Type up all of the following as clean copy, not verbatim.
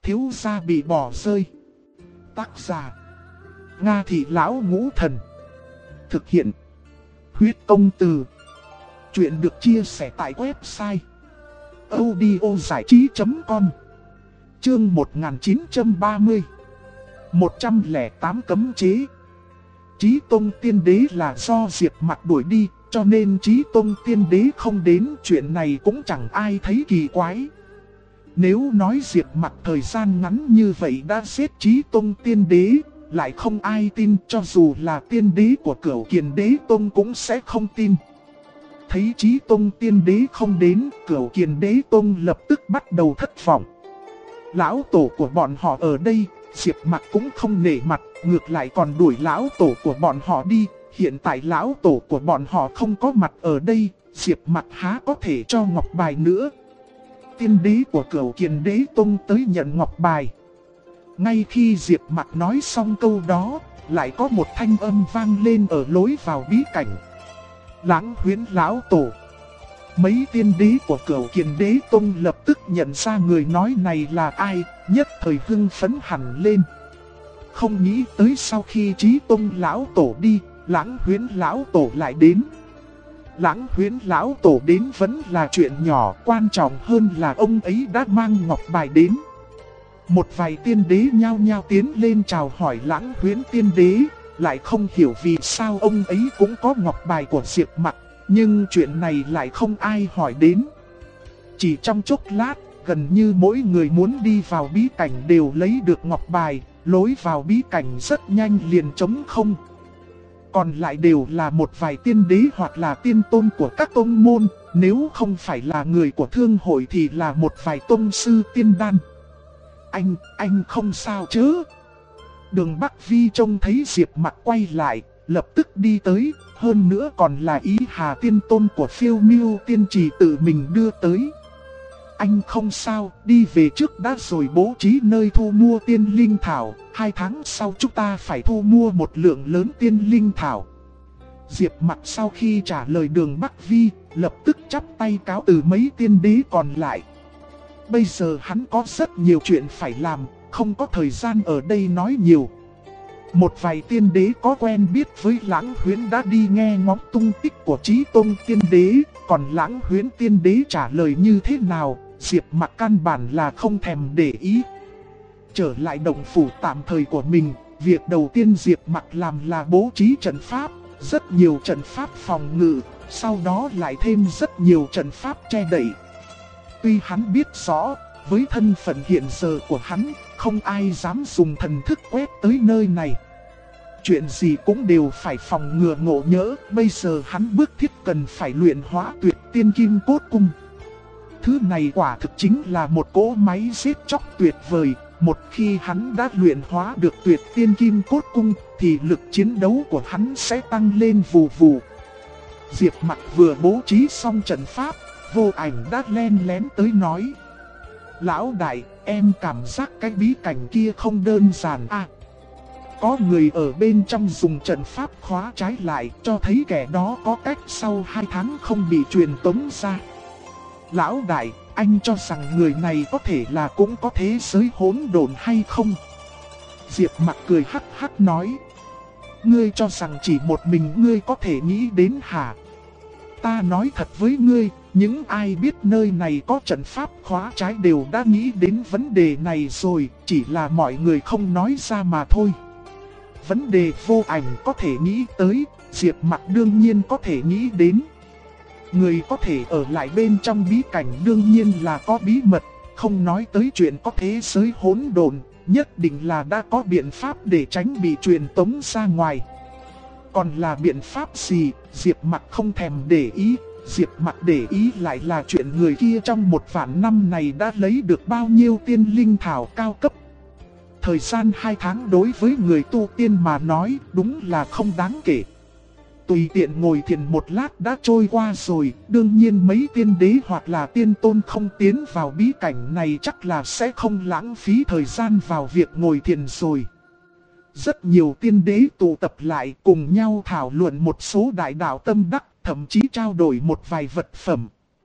Thiếu gia bị bỏ rơi. Tác giả Nga Thị Lão Ngũ Thần. Thực hiện Huyết Công Từ. Chuyện được chia sẻ tại website audiozảichí.com. Chương 1930. 108 cấm chế. Chí Tôn Tiên Đế là do Diệp Mặc đuổi đi, cho nên Chí Tôn Tiên Đế không đến, chuyện này cũng chẳng ai thấy kỳ quái. Nếu nói Diệp Mặc thời gian ngắn như vậy đã giết Chí Tôn Tiên Đế, lại không ai tin, cho dù là tiên đế của Cửu Kiền Đế Tôn cũng sẽ không tin. Thấy Chí Tôn Tiên Đế không đến, Cửu Kiền Đế Tôn lập tức bắt đầu thất vọng. Lão tổ của bọn họ ở đây, Diệp Mặc cũng không nể mặt, ngược lại còn đuổi lão tổ của bọn họ đi. Hiện tại lão tổ của bọn họ không có mặt ở đây, Diệp Mặc há có thể cho ngọc bài nữa. Tiên đế của Cửu Kiền Đế Tôn tới nhận ngọc bài. Ngay khi Diệp Mặc nói xong câu đó, lại có một thanh âm vang lên ở lối vào bí cảnh. Lãng Huyễn lão tổ. Mấy tiên đế của Cửu Kiền Đế Tôn lập tức nhận ra người nói này là ai, nhất thời hưng phấn hẳn lên. Không nghĩ tới sau khi Chí Tôn lão tổ đi, Lãng Huyễn lão tổ lại đến. Lãng Huyễn lão tổ đến vẫn là chuyện nhỏ, quan trọng hơn là ông ấy đã mang ngọc bài đến. Một vài tiên đế nhao nhao tiến lên chào hỏi Lãng Huyễn tiên đế, lại không hiểu vì sao ông ấy cũng có ngọc bài của Diệp Mặc, nhưng chuyện này lại không ai hỏi đến. Chỉ trong chốc lát, gần như mỗi người muốn đi vào bí cảnh đều lấy được ngọc bài, lối vào bí cảnh rất nhanh liền trống không. Còn lại đều là một vài tiên đế hoặc là tiên tôn của các tôn môn, nếu không phải là người của thương hội thì là một vài tôn sư tiên đan. Anh không sao chứ? Đường Bắc Vi trông thấy Diệp Mặc quay lại, lập tức đi tới, hơn nữa còn là Ý Hà tiên tôn của Phiêu Miêu tiên trì tự mình đưa tới. Anh không sao, đi về trước đã rồi bố trí nơi thu mua tiên linh thảo, 2 tháng sau chúng ta phải thu mua một lượng lớn tiên linh thảo. Diệp Mặc sau khi trả lời Đường Bắc Vi, lập tức chắp tay cáo từ mấy tiên đế còn lại. Bây giờ hắn có rất nhiều chuyện phải làm, không có thời gian ở đây nói nhiều. Một vài tiên đế có quen biết với Lãng Huyễn đã đi nghe ngóng tung tích của Chí Tôn Tiên Đế, còn Lãng Huyễn tiên đế trả lời như thế nào, Diệp Mặc căn bản là không thèm để ý. Trở lại động phủ tạm thời của mình, việc đầu tiên Diệp Mặc làm là bố trí trận pháp, rất nhiều trận pháp phòng ngự, sau đó lại thêm rất nhiều trận pháp che đậy. Tuy hắn biết rõ, với thân phận hiện giờ của hắn, không ai dám dùng thần thức quét tới nơi này. Chuyện gì cũng đều phải phòng ngừa ngộ nhỡ, bây giờ hắn bước thiết cần phải luyện hóa Tuyệt Tiên Kim Cốt Cung. Thứ này quả thực chính là một cỗ máy giết chóc tuyệt vời, một khi hắn đã luyện hóa được Tuyệt Tiên Kim Cốt Cung thì lực chiến đấu của hắn sẽ tăng lên vù vù. Diệp Mặc vừa bố trí xong trận pháp, Vô Ảnh đã len lén tới nói: Lão đại, em cảm giác cái bí cảnh kia không đơn giản à. Có người ở bên trong dùng trận pháp khóa trái lại, cho thấy kẻ đó có cách sau 2 tháng không bị truyền tống ra. Lão đại, anh cho rằng người này có thể là cũng có thế giới hỗn độn hay không? Diệp Mặc cười hắc hắc nói: Ngươi cho rằng chỉ một mình ngươi có thể nghĩ đến hả? Ta nói thật với ngươi, những ai biết nơi này có trận pháp khóa trái đều đã nghĩ đến vấn đề này rồi, chỉ là mọi người không nói ra mà thôi. Vấn đề Vô Ảnh có thể nghĩ tới, Diệp Mặc đương nhiên có thể nghĩ đến. Người có thể ở lại bên trong bí cảnh đương nhiên là có bí mật, không nói tới chuyện có thế giới hỗn độn, nhất định là đã có biện pháp để tránh bị truyền tống ra ngoài. Còn là biện pháp gì, Diệp Mặc không thèm để ý. Diệp Mặc để ý lại là chuyện người kia trong 1 vạn năm này đã lấy được bao nhiêu tiên linh thảo cao cấp. Thời gian 2 tháng đối với người tu tiên mà nói đúng là không đáng kể. Tùy tiện ngồi thiền 1 lát đã trôi qua rồi, đương nhiên mấy tiên đế hoặc là tiên tôn không tiến vào bí cảnh này chắc là sẽ không lãng phí thời gian vào việc ngồi thiền rồi. Rất nhiều tiên đế tụ tập lại cùng nhau thảo luận một số đại đạo tâm đắc, thậm chí trao đổi một vài vật phẩm.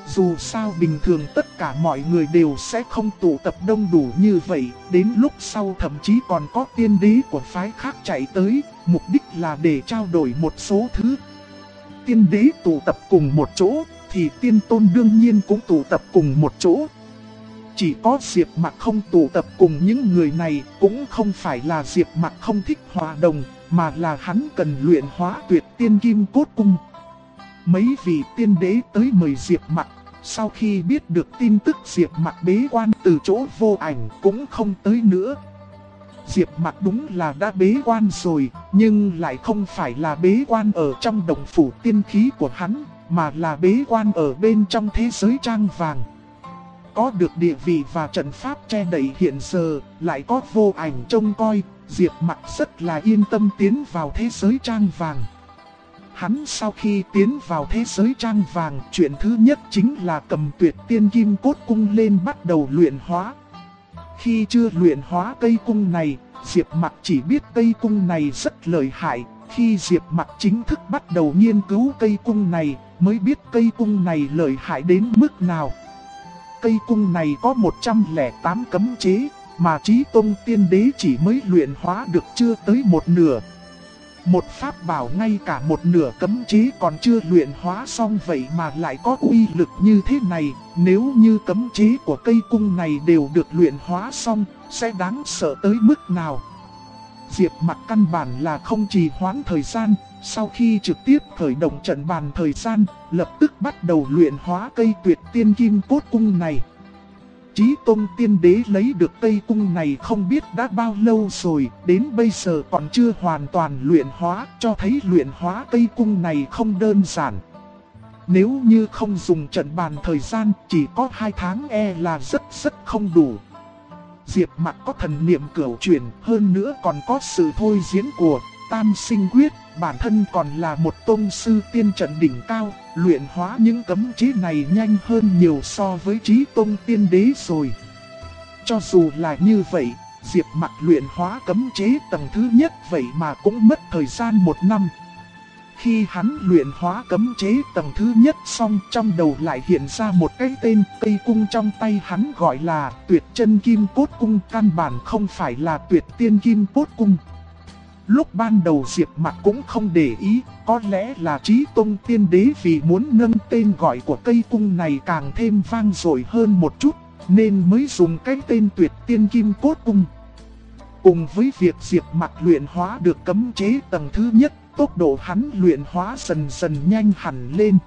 Dù sao bình thường tất cả mọi người đều sẽ không tụ tập đông đủ như vậy, đến lúc sau thậm chí còn có tiên đế của phái khác chạy tới, mục đích là để trao đổi một số thứ. Tiên đế tụ tập cùng một chỗ, thì tiên tôn đương nhiên cũng tụ tập cùng một chỗ. Chỉ có Diệp Mặc không tụ tập cùng những người này, cũng không phải là Diệp Mặc không thích hòa đồng, mà là hắn cần luyện hóa tuyệt tiên kim cốt cung. Mấy vị tiên đế tới mời Diệp Mặc, sau khi biết được tin tức Diệp Mặc bế quan từ chỗ vô ảnh cũng không tới nữa. Diệp Mặc đúng là đã bế quan rồi, nhưng lại không phải là bế quan ở trong động phủ tiên khí của hắn, mà là bế quan ở bên trong thế giới trang vàng. Có được địa vị và trận pháp che đậy hiện giờ, lại có vô ảnh trông coi, Diệp Mặc rất là yên tâm tiến vào thế giới trang vàng. Hắn sau khi tiến vào thế giới trang vàng, chuyện thứ nhất chính là cầm tuyệt tiên kim cốt cung lên bắt đầu luyện hóa. Khi chưa luyện hóa cây cung này, Diệp Mặc chỉ biết cây cung này rất lợi hại. Khi Diệp Mặc chính thức bắt đầu nghiên cứu cây cung này, mới biết cây cung này lợi hại đến mức nào. Cây cung này có 108 cấm chế, mà Chí Tôn tiên đế chỉ mới luyện hóa được chưa tới một nửa. Một pháp bảo ngay cả một nửa cấm chế còn chưa luyện hóa xong vậy mà lại có uy lực như thế này. Nếu như cấm chế của cây cung này đều được luyện hóa xong, sẽ đáng sợ tới mức nào. Diệp Mặc căn bản là không trì hoãn thời gian, sau khi trực tiếp khởi động trận bàn thời gian, lập tức bắt đầu luyện hóa cây tuyệt tiên kim cốt cung này. Chí Tôn tiên đế lấy được cây cung này không biết đã bao lâu rồi, đến bây giờ còn chưa hoàn toàn luyện hóa, cho thấy luyện hóa cây cung này không đơn giản. Nếu như không dùng trận bàn thời gian, chỉ có 2 tháng là rất không đủ. Diệp Mặc có thần niệm cửu chuyển, hơn nữa còn có sự thôi diễn của Tam Sinh Quyết, bản thân còn là một tôn sư tiên trận đỉnh cao, luyện hóa những cấm chế này nhanh hơn nhiều so với Chí Tôn tiên đế rồi. Cho dù là như vậy, Diệp Mặc luyện hóa cấm chế tầng thứ nhất vậy mà cũng mất thời gian 1 năm. Khi hắn luyện hóa cấm chế tầng thứ nhất xong, trong đầu lại hiện ra một cái tên, cây cung trong tay hắn gọi là Tuyệt Chân Kim Cốt Cung, căn bản không phải là Tuyệt Tiên Kim Cốt Cung. Lúc ban đầu Diệp Mặc cũng không để ý, có lẽ là Chí Tôn tiên đế vì muốn nâng tên gọi của cây cung này càng thêm vang dội hơn một chút, nên mới dùng cái tên Tuyệt Tiên Kim Cốt Cung. Cùng với việc Diệp Mặc luyện hóa được cấm chế tầng thứ nhất, tốc độ hắn luyện hóa dần dần nhanh hẳn lên.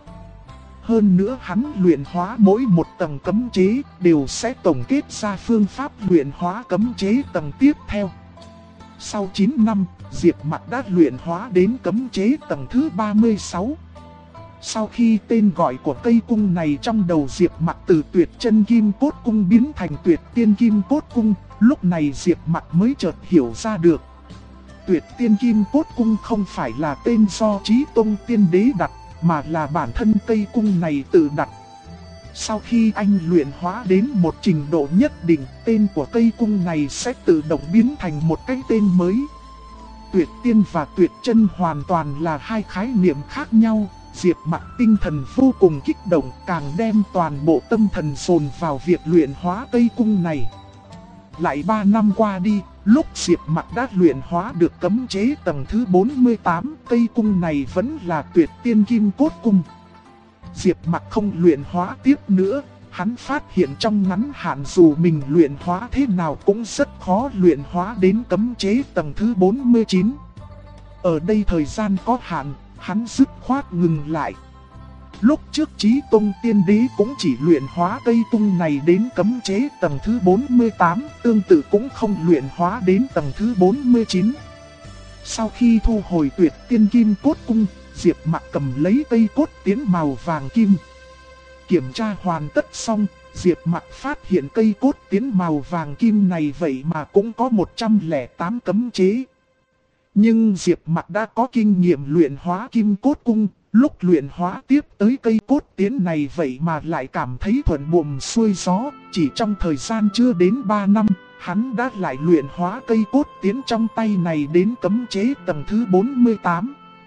Hơn nữa hắn luyện hóa mỗi một tầng cấm chế đều sẽ tổng kết ra phương pháp luyện hóa cấm chế tầng tiếp theo. Sau 9 năm, Diệp Mặc đã luyện hóa đến cấm chế tầng thứ 36. Sau khi tên gọi của cây cung này trong đầu Diệp Mặc từ Tuyệt Chân Kim Cốt Cung biến thành Tuyệt Tiên Kim Cốt Cung, lúc này Diệp Mặc mới chợt hiểu ra được. Tuyệt Tiên Kim Cốt Cung không phải là tên do Chí Tôn tiên đế đặt, mà là bản thân cây cung này tự đặt. Sau khi anh luyện hóa đến một trình độ nhất định, tên của cây cung này sẽ tự động biến thành một cái tên mới. Tuyệt tiên và tuyệt chân hoàn toàn là hai khái niệm khác nhau. Diệp Mặc tinh thần vô cùng kích động, càng đem toàn bộ tâm thần dồn vào việc luyện hóa cây cung này. Lại 3 năm qua đi, lúc Diệp Mặc đã luyện hóa được cấm chế tầng thứ 48, cây cung này vẫn là Tuyệt Tiên Kim Cốt Cung. Diệp Mặc không luyện hóa tiếp nữa, hắn phát hiện trong ngắn hạn dù mình luyện hóa thế nào cũng rất khó luyện hóa đến cấm chế tầng thứ 49. Ở đây thời gian có hạn, hắn dứt khoát ngừng lại. Lúc trước Chí Tôn tiên đế cũng chỉ luyện hóa cây cung này đến cấm chế tầng thứ 48, tương tự cũng không luyện hóa đến tầng thứ 49. Sau khi thu hồi Tuyệt Tiên Kim Cốt Cung, Diệp Mặc cầm lấy cây cốt tiến màu vàng kim. Kiểm tra hoàn tất xong, Diệp Mặc phát hiện cây cốt tiến màu vàng kim này vậy mà cũng có 108 cấm chế. Nhưng Diệp Mặc đã có kinh nghiệm luyện hóa kim cốt cung, lúc luyện hóa tiếp tới cây cốt tiến này vậy mà lại cảm thấy thuận buồm xuôi gió. Chỉ trong thời gian chưa đến 3 năm, hắn đã lại luyện hóa cây cốt tiến trong tay này đến cấm chế tầng thứ 48.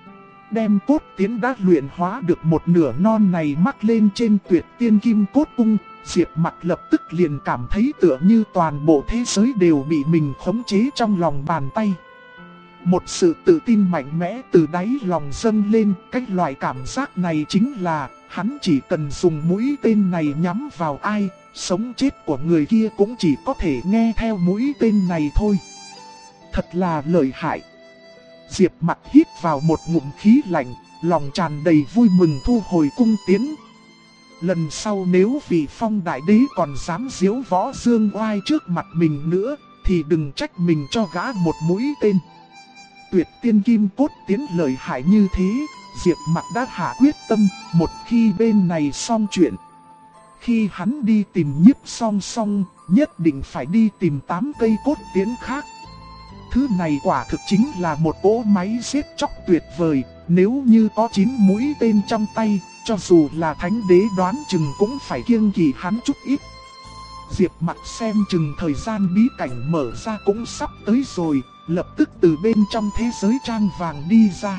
đem cốt tiến đã luyện hóa được một nửa non này mắc lên trên Tuyệt Tiên Kim Cốt Cung. Diệp Mặc lập tức liền cảm thấy tựa như toàn bộ thế giới đều bị mình khống chế trong lòng bàn tay. Một sự tự tin mạnh mẽ từ đáy lòng dâng lên. Cái loại cảm giác này chính là hắn chỉ cần dùng mũi tên này nhắm vào ai, sống chết của người kia cũng chỉ có thể nghe theo mũi tên này thôi. Thật là lợi hại. Diệp Mặc hít vào một ngụm khí lạnh, lòng tràn đầy vui mừng thu hồi cung tiến. Lần sau nếu vị Phong Đại Đế còn dám giễu võ dương oai trước mặt mình nữa, thì đừng trách mình cho gã một mũi tên. Tuyệt Tiên Kim Cốt tiến lợi hại như thế, Diệp Mặc đã hạ quyết tâm, một khi bên này xong chuyện. Khi hắn đi tìm Nhiếp Song xong, nhất định phải đi tìm 8 cây cốt tiến khác. Thứ này quả thực chính là một cỗ máy giết chóc tuyệt vời, nếu như có 9 mũi tên trong tay, cho dù là Thánh Đế đoán chừng cũng phải kiêng kỵ hắn chút ít. Diệp Mặc xem chừng thời gian bí cảnh mở ra cũng sắp tới rồi, lập tức từ bên trong thế giới trang vàng đi ra.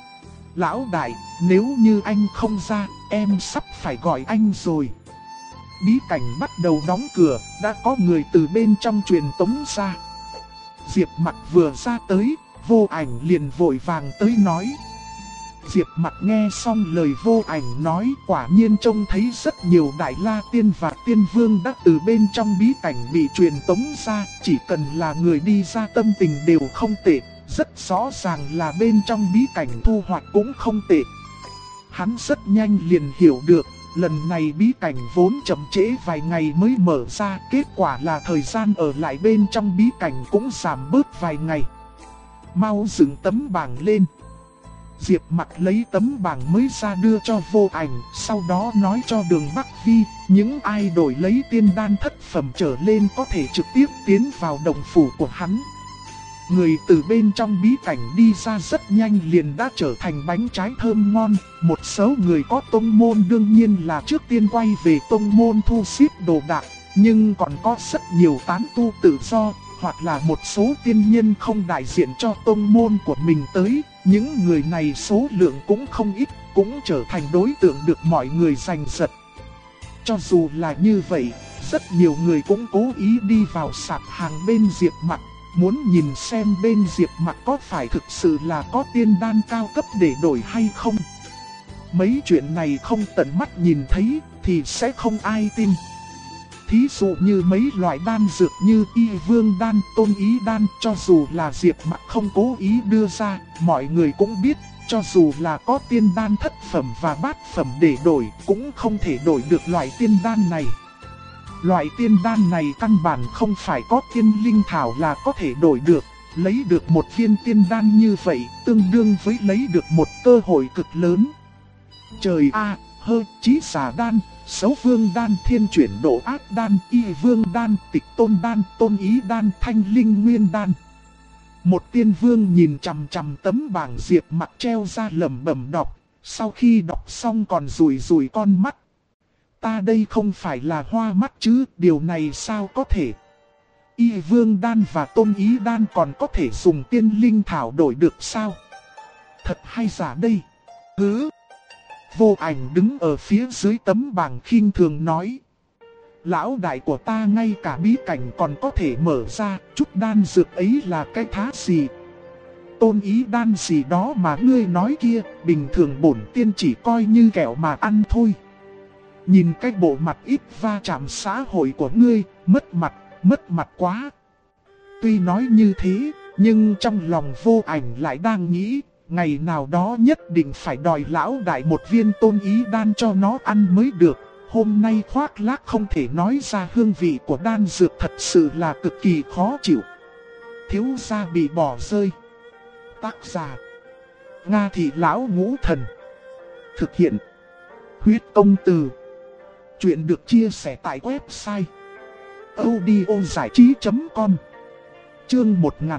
Lão đại, nếu như anh không ra, em sắp phải gọi anh rồi. Bí cảnh bắt đầu đóng cửa, đã có người từ bên trong truyền tống ra. Diệp Mặc vừa ra tới, Vô Ảnh liền vội vàng tới nói. Diệp Mặc nghe xong lời Vô Ảnh nói, quả nhiên trông thấy rất nhiều Đại La Tiên và Tiên Vương đã từ bên trong bí cảnh bị truyền tống ra. Chỉ cần là người đi ra tâm tình đều không tệ, rất rõ ràng là bên trong bí cảnh thu hoạch cũng không tệ. Hắn rất nhanh liền hiểu được, lần này bí cảnh vốn chậm trễ vài ngày mới mở ra, kết quả là thời gian ở lại bên trong bí cảnh cũng giảm bớt vài ngày. Mau dựng tấm bảng lên. Diệp Mặc lấy tấm bảng mới ra đưa cho Vô Ảnh, sau đó nói cho Đường Bắc Vi, những ai đổi lấy tiên đan thất phẩm trở lên có thể trực tiếp tiến vào động phủ của hắn. Người từ bên trong bí cảnh đi ra rất nhanh liền đã trở thành bánh trái thơm ngon. Một số người có tông môn đương nhiên là trước tiên quay về tông môn thu xếp đồ đạc, nhưng còn có rất nhiều tán tu tự do, hoặc là một số tiên nhân không đại diện cho tông môn của mình tới. Những người này số lượng cũng không ít, cũng trở thành đối tượng được mọi người giành giật. Cho dù là như vậy, rất nhiều người cũng cố ý đi vào sạp hàng bên Diệp Mặc, muốn nhìn xem bên Diệp Mặc có phải thực sự là có tiên đan cao cấp để đổi hay không. Mấy chuyện này không tận mắt nhìn thấy thì sẽ không ai tin. Thí dụ như mấy loại đan dược như Y Vương đan, Tôn Ý đan, cho dù là Diệp Mặc không cố ý đưa ra, mọi người cũng biết, cho dù là có tiên đan thất phẩm và bát phẩm để đổi, cũng không thể đổi được loại tiên đan này. Loại tiên đan này căn bản không phải có tiên linh thảo là có thể đổi được, lấy được một viên tiên đan như vậy, tương đương với lấy được một cơ hội cực lớn. Trời a, chí xà đan, Sấu Vương đan, Thiên Chuyển Độ Ác đan, Y Vương đan, Tịch Tôn đan, Tôn Ý đan, Thanh Linh Nguyên đan. Một tiên vương nhìn chằm chằm tấm bảng Diệp Mặc treo ra lẩm bẩm đọc, sau khi đọc xong còn rủi rủi con mắt. Ta đây không phải là hoa mắt chứ, điều này sao có thể? Y Vương đan và Tôn Ý đan còn có thể dùng tiên linh thảo đổi được sao? Thật hay giả đây? Hứ! Vô Ảnh đứng ở phía dưới tấm bảng khinh thường nói. Lão đại của ta ngay cả bí cảnh còn có thể mở ra, chút đan dược ấy là cái thá gì? Tôn Ý đan gì đó mà ngươi nói kia, bình thường bổn tiên chỉ coi như kẹo mà ăn thôi. Nhìn cái bộ mặt ít va chạm xã hội của ngươi, mất mặt quá. Tuy nói như thế, nhưng trong lòng Vô Ảnh lại đang nghĩ, ngày nào đó nhất định phải đòi lão đại một viên Tôn Ý đan cho nó ăn mới được. Hôm nay khoác lác không thể nói ra hương vị của đan dược thật sự là cực kỳ khó chịu. Thiếu gia bị bỏ rơi. Tác giả: Nga Thị Lão Ngũ Thần. Thực hiện: Huyết Công Từ. Chuyện được chia sẻ tại website audiozảichí.com. Chương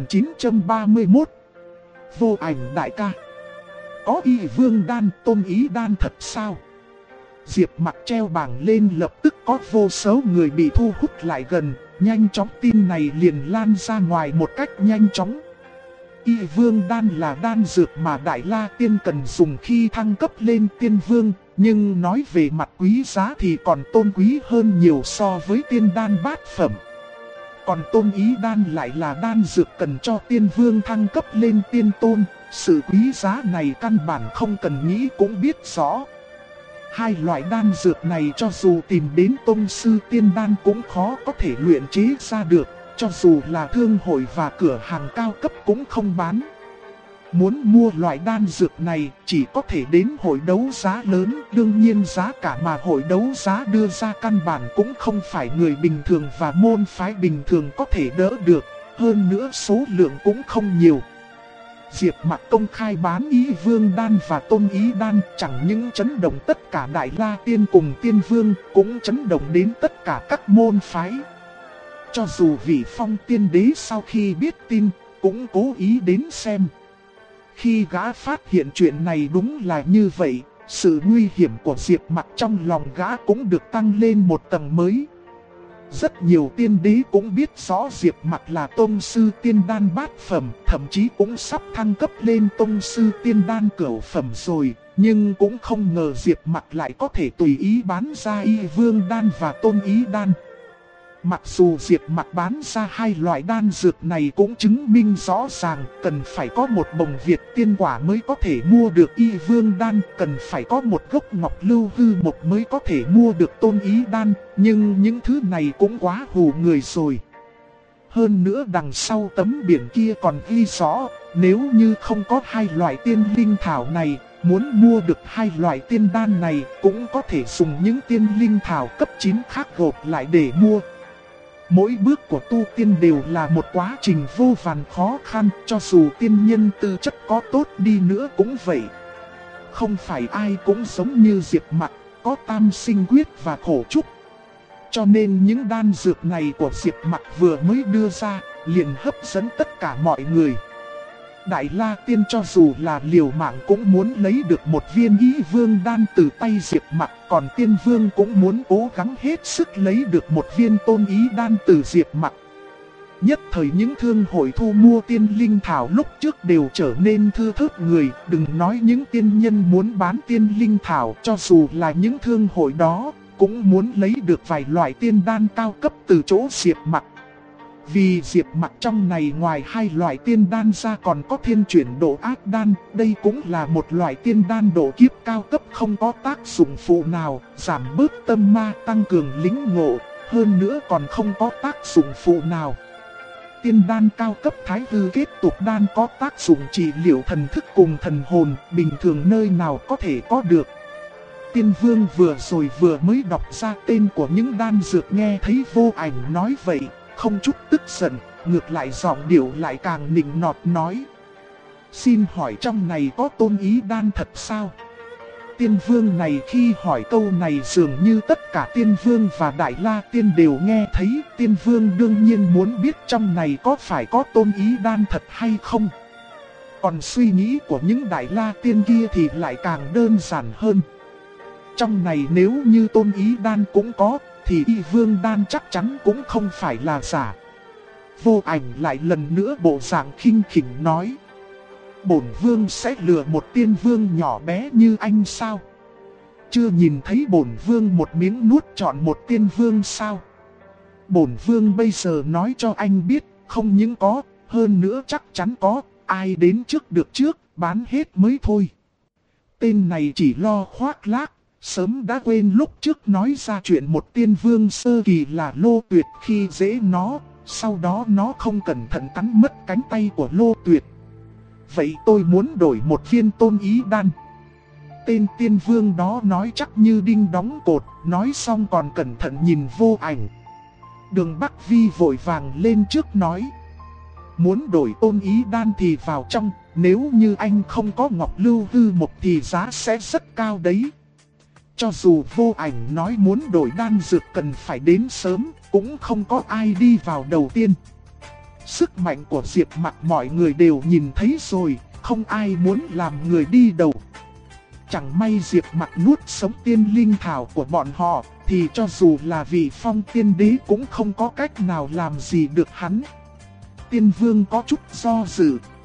1931. Vô Ảnh đại ca, có Y Vương đan, Tôn Ý đan thật sao? Diệp Mặc treo bảng lên, lập tức có vô số người bị thu hút lại gần, nhanh chóng tin này liền lan ra ngoài một cách nhanh chóng. Y vương đan là đan dược mà Đại La Tiên cần dùng khi thăng cấp lên tiên vương, nhưng nói về mặt quý giá thì còn tôn quý hơn nhiều so với tiên đan bát phẩm. Còn tôn ý đan lại là đan dược cần cho tiên vương thăng cấp lên tiên tôn, sự quý giá này căn bản không cần nghĩ cũng biết rõ. Hai loại đan dược này cho dù tìm đến tông sư tiên đan cũng khó có thể luyện chế ra được, cho dù là thương hội và cửa hàng cao cấp cũng không bán. Muốn mua loại đan dược này chỉ có thể đến hội đấu giá lớn, đương nhiên giá cả mà hội đấu giá đưa ra căn bản cũng không phải người bình thường và môn phái bình thường có thể đỡ được, hơn nữa số lượng cũng không nhiều. Diệp Mặc công khai bán ý vương đan và tôn ý đan chẳng những chấn động tất cả Đại La Tiên cùng tiên vương, cũng chấn động đến tất cả các môn phái. Cho dù vị Phong Tiên Đế sau khi biết tin, cũng cố ý đến xem. Khi gã phát hiện chuyện này đúng là như vậy, sự nguy hiểm của Diệp Mặc trong lòng gã cũng được tăng lên một tầng mới. Rất nhiều tiên đế cũng biết rõ Diệp Mặc là tông sư tiên đan bát phẩm, thậm chí cũng sắp thăng cấp lên tông sư tiên đan cửu phẩm rồi, nhưng cũng không ngờ Diệp Mặc lại có thể tùy ý bán ra y vương đan và tôn ý đan. Mặc dù Diệp Mặc bán ra hai loại đan dược này cũng chứng minh rõ ràng cần phải có một bồng Việt tiên quả mới có thể mua được y vương đan, cần phải có một gốc ngọc lưu hư một mới có thể mua được tôn ý đan, nhưng những thứ này cũng quá hù người rồi. Hơn nữa đằng sau tấm biển kia còn ghi rõ, nếu như không có hai loại tiên linh thảo này, muốn mua được hai loại tiên đan này cũng có thể dùng những tiên linh thảo cấp 9 khác gộp lại để mua. Mỗi bước của tu tiên đều là một quá trình vô vàn khó khăn, cho dù tiên nhân tư chất có tốt đi nữa cũng vậy. Không phải ai cũng giống như Diệp Mặc, có tam sinh quyết và khổ trúc. Cho nên những đan dược này của Diệp Mặc vừa mới đưa ra, liền hấp dẫn tất cả mọi người. Đại La Tiên cho dù là liều mạng cũng muốn lấy được một viên ý vương đan từ tay Diệp Mặc, còn tiên vương cũng muốn cố gắng hết sức lấy được một viên tôn ý đan từ Diệp Mặc. Nhất thời những thương hội thu mua tiên linh thảo lúc trước đều trở nên thưa thớt người, đừng nói những tiên nhân muốn bán tiên linh thảo, cho dù là những thương hội đó cũng muốn lấy được vài loại tiên đan cao cấp từ chỗ Diệp Mặc. Vì Diệp Mặc trong này ngoài hai loại tiên đan ra còn có thiên chuyển độ ác đan, đây cũng là một loại tiên đan độ kiếp cao cấp không có tác dụng phụ nào, giảm bớt tâm ma, tăng cường lĩnh ngộ, hơn nữa còn không có tác dụng phụ nào. Tiên đan cao cấp thái hư kết tục đan có tác dụng trị liệu thần thức cùng thần hồn, bình thường nơi nào có thể có được. Tiên vương vừa rồi vừa mới đọc ra tên của những đan dược, nghe thấy Vô Ảnh nói vậy, không chút tức giận, ngược lại giọng điệu lại càng nịnh nọt nói: xin hỏi trong này có tôn ý đan thật sao? Tiên vương này khi hỏi câu này dường như tất cả tiên vương và Đại La Tiên đều nghe thấy. Tiên vương đương nhiên muốn biết trong này có phải có tôn ý đan thật hay không. Còn suy nghĩ của những Đại La Tiên kia thì lại càng đơn giản hơn. Trong này nếu như tôn ý đan cũng có, thì y vương đan chắc chắn cũng không phải là giả. Vô Ảnh lại lần nữa bộ dạng khinh khỉnh nói: bổn vương sẽ lừa một tiên vương nhỏ bé như anh sao? Chưa nhìn thấy bổn vương một miếng nuốt trọn một tiên vương sao? Bổn vương bây giờ nói cho anh biết, không những có, hơn nữa chắc chắn có, ai đến trước được trước, bán hết mới thôi. Tên này chỉ lo khoác lác, sớm đã quên lúc trước nói ra chuyện một tiên vương sơ kỳ là Lô Tuyệt khi dễ nó, sau đó nó không cẩn thận cắn mất cánh tay của Lô Tuyệt. Vậy tôi muốn đổi một viên tôn ý đan. Tên tiên vương đó nói chắc như đinh đóng cột, nói xong còn cẩn thận nhìn Vô Ảnh. Đường Bắc Vi vội vàng lên trước nói: muốn đổi tôn ý đan thì vào trong, nếu như anh không có ngọc lưu hư một thì giá sẽ rất cao đấy. Cho dù Vô Ảnh nói muốn đổi đan dược cần phải đến sớm, cũng không có ai đi vào đầu tiên. Sức mạnh của Diệp Mặc mọi người đều nhìn thấy rồi, không ai muốn làm người đi đầu. Chẳng may Diệp Mặc nuốt sống tiên linh thảo của bọn họ, thì cho dù là vị Phong Tiên Đế cũng không có cách nào làm gì được hắn. Tiên vương có chút do dự,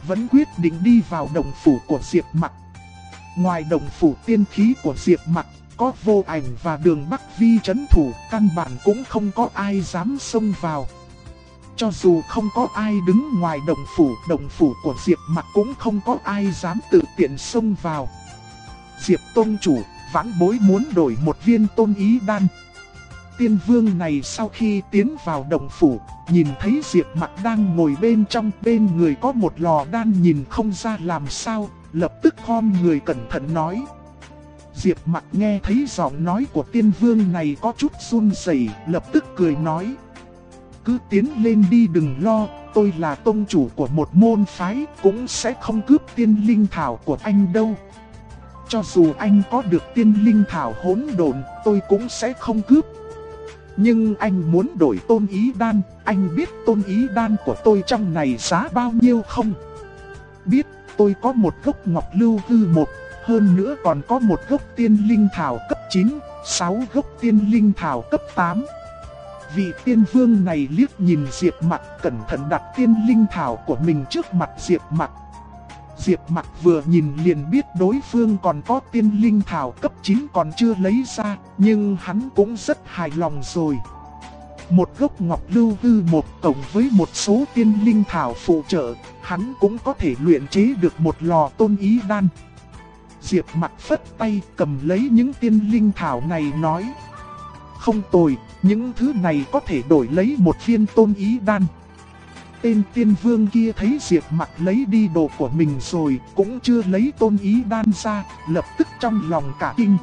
vẫn quyết định đi vào động phủ của Diệp Mặc. Ngoài động phủ tiên khí của Diệp Mặc, có Vô Ảnh và Đường Bắc Vi trấn thủ, căn bản cũng không có ai dám xông vào. Cho dù không có ai đứng ngoài động phủ của Diệp Mặc cũng không có ai dám tự tiện xông vào. Diệp Tông chủ, vãn bối muốn đổi một viên tôn ý đan. Tiên vương này sau khi tiến vào động phủ, nhìn thấy Diệp Mặc đang ngồi bên trong, bên người có một lò đan nhìn không ra làm sao, lập tức khom người cẩn thận nói. Diệp Mặc nghe thấy giọng nói của tiên vương này có chút run rẩy, lập tức cười nói. Cứ tiến lên đi, đừng lo, tôi là tông chủ của một môn phái, cũng sẽ không cướp tiên linh thảo của anh đâu. Cho dù anh có được tiên linh thảo hỗn độn, tôi cũng sẽ không cướp. Nhưng anh muốn đổi tôn ý đan, anh biết tôn ý đan của tôi trong này giá bao nhiêu không? Biết, tôi có một gốc ngọc lưu hư một, hơn nữa còn có một gốc tiên linh thảo cấp 9, 6 gốc tiên linh thảo cấp 8. Vị tiên vương này liếc nhìn Diệp Mặc, cẩn thận đặt tiên linh thảo của mình trước mặt Diệp Mặc. Diệp Mặc vừa nhìn liền biết đối phương còn có tiên linh thảo cấp 9 còn chưa lấy ra, nhưng hắn cũng rất hài lòng rồi. Một gốc ngọc lưu hư một cộng với một số tiên linh thảo phụ trợ, hắn cũng có thể luyện chế được một lò tôn ý đan. Diệp Mặc phất tay cầm lấy những tiên linh thảo này nói. Không tồi, những thứ này có thể đổi lấy một viên tôn ý đan. Tên tiên vương kia thấy Diệp Mặc lấy đi đồ của mình rồi, cũng chưa lấy tôn ý đan ra, lập tức trong lòng cả kinh.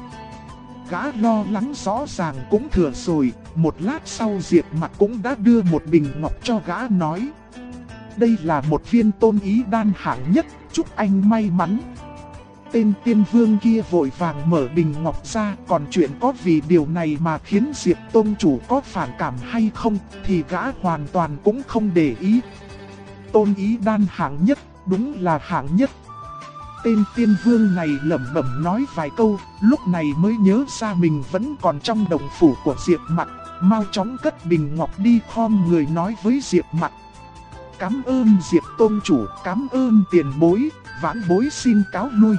Gã lo lắng rõ ràng cũng thừa rồi, một lát sau Diệp Mặc cũng đã đưa một bình ngọc cho gã nói. Đây là một viên tôn ý đan hạng nhất, chúc anh may mắn. Tên tiên vương kia vội vàng mở bình ngọc ra, còn chuyện có vì điều này mà khiến Diệp Tông chủ có phản cảm hay không thì gã hoàn toàn cũng không để ý. Tôn ý đan hạng nhất, đúng là hạng nhất. Tên tiên vương này lẩm bẩm nói vài câu, lúc này mới nhớ ra mình vẫn còn trong động phủ của Diệp Mặc, mau chóng cất bình ngọc đi khom người nói với Diệp Mặc. Cảm ơn Diệp Tông chủ, cảm ơn tiền bối, vãn bối xin cáo lui.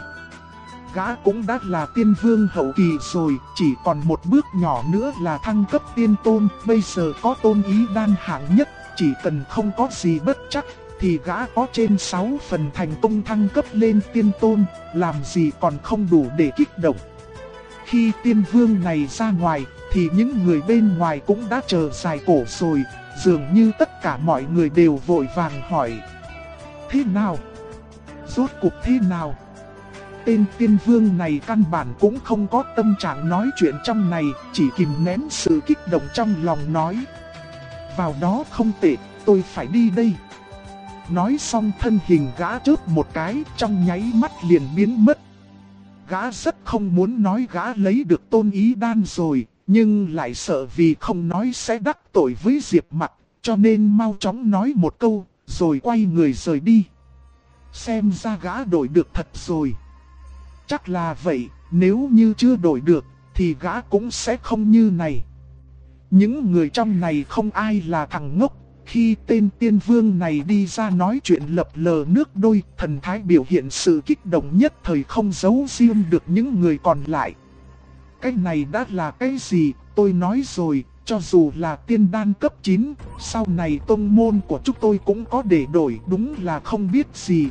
Gã cũng đã là tiên vương hậu kỳ rồi, chỉ còn một bước nhỏ nữa là thăng cấp tiên tôn, bây giờ có tôn ý đan hạng nhất, chỉ cần không có gì bất chắc, thì gã có trên 6 phần thành công thăng cấp lên tiên tôn, làm gì còn không đủ để kích động. Khi tiên vương này ra ngoài, thì những người bên ngoài cũng đã chờ dài cổ rồi, dường như tất cả mọi người đều vội vàng hỏi. Thế nào? Rốt cuộc thế nào? Tên tiên vương này căn bản cũng không có tâm trạng nói chuyện trong này, chỉ kìm nén sự kích động trong lòng nói. Vào đó không tệ, tôi phải đi đây. Nói xong thân hình gã chớp một cái, trong nháy mắt liền biến mất. Gã rất không muốn nói gã lấy được tôn ý đan rồi, nhưng lại sợ vì không nói sẽ đắc tội với Diệp Mặc, cho nên mau chóng nói một câu, rồi quay người rời đi. Xem ra gã đổi được thật rồi. Chắc là vậy, nếu như chưa đổi được, thì gã cũng sẽ không như này. Những người trong này không ai là thằng ngốc. Khi tên tiên vương này đi ra nói chuyện lập lờ nước đôi, thần thái biểu hiện sự kích động nhất thời không giấu riêng được những người còn lại. Cái này đã là cái gì, tôi nói rồi, cho dù là tiên đan cấp 9, sau này tông môn của chúng tôi cũng có để đổi, đúng là không biết gì.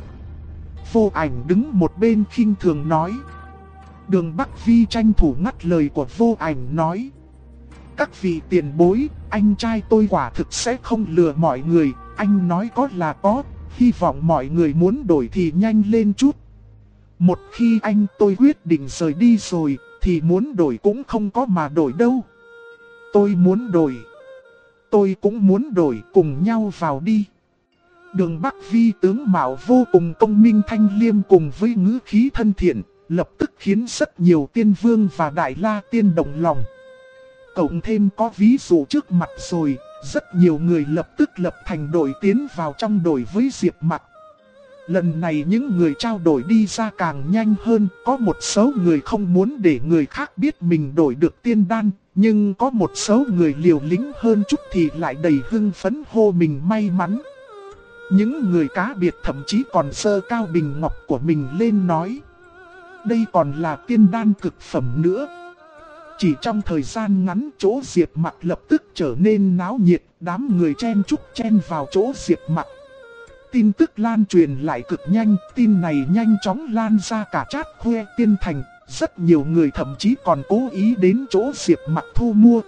Vô Ảnh đứng một bên khinh thường nói. Đường Bắc Vi tranh thủ ngắt lời của Vô Ảnh nói. Các vị tiền bối, anh trai tôi quả thực sẽ không lừa mọi người, anh nói có là có, hy vọng mọi người muốn đổi thì nhanh lên chút. Một khi anh tôi quyết định rời đi rồi, thì muốn đổi cũng không có mà đổi đâu. Tôi muốn đổi. Tôi cũng muốn đổi, cùng nhau vào đi. Đường Bắc Vi tướng mạo vô cùng công minh thanh liêm cùng với ngữ khí thân thiện, lập tức khiến rất nhiều tiên vương và đại la tiên động lòng. Cộng thêm có ví dụ trước mặt rồi, rất nhiều người lập tức lập thành đội tiến vào trong đội với Diệp Mặc. Lần này những người trao đổi đi ra càng nhanh hơn, có một số người không muốn để người khác biết mình đổi được tiên đan, nhưng có một số người liều lĩnh hơn chút thì lại đầy hưng phấn hô mình may mắn. Những người cá biệt thậm chí còn giơ cao bình ngọc của mình lên nói: đây còn là tiên đan cực phẩm nữa. Chỉ trong thời gian ngắn, chỗ Diệp Mặc lập tức trở nên náo nhiệt, đám người chen chúc chen vào chỗ Diệp Mặc. Tin tức lan truyền lại cực nhanh, tin này nhanh chóng lan ra cả Trát Khuê Tiên Thành. Rất nhiều người thậm chí còn cố ý đến chỗ Diệp Mặc thu mua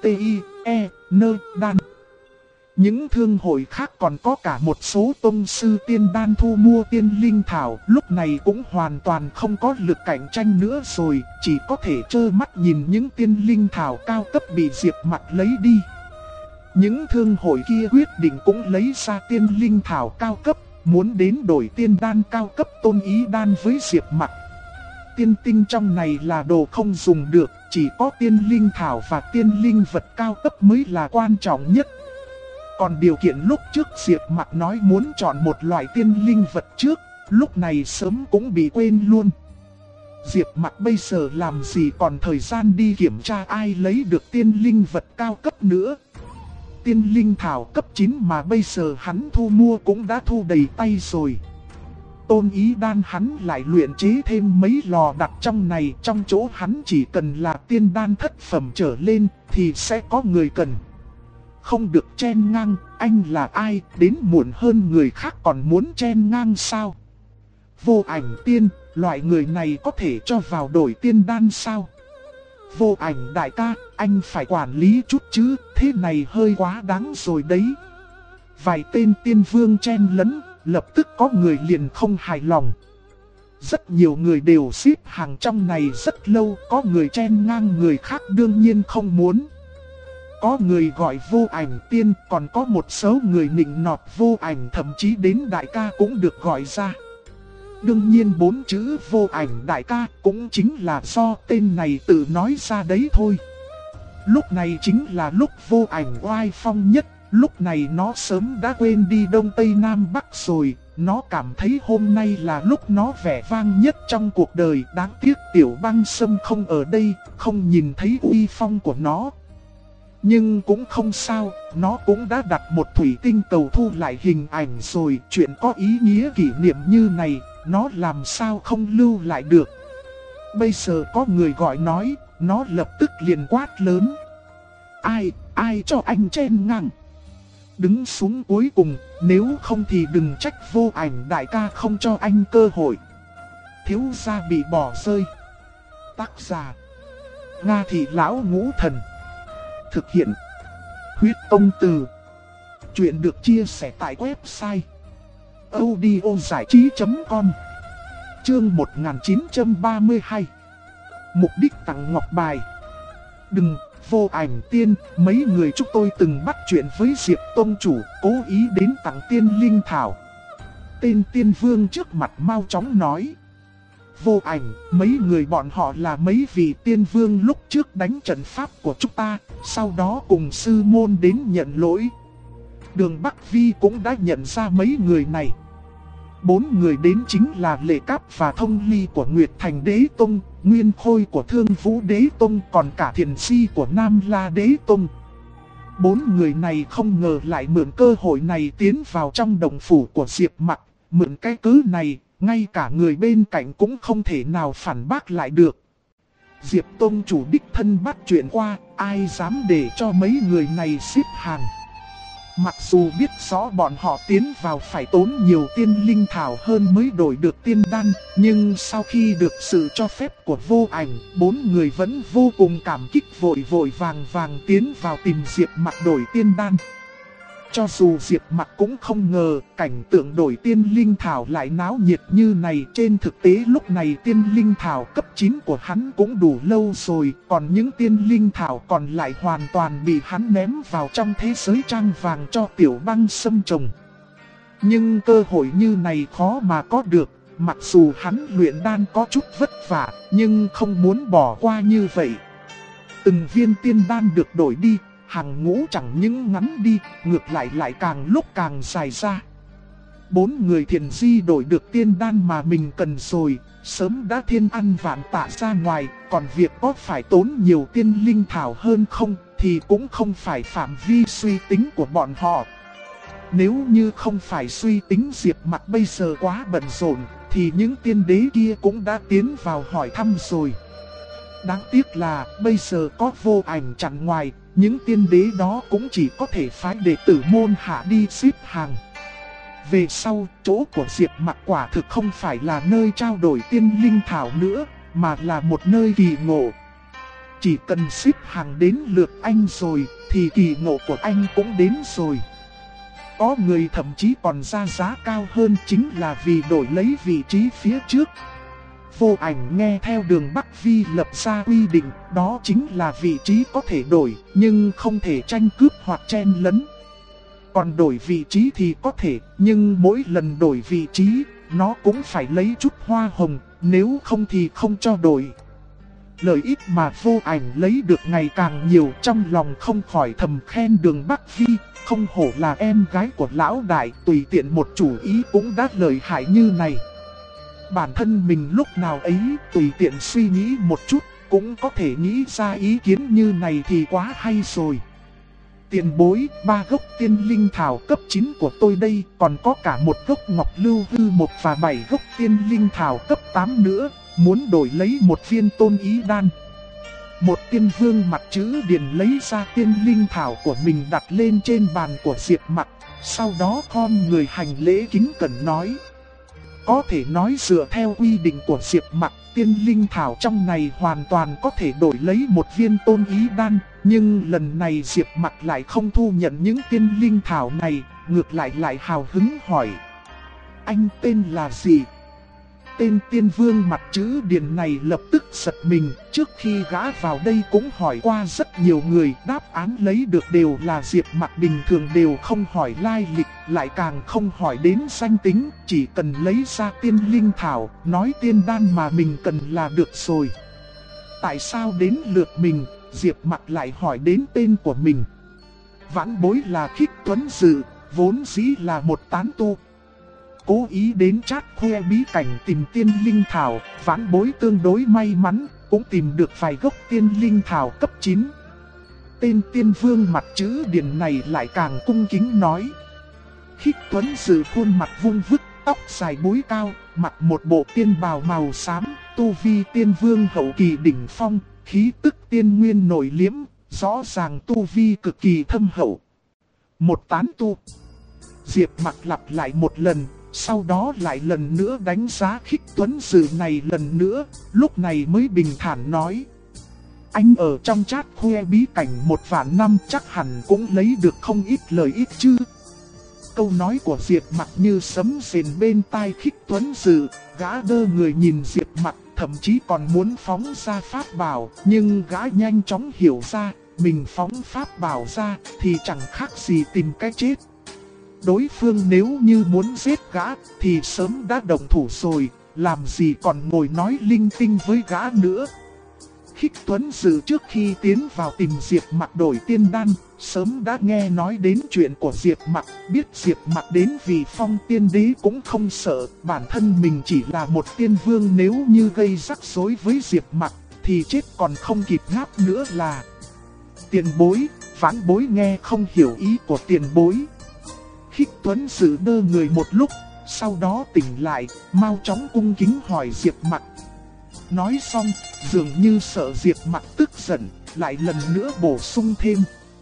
đan. Những thương hội khác còn có cả một số tông sư tiên đan thu mua tiên linh thảo, lúc này cũng hoàn toàn không có lực cạnh tranh nữa rồi, chỉ có thể trơ mắt nhìn những tiên linh thảo cao cấp bị Diệp Mặc lấy đi. Những thương hội kia quyết định cũng lấy ra tiên linh thảo cao cấp, muốn đến đổi tiên đan cao cấp tôn ý đan với Diệp Mặc. Tiên tinh trong này là đồ không dùng được, chỉ có tiên linh thảo và tiên linh vật cao cấp mới là quan trọng nhất. Còn điều kiện lúc trước Diệp Mặc nói muốn chọn một loại tiên linh vật trước, lúc này sớm cũng bị quên luôn. Diệp Mặc bây giờ làm gì còn thời gian đi kiểm tra ai lấy được tiên linh vật cao cấp nữa. Tiên linh thảo cấp 9 mà bây giờ hắn thu mua cũng đã thu đầy tay rồi. Tôn ý đan hắn lại luyện chế thêm mấy lò đặt trong này, trong chỗ hắn chỉ cần là tiên đan thất phẩm trở lên thì sẽ có người cần. Không được chen ngang, anh là ai, đến muộn hơn người khác còn muốn chen ngang sao? Vô Ảnh Tiên, loại người này có thể cho vào đổi tiên đan sao? Vô Ảnh đại ca, anh phải quản lý chút chứ, thế này hơi quá đáng rồi đấy. Vài tên tiên vương chen lấn, lập tức có người liền không hài lòng. Rất nhiều người đều xếp hàng trong này rất lâu, có người chen ngang người khác đương nhiên không muốn. Có người gọi Vô Ảnh Tiên, còn có một số người nịnh nọt Vô Ảnh, thậm chí đến đại ca cũng được gọi ra. Đương nhiên 4 chữ Vô Ảnh đại ca cũng chính là do tên này tự nói ra đấy thôi. Lúc này chính là lúc Vô Ảnh oai phong nhất, lúc này nó sớm đã quên đi Đông Tây Nam Bắc rồi. Nó cảm thấy hôm nay là lúc nó vẻ vang nhất trong cuộc đời. Đáng tiếc Tiểu Băng Sâm không ở đây, không nhìn thấy uy phong của nó. Nhưng cũng không sao, nó cũng đã đặt một thủy tinh cầu thu lại hình ảnh rồi. Chuyện có ý nghĩa kỷ niệm như này, nó làm sao không lưu lại được. Bây giờ có người gọi nói, nó lập tức liền quát lớn: Ai cho anh chen ngang? Đứng xuống cuối cùng, nếu không thì đừng trách Vô Ảnh đại ca không cho anh cơ hội. Thiếu gia bị bỏ rơi. Tác giả: Nga Thị Lão Ngũ Thần. Thực hiện: Huyết Tông Từ. Chuyện được chia sẻ tại website audiozảichí.com. Chương 1932. Mục đích tặng ngọc bài. Đừng, Vô Ảnh Tiên, mấy người chúng tôi từng bắt chuyện với Diệp Tông chủ, cố ý đến tặng tiên linh thảo. Tên tiên vương trước mặt mau chóng nói: Vô Ảnh, mấy người bọn họ là mấy vị tiên vương lúc trước đánh trận pháp của chúng ta, sau đó cùng sư môn đến nhận lỗi. Đường Bắc Vi cũng đã nhận ra mấy người này. 4 người đến chính là Lệ Cáp và Thông Ly của Nguyệt Thành Đế Tông, Nguyên Khôi của Thương Vũ Đế Tông, còn cả Thiền Si của Nam La Đế Tông. 4 người này không ngờ lại mượn cơ hội này tiến vào trong đồng phủ của Diệp Mặc. Mượn cái cớ này, ngay cả người bên cạnh cũng không thể nào phản bác lại được. Diệp Tông chủ đích thân bắt chuyện qua, ai dám để cho mấy người này xếp hàng. Mặc dù biết rõ bọn họ tiến vào phải tốn nhiều tiên linh thảo hơn mới đổi được tiên đan, nhưng sau khi được sự cho phép của Vô Ảnh, 4 người vẫn vô cùng cảm kích, vội vội vàng tiến vào tìm Diệp Mặc đổi tiên đan. Cho dù Diệp Mặc cũng không ngờ cảnh tượng đổi tiên linh thảo lại náo nhiệt như này. Trên thực tế lúc này tiên linh thảo cấp 9 của hắn cũng đủ lâu rồi, còn những tiên linh thảo còn lại hoàn toàn bị hắn ném vào trong thế giới trang vàng cho Tiểu Băng Sâm trồng. Nhưng cơ hội như này khó mà có được, mặc dù hắn luyện đan có chút vất vả, nhưng không muốn bỏ qua như vậy. Từng viên tiên đan được đổi đi, hàng ngũ chẳng những ngắn đi, ngược lại càng lúc càng dài ra. 4 người Thiền Di đổi được tiên đan mà mình cần rồi, sớm đã thiên ăn vạn tạ ra ngoài, còn việc có phải tốn nhiều tiên linh thảo hơn không thì cũng không phải phạm vi suy tính của bọn họ. Nếu như không phải suy tính Diệp Mặc bây giờ quá bận rộn, thì những tiên đế kia cũng đã tiến vào hỏi thăm rồi. Đáng tiếc là bây giờ có Vô Ảnh chặn ngoài, những tiên đế đó cũng chỉ có thể phái đệ tử môn hạ đi xếp hàng. Về sau, chỗ của Diệp Mặc quả thực không phải là nơi trao đổi tiên linh thảo nữa, mà là một nơi kỳ ngộ. Chỉ cần xếp hàng đến lượt anh rồi, thì kỳ ngộ của anh cũng đến rồi. Có người thậm chí còn ra giá cao hơn, chính là vì đổi lấy vị trí phía trước. Vô Ảnh nghe theo Đường Bắc Vi lập ra quy định, đó chính là vị trí có thể đổi, nhưng không thể tranh cướp hoặc chen lấn. Còn đổi vị trí thì có thể, nhưng mỗi lần đổi vị trí, nó cũng phải lấy chút hoa hồng, nếu không thì không cho đổi. Lợi ích mà Vô Ảnh lấy được ngày càng nhiều, trong lòng không khỏi thầm khen Đường Bắc Vi, không hổ là em gái của lão đại, tùy tiện một chủ ý cũng đã lợi hại như này. Bản thân mình lúc nào ấy tùy tiện suy nghĩ một chút, cũng có thể nghĩ ra ý kiến như này thì quá hay rồi. Tiền bối, 3 gốc tiên linh thảo cấp 9 của tôi đây, còn có cả một gốc ngọc lưu hư 1 và 7 gốc tiên linh thảo cấp 8 nữa, muốn đổi lấy một viên tôn ý đan. Một tiên vương mặt chữ điền lấy ra tiên linh thảo của mình đặt lên trên bàn của Diệp Mặc, sau đó khom người hành lễ kính cẩn nói. Có thể nói dựa theo quy định của Diệp Mặc, tiên linh thảo trong này hoàn toàn có thể đổi lấy một viên tôn ý đan, nhưng lần này Diệp Mặc lại không thu nhận những tiên linh thảo này, ngược lại hào hứng hỏi. Anh tên là gì? Tên tiên vương mặt chữ điền này lập tức giật mình, trước khi gã vào đây cũng hỏi qua rất nhiều người, đáp án lấy được đều là Diệp Mặc bình thường đều không hỏi lai lịch, lại càng không hỏi đến danh tính, chỉ cần lấy ra tiên linh thảo, nói tiên đan mà mình cần là được rồi. Tại sao đến lượt mình, Diệp Mặc lại hỏi đến tên của mình? Vãn bối là Khích Tuấn Dự, vốn dĩ là một tán tu. Cố ý đến Trát Khoe bí cảnh tìm tiên linh thảo, vãn bối tương đối may mắn, cũng tìm được vài gốc tiên linh thảo cấp 9. Tên tiên vương mặt chữ điền này lại càng cung kính nói. Khích Tuấn Dự khuôn mặt vuông vức, tóc dài búi cao, mặc một bộ tiên bào màu xám, tu vi tiên vương hậu kỳ đỉnh phong, khí tức tiên nguyên nổi liếm, rõ ràng tu vi cực kỳ thâm hậu. Một tán tu. Diệp Mặc lặp lại một lần, sau đó lại lần nữa đánh giá Khích Tuấn Dự này lần nữa, lúc này mới bình thản nói. Anh ở trong Trát Khoe bí cảnh 1 vạn năm chắc hẳn cũng lấy được không ít lợi ích chứ. Câu nói của Diệp Mặc như sấm rền bên tai Khích Tuấn Dự, gã đơ người nhìn Diệp Mặc, thậm chí còn muốn phóng ra pháp bảo, nhưng gã nhanh chóng hiểu ra, mình phóng pháp bảo ra thì chẳng khác gì tìm cái chết. Đối phương nếu như muốn giết gã thì sớm đã động thủ rồi, làm gì còn ngồi nói linh tinh với gã nữa. Khích Tuấn Dự trước khi tiến vào tìm Diệp Mặc đổi tiên đan, sớm đã nghe nói đến chuyện của Diệp Mặc, biết Diệp Mặc đến vì phong tiên đế cũng không sợ, bản thân mình chỉ là một tiên vương, nếu như gây rắc rối với Diệp Mặc thì chết còn không kịp ngáp nữa là. Tiền bối, vãn bối nghe không hiểu ý của tiền bối. Khích Tuấn Dự đơ người một lúc, sau đó tỉnh lại, mau chóng cung kính hỏi Diệp Mặc. Nói xong, dường như sợ Diệp Mặc tức giận, lại lần nữa bổ sung thêm.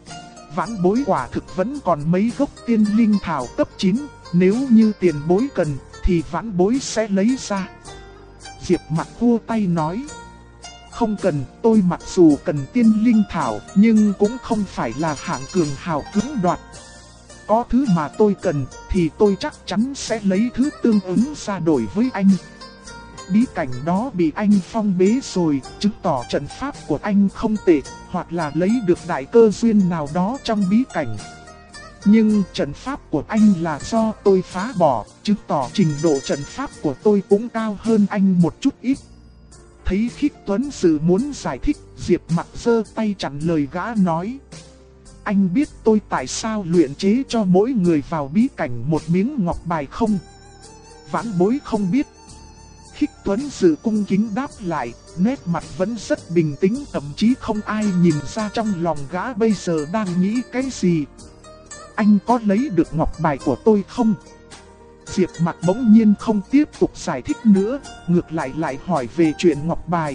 Vãn bối quả thực vẫn còn mấy gốc tiên linh thảo cấp 9, nếu như tiền bối cần, thì vãn bối sẽ lấy ra. Diệp Mặc khua tay nói. Không cần, tôi mặc dù cần tiên linh thảo, nhưng cũng không phải là hạng cường hào cưỡng đoạt. Có thứ mà tôi cần, thì tôi chắc chắn sẽ lấy thứ tương ứng ra đổi với anh. Bí cảnh đó bị anh phong bế rồi, chứng tỏ trận pháp của anh không tệ, hoặc là lấy được đại cơ duyên nào đó trong bí cảnh. Nhưng trận pháp của anh là do tôi phá bỏ, chứng tỏ trình độ trận pháp của tôi cũng cao hơn anh một chút ít. Thấy Khích Tuấn Dự muốn giải thích, Diệp Mặc giơ tay chặn lời gã nói. Anh biết tôi tại sao luyện chế cho mỗi người vào bí cảnh một miếng ngọc bài không? Vãn bối không biết. Khích Tuấn Dự cung kính đáp lại, nét mặt vẫn rất bình tĩnh, thậm chí không ai nhìn ra trong lòng gã bây giờ đang nghĩ cái gì. anh có lấy được ngọc bài của tôi không? Diệp Mặc bỗng nhiên không tiếp tục giải thích nữa, ngược lại hỏi về chuyện ngọc bài.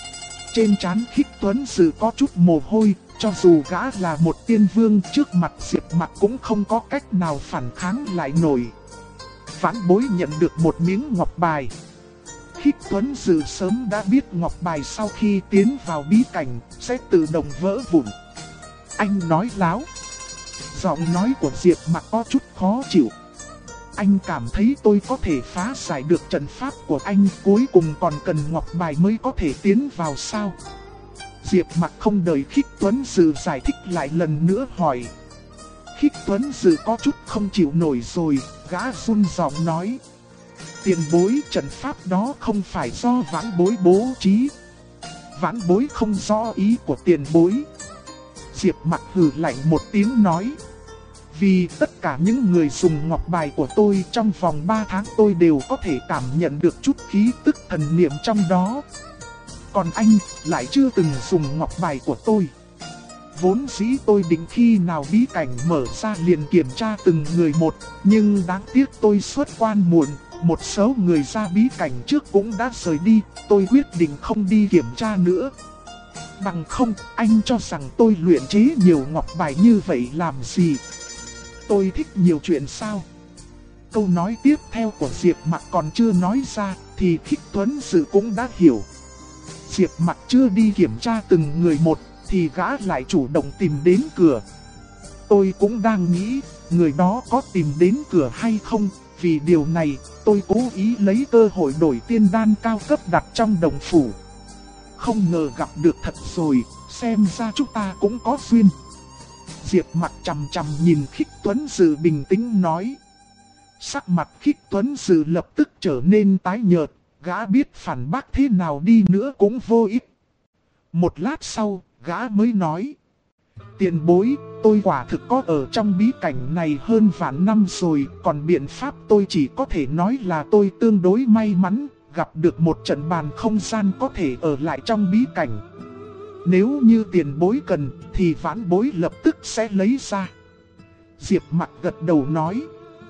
Trên trán Khích Tuấn Sự có chút mồ hôi, cho dù gã là một tiên vương trước mặt Diệp Mặc cũng không có cách nào phản kháng lại nổi. Vãn Bối nhận được một miếng ngọc bài. Khích Tuấn Sự sớm đã biết ngọc bài sau khi tiến vào bí cảnh sẽ tự động vỡ vụn. Anh nói láo. Giọng nói của Diệp Mặc có chút khó chịu. Anh cảm thấy tôi có thể phá giải được trận pháp của anh, cuối cùng còn cần ngọc bài mới có thể tiến vào sao? Diệp Mặc không đợi Khích Tuấn Sự giải thích lại lần nữa hỏi. Khích Tuấn Sự có chút không chịu nổi rồi, gã run giọng nói. Tiền bối, trận pháp đó không phải do Vãn Bối bố trí. Vãn Bối không rõ ý của tiền bối. Diệp Mặc hừ lạnh một tiếng nói. Vì tất cả những người dùng ngọc bài của tôi trong vòng 3 tháng tôi đều có thể cảm nhận được chút khí tức thần niệm trong đó. Còn anh lại chưa từng dùng ngọc bài của tôi. Vốn dĩ tôi định khi nào bí cảnh mở ra liền kiểm tra từng người một, nhưng đáng tiếc tôi xuất quan muộn, một số người ra bí cảnh trước cũng đã rời đi, tôi quyết định không đi kiểm tra nữa. Bằng không, anh cho rằng tôi luyện chế nhiều ngọc bài như vậy làm gì? Tôi thích nhiều chuyện sao? Câu nói tiếp theo của Diệp Mặc còn chưa nói ra, thì Khích Tuấn Sự cũng đã hiểu. Diệp Mặc chưa đi kiểm tra từng người một, thì gã lại chủ động tìm đến cửa. Tôi cũng đang nghĩ, người đó có tìm đến cửa hay không, vì điều này, tôi cố ý lấy cơ hội đổi tiên đan cao cấp đặt trong đồng phủ. Không ngờ gặp được thật rồi, xem ra chúng ta cũng có duyên. Diệp Mặc chằm chằm nhìn Khích Tuấn Sự bình tĩnh nói. Sắc mặt Khích Tuấn Sự lập tức trở nên tái nhợt, gã biết phản bác thế nào đi nữa cũng vô ích. Một lát sau, gã mới nói. Tiền bối, tôi quả thực có ở trong bí cảnh này hơn vạn năm rồi, còn biện pháp tôi chỉ có thể nói là tôi tương đối may mắn, gặp được một trận bàn không gian có thể ở lại trong bí cảnh. Nếu như tiền bối cần, thì Vãn Bối lập tức sẽ lấy ra. Diệp Mặc gật đầu nói.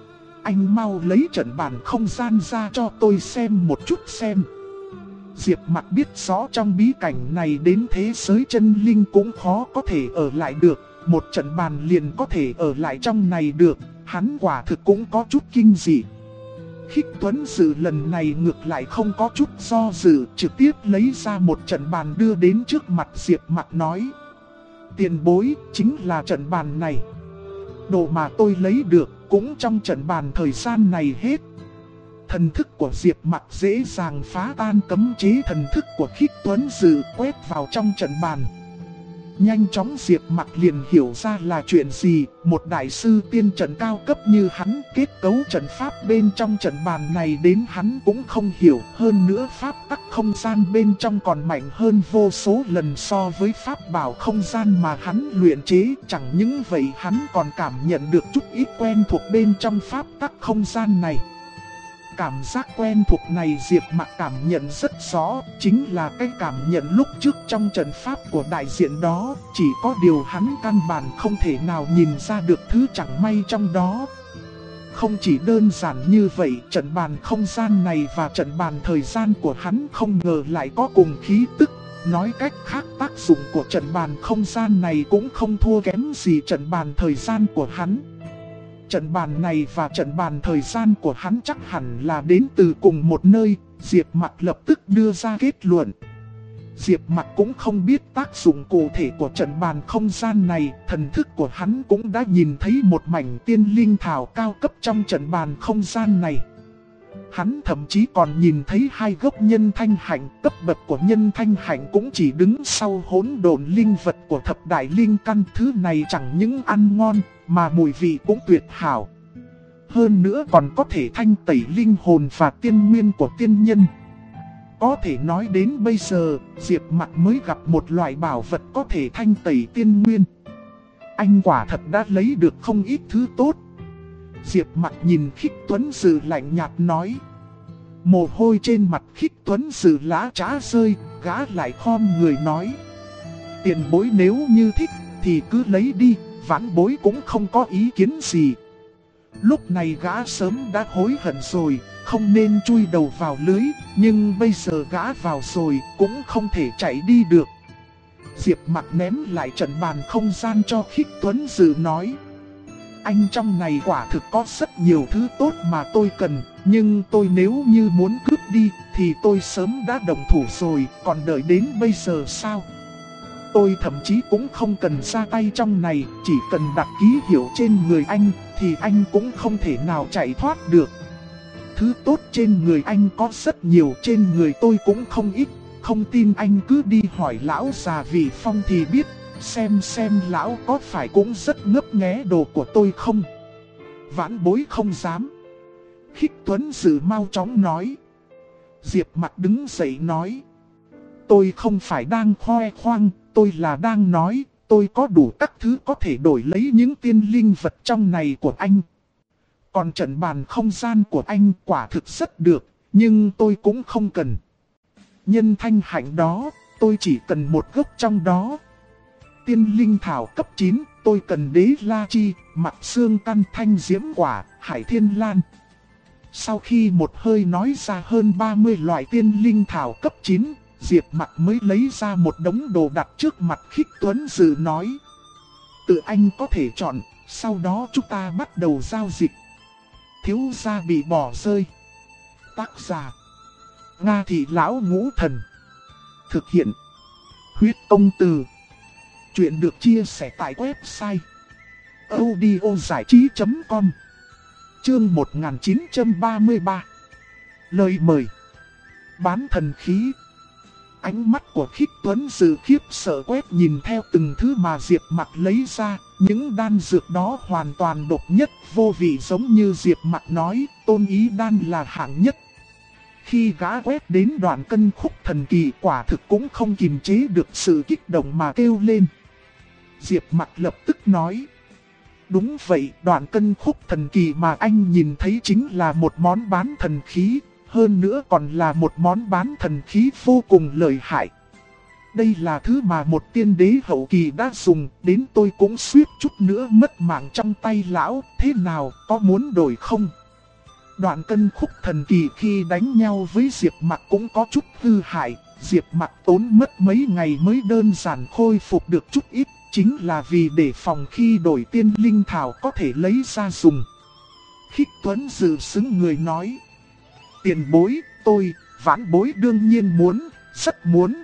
Anh mau lấy trận bàn không gian ra cho tôi xem một chút xem. Diệp Mặc biết rõ trong bí cảnh này đến thế giới chân linh cũng khó có thể ở lại được. Một trận bàn liền có thể ở lại trong này được, hắn quả thực cũng có chút kinh dị. Khích Tuấn Sự lần này ngược lại không có chút do dự, trực tiếp lấy ra một trận bàn đưa đến trước mặt Diệp Mặc nói. Tiền bối, chính là trận bàn này. Đồ mà tôi lấy được cũng trong trận bàn thời gian này hết. Thần thức của Diệp Mặc dễ dàng phá tan cấm chế thần thức của Khích Tuấn Sự quét vào trong trận bàn. Nhanh chóng Diệp Mặc liền hiểu ra là chuyện gì, một đại sư tiên trận cao cấp như hắn, kết cấu trận pháp bên trong trận bàn này đến hắn cũng không hiểu, hơn nữa pháp tắc không gian bên trong còn mạnh hơn vô số lần so với pháp bảo không gian mà hắn luyện chế, chẳng những vậy hắn còn cảm nhận được chút ít quen thuộc bên trong pháp tắc không gian này. Cảm giác quen thuộc này Diệp Mặc cảm nhận rất rõ, chính là cái cảm nhận lúc trước trong trận pháp của đại diện đó, chỉ có điều hắn căn bản không thể nào nhìn ra được thứ chẳng may trong đó. Không chỉ đơn giản như vậy, trận bàn không gian này và trận bàn thời gian của hắn không ngờ lại có cùng khí tức, nói cách khác tác dụng của trận bàn không gian này cũng không thua kém gì trận bàn thời gian của hắn. Trận bàn này và trận bàn thời gian của hắn chắc hẳn là đến từ cùng một nơi, Diệp Mặc lập tức đưa ra kết luận. Diệp Mặc cũng không biết tác dụng cụ thể của trận bàn không gian này, thần thức của hắn cũng đã nhìn thấy một mảnh tiên linh thảo cao cấp trong trận bàn không gian này. Hắn thậm chí còn nhìn thấy hai gốc nhân thanh hạnh, cấp bậc của nhân thanh hạnh cũng chỉ đứng sau hỗn độn linh vật của thập đại linh căn, thứ này chẳng những ăn ngon mà mùi vị cũng tuyệt hảo. Hơn nữa còn có thể thanh tẩy linh hồn và tiên nguyên của tiên nhân. Có thể nói đến bây giờ, Diệp Mặc mới gặp một loại bảo vật có thể thanh tẩy tiên nguyên. Anh quả thật đã lấy được không ít thứ tốt. Diệp Mặc nhìn Khích Tuấn Sự lạnh nhạt nói. Mồ hôi trên mặt Khích Tuấn Sự lã chã rơi, gã lại khom người nói. Tiền bối nếu như thích thì cứ lấy đi, Vãn Bối cũng không có ý kiến gì. Lúc này gã sớm đã hối hận rồi, không nên chui đầu vào lưới, nhưng bây giờ gã vào rồi cũng không thể chạy đi được. Diệp Mặc ném lại trận bàn không gian cho Khích Tuấn Dự nói: anh trong này quả thực có rất nhiều thứ tốt mà tôi cần, nhưng tôi nếu như muốn cướp đi thì tôi sớm đã động thủ rồi, còn đợi đến bây giờ sao? Tôi thậm chí cũng không cần ra tay trong này, chỉ cần đặt ký hiệu trên người anh thì anh cũng không thể nào chạy thoát được. Thứ tốt trên người anh có rất nhiều, trên người tôi cũng không ít. Không tin anh cứ đi hỏi lão già Vị Phong thì biết, xem lão có phải cũng rất ngấp nghé đồ của tôi không? Vãn Bối không dám. Khích Tuấn Dự mau chóng nói. Diệp Mặc đứng dậy nói: tôi không phải đang khoe khoang, tôi là đang nói, tôi có đủ các thứ có thể đổi lấy những tiên linh vật trong này của anh. Còn trận bàn không gian của anh quả thực rất được, nhưng tôi cũng không cần. Nhân thanh hạnh đó, tôi chỉ cần một gốc trong đó. Tiên linh thảo cấp 9, tôi cần đế la chi, mặt xương căn, thanh diễm quả, hải thiên lan. Sau khi một hơi nói ra hơn 30 loại tiên linh thảo cấp 9, Diệp Mặc mới lấy ra một đống đồ đặt trước mặt Khích Tuấn Dự nói: tự anh có thể chọn, sau đó chúng ta bắt đầu giao dịch. Thiếu gia bị bỏ rơi. Tác giả: Nga Thị Lão Ngũ Thần. Thực hiện: Huyết Công Từ. Chuyện được chia sẻ tại website audiozảichí.com. Chương 1933. Lời mời. Bán thần khí. Ánh mắt của Khích Tuấn Dự khiếp sợ quét nhìn theo từng thứ mà Diệp Mặc lấy ra. Những đan dược đó hoàn toàn độc nhất, vô vị, giống như Diệp Mặc nói, Tôn Ý đan là hạng nhất. Khi gã quét đến đoạn cân khúc thần kỳ, quả thực cũng không kiềm chế được sự kích động mà kêu lên. Diệp Mặc lập tức nói: đúng vậy, đoạn cân khúc thần kỳ mà anh nhìn thấy chính là một món bán thần khí, hơn nữa còn là một món bán thần khí vô cùng lợi hại. Đây là thứ mà một tiên đế hậu kỳ đã dùng, đến tôi cũng suýt chút nữa mất mạng trong tay lão, thế nào, có muốn đổi không? Đoạn cân khúc thần kỳ khi đánh nhau với Diệp Mặc cũng có chút hư hại, Diệp Mặc tốn mất mấy ngày mới đơn giản khôi phục được chút ít, chính là vì để phòng khi đổi tiên linh thảo có thể lấy ra dùng. Khích Tuấn Dự xứng người nói: tiền bối, tôi, Vãn Bối đương nhiên muốn, rất muốn,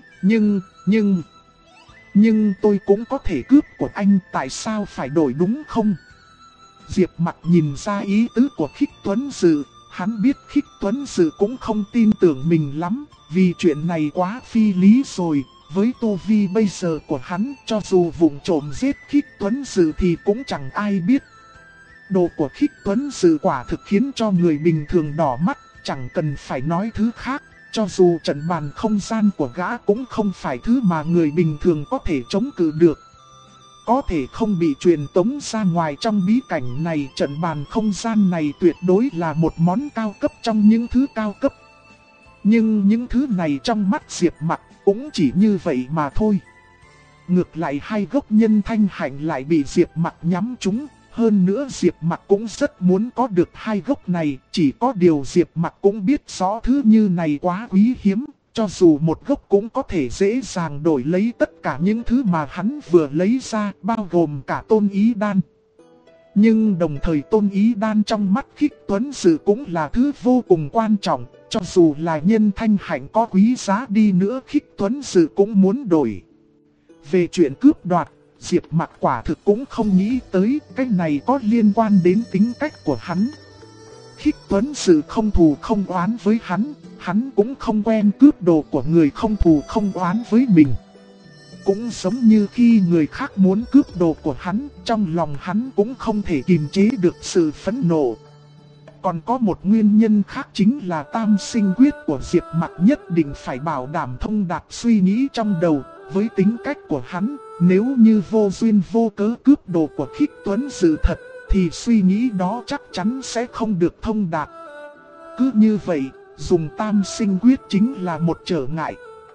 nhưng tôi cũng có thể cướp của anh, tại sao phải đổi đúng không? Diệp Mặc nhìn ra ý tứ của Khích Tuấn Dự, hắn biết Khích Tuấn Dự cũng không tin tưởng mình lắm, vì chuyện này quá phi lý rồi. Với tu vi bây giờ của hắn, cho dù vụng trộm giết Khích Tuấn Dự thì cũng chẳng ai biết. Đồ của Khích Tuấn Dự quả thực khiến cho người bình thường đỏ mắt, chẳng cần phải nói thứ khác. Cho dù trận bàn không gian của gã cũng không phải thứ mà người bình thường có thể chống cự được. Có thể không bị truyền tống ra ngoài trong bí cảnh này, trận bàn không gian này tuyệt đối là một món cao cấp trong những thứ cao cấp. Nhưng những thứ này trong mắt Diệp Mặc cũng chỉ như vậy mà thôi. Ngược lại hai gốc nhân thanh hạnh lại bị Diệp Mặc nhắm trúng. Hơn nữa Diệp Mặc cũng rất muốn có được hai gốc này, chỉ có điều Diệp Mặc cũng biết rõ thứ như này quá quý hiếm, cho dù một gốc cũng có thể dễ dàng đổi lấy tất cả những thứ mà hắn vừa lấy ra, bao gồm cả Tôn Ý đan. Nhưng đồng thời Tôn Ý đan trong mắt Khích Tuấn Dự cũng là thứ vô cùng quan trọng, cho dù là nhân thanh hạnh có quý giá đi nữa Khích Tuấn Dự cũng muốn đổi. Về chuyện cướp đoạt, Diệp Mặc quả thực cũng không nghĩ tới cái này có liên quan đến tính cách của hắn. Khích Tuấn Dự không thù không oán với hắn cũng không quen cướp đồ của người không thù không oán với mình. Cũng giống như khi người khác muốn cướp đồ của hắn, trong lòng hắn cũng không thể kiềm chế được sự phẫn nộ. Còn có một nguyên nhân khác chính là tam sinh quyết của Diệp Mặc nhất định phải bảo đảm thông đạt suy nghĩ trong đầu. Với tính cách của hắn, nếu như vô duyên vô cớ cướp đồ của Khích Tuấn Dự thật, thì suy nghĩ đó chắc chắn sẽ không được thông đạt. Cứ như vậy, dùng tam sinh quyết chính là một trở ngại.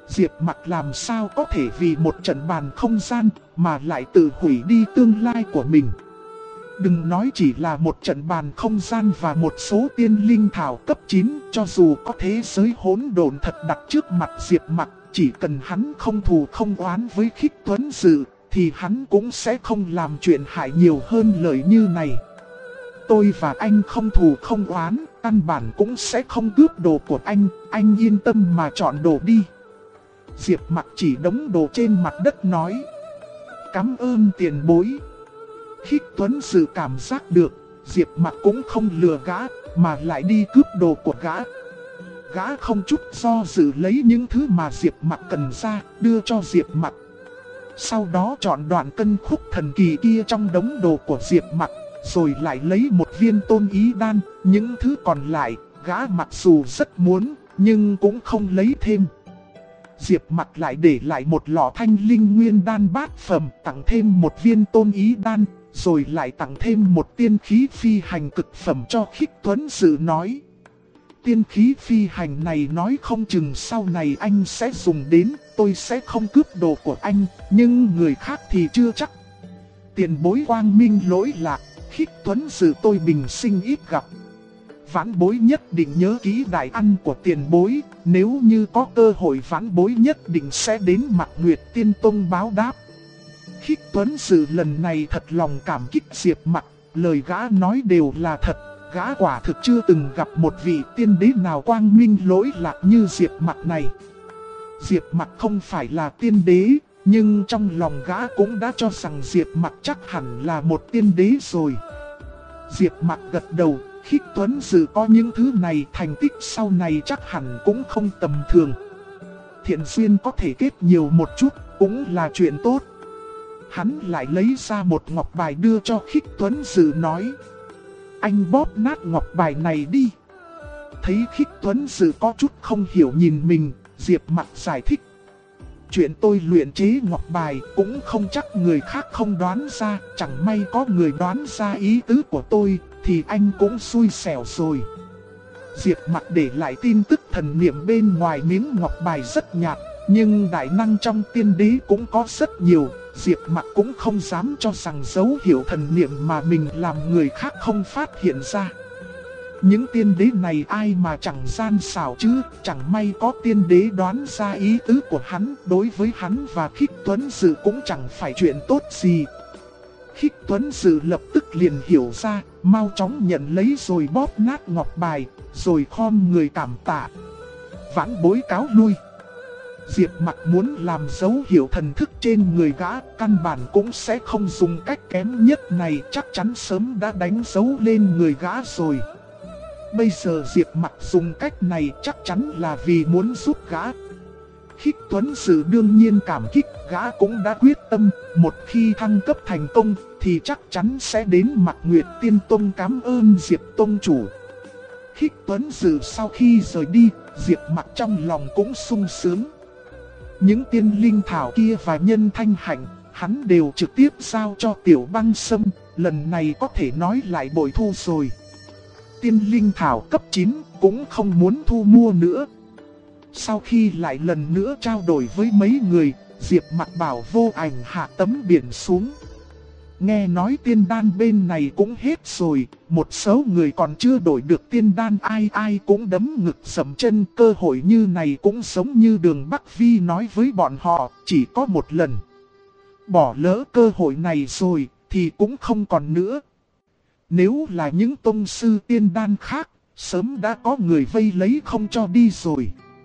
Diệp Mặc làm sao có thể vì một trận bàn không gian mà lại tự hủy đi tương lai của mình. Đừng nói chỉ là một trận bàn không gian và một số tiên linh thảo cấp 9, cho dù có thế giới hỗn độn thật đặt trước mặt Diệp Mặc, chỉ cần hắn không thù không oán với Khích Tuấn Dự, thì hắn cũng sẽ không làm chuyện hại nhiều hơn lợi như này. Tôi và anh không thù không oán, căn bản cũng sẽ không cướp đồ của anh yên tâm mà chọn đồ đi. Diệp Mặc chỉ đống đồ trên mặt đất nói. Cảm ơn tiền bối. Khích Tuấn Dự cảm giác được, Diệp Mặc cũng không lừa gã, mà lại đi cướp đồ của gã. Gã không chút do dự lấy những thứ mà Diệp Mặc cần ra, đưa cho Diệp Mặc. Sau đó chọn đoạn cân khúc thần kỳ kia trong đống đồ của Diệp Mặc, rồi lại lấy một viên tôn ý đan. Những thứ còn lại, gã mặc dù rất muốn, nhưng cũng không lấy thêm. Diệp Mặc lại để lại một lọ thanh linh nguyên đan bát phẩm, tặng thêm một viên tôn ý đan, rồi lại tặng thêm một tiên khí phi hành cực phẩm cho Khích Tuấn Dự nói. Tiên khí phi hành này nói không chừng sau này anh sẽ dùng đến, tôi sẽ không cướp đồ của anh, nhưng người khác thì chưa chắc. Tiền bối quang minh lỗi lạc, Khích Tuấn Dự tôi bình sinh ít gặp. Vãn bối nhất định nhớ kỹ đại ăn của tiền bối, nếu như có cơ hội vãn bối nhất định sẽ đến Mạc Nguyệt Tiên Tông báo đáp. Khích Tuấn Dự lần này thật lòng cảm kích Diệp Mặc, lời gã nói đều là thật, gã quả thực chưa từng gặp một vị tiên đế nào quang minh lỗi lạc như Diệp Mặc này. Diệp Mặc không phải là tiên đế, nhưng trong lòng gã cũng đã cho rằng Diệp Mặc chắc hẳn là một tiên đế rồi. Diệp Mặc gật đầu, Khích Tuấn Dự có những thứ này, thành tích sau này chắc hẳn cũng không tầm thường. Thiện duyên có thể kết nhiều một chút, cũng là chuyện tốt. Hắn lại lấy ra một ngọc bài đưa cho Khích Tuấn Dự nói. Anh bóp nát ngọc bài này đi. Thấy Khích Tuấn Dự có chút không hiểu nhìn mình, Diệp Mặc giải thích. Chuyện tôi luyện chế ngọc bài cũng không chắc người khác không đoán ra, chẳng may có người đoán ra ý tứ của tôi, thì anh cũng xui xẻo rồi. Diệp Mặc để lại tin tức thần niệm bên ngoài miếng ngọc bài rất nhạt, nhưng đại năng trong tiên đế cũng có rất nhiều. Diệp Mặc cũng không dám cho rằng dấu hiệu thần niệm mà mình làm người khác không phát hiện ra. Những tiên đế này ai mà chẳng gian xảo chứ, chẳng may có tiên đế đoán ra ý tứ của hắn, đối với hắn và Khích Tuấn Dự cũng chẳng phải chuyện tốt gì. Khích Tuấn Dự lập tức liền hiểu ra, mau chóng nhận lấy rồi bóp nát ngọc bài, rồi khom người cảm tạ. Vãn bối cáo lui. Diệp Mặc muốn làm dấu hiệu thần thức trên người gã, căn bản cũng sẽ không dùng cách kém nhất này, chắc chắn sớm đã đánh dấu lên người gã rồi. Bây giờ Diệp Mặc dùng cách này chắc chắn là vì muốn giúp gã. Khích Tuấn Dự đương nhiên cảm kích, gã cũng đã quyết tâm, một khi thăng cấp thành công thì chắc chắn sẽ đến Mạc Nguyệt Tiên Tông cảm ơn Diệp Tông chủ. Khích Tuấn Dự sau khi rời đi, Diệp Mặc trong lòng cũng sung sướng. Những tiên linh thảo kia và nhân thanh hạnh, hắn đều trực tiếp giao cho Tiểu Băng Sâm, lần này có thể nói lại bội thu rồi. Tiên linh thảo cấp 9 cũng không muốn thu mua nữa. Sau khi lại lần nữa trao đổi với mấy người, Diệp Mặc bảo Vô Ảnh hạ tấm biển xuống. Nghe nói tiên đan bên này cũng hết rồi, một số người còn chưa đổi được tiên đan, ai cũng đấm ngực sầm chân. Cơ hội như này cũng giống như Đường Bắc Vi nói với bọn họ, chỉ có một lần. Bỏ lỡ cơ hội này rồi thì cũng không còn nữa. Nếu là những tông sư tiên đan khác, sớm đã có người vây lấy không cho đi rồi.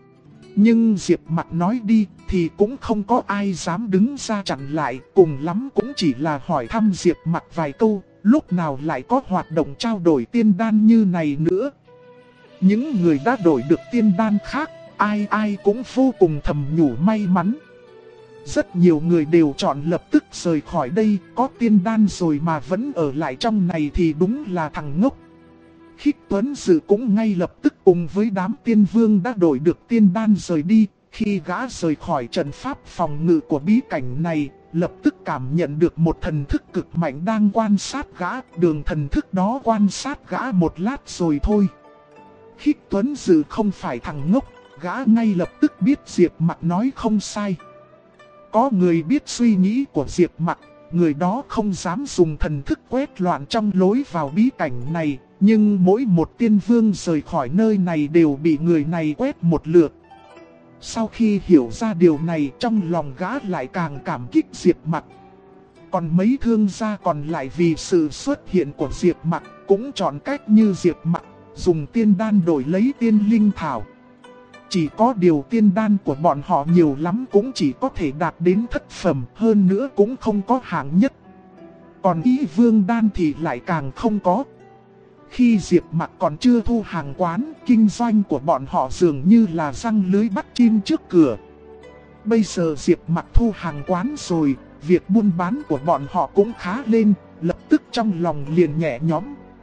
Nhưng Diệp Mặc nói đi thì cũng không có ai dám đứng ra chặn lại, cùng lắm cũng chỉ là hỏi thăm Diệp Mặc vài câu, lúc nào lại có hoạt động trao đổi tiên đan như này nữa. Những người đã đổi được tiên đan khác, ai cũng vô cùng thầm nhủ may mắn. Rất nhiều người đều chọn lập tức rời khỏi đây, có tiên đan rồi mà vẫn ở lại trong này thì đúng là thằng ngốc. Khích Tuấn Dự cũng ngay lập tức cùng với đám tiên vương đã đổi được tiên đan rời đi. Khi gã rời khỏi trận pháp phòng ngự của bí cảnh này, lập tức cảm nhận được một thần thức cực mạnh đang quan sát gã. Đường thần thức đó quan sát gã một lát rồi thôi. Khích Tuấn Dự không phải thằng ngốc, Gã ngay lập tức biết Diệp Mặc nói không sai. Có người biết suy nghĩ của Diệp Mặc, người đó không dám dùng thần thức quét loạn trong lối vào bí cảnh này. Nhưng mỗi một tiên vương rời khỏi nơi này đều bị người này quét một lượt. Sau khi hiểu ra điều này, trong lòng gã lại càng cảm kích Diệp Mặc. Còn mấy thương gia còn lại vì sự xuất hiện của Diệp Mặc cũng chọn cách như Diệp Mặc, dùng tiên đan đổi lấy tiên linh thảo. Chỉ có điều tiên đan của bọn họ nhiều lắm cũng chỉ có thể đạt đến thất phẩm, hơn nữa cũng không có hạng nhất. Còn Y Vương đan thì lại càng không có. Khi Diệp Mặc còn chưa thu hàng quán, kinh doanh của bọn họ dường như là răng lưới bắt chim trước cửa. Bây giờ Diệp Mặc thu hàng quán rồi, việc buôn bán của bọn họ cũng khá lên, lập tức trong lòng liền nhẹ nhõm.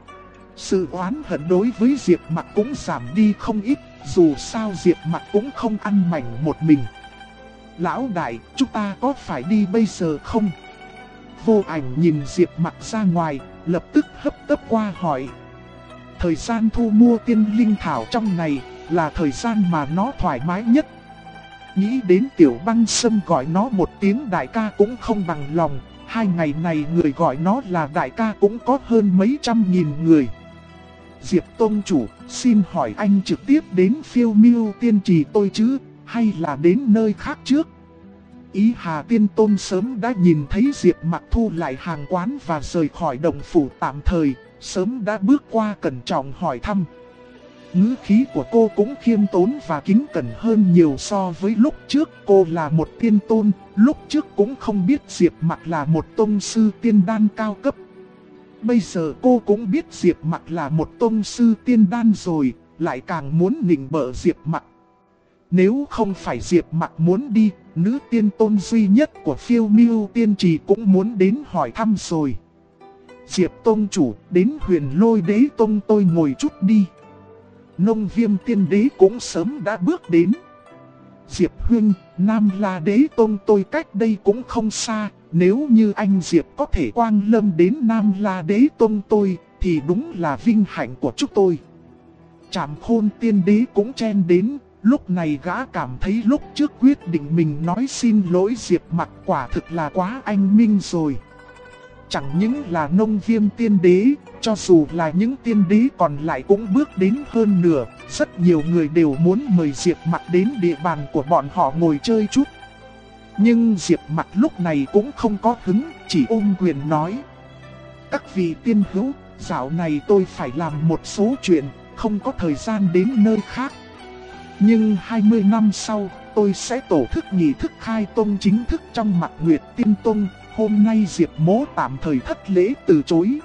Sự oán hận đối với Diệp Mặc cũng giảm đi không ít, dù sao Diệp Mặc cũng không ăn mảnh một mình. Lão đại, chúng ta có phải đi bây giờ không? Vô Ảnh nhìn Diệp Mặc ra ngoài, lập tức hấp tấp qua hỏi. Thời gian thu mua tiên linh thảo trong này là thời gian mà nó thoải mái nhất. Nghĩ đến Tiểu Băng Sâm gọi nó một tiếng đại ca cũng không bằng lòng. 2 ngày này người gọi nó là đại ca cũng có hơn mấy trăm nghìn người. Diệp Tông Chủ, xin hỏi anh trực tiếp đến Phiêu Miêu Tiên Trì tôi chứ, hay là đến nơi khác trước? Ý Hà Tiên Tôn sớm đã nhìn thấy Diệp Mặc thu lại hàng quán và rời khỏi động phủ tạm thời, sớm đã bước qua cẩn trọng hỏi thăm. Ngữ khí của cô cũng khiêm tốn và kính cẩn hơn nhiều so với lúc trước. Cô là một tiên tôn, lúc trước cũng không biết Diệp Mặc là một tông sư tiên đan cao cấp. Bây giờ cô cũng biết Diệp Mặc là một tông sư tiên đan rồi, lại càng muốn nịnh bợ Diệp Mặc. Nếu không phải Diệp Mặc muốn đi, nữ tiên tôn duy nhất của Phiêu Miêu Tiên Trì cũng muốn đến hỏi thăm rồi. Diệp Tông Chủ, đến Huyền Lôi Đế Tông tôi ngồi chút đi. Nông Viêm Tiên Đế cũng sớm đã bước đến. Diệp Huynh, Nam La Đế Tông tôi cách đây cũng không xa. Nếu như anh Diệp có thể quang lâm đến Nam La Đế Tông tôi, thì đúng là vinh hạnh của chúng tôi. Trảm Khôn Tiên Đế cũng chen đến. Lúc này gã cảm thấy lúc trước quyết định mình nói xin lỗi Diệp Mặc quả thực là quá anh minh rồi. Chẳng những là Nông Viêm Tiên Đế, cho dù là những tiên đế còn lại cũng bước đến hơn nửa. Rất nhiều người đều muốn mời Diệp Mặc đến địa bàn của bọn họ ngồi chơi chút. Nhưng Diệp Mặc lúc này cũng không có hứng, chỉ ôm quyền nói. Các vị tiên hữu, dạo này tôi phải làm một số chuyện, không có thời gian đến nơi khác. Nhưng 20 năm sau, tôi sẽ tổ chức nghi thức khai tông chính thức trong Mạc Nguyệt Tiên Tông. Hôm nay Diệp Mỗ tạm thời thất lễ từ chối.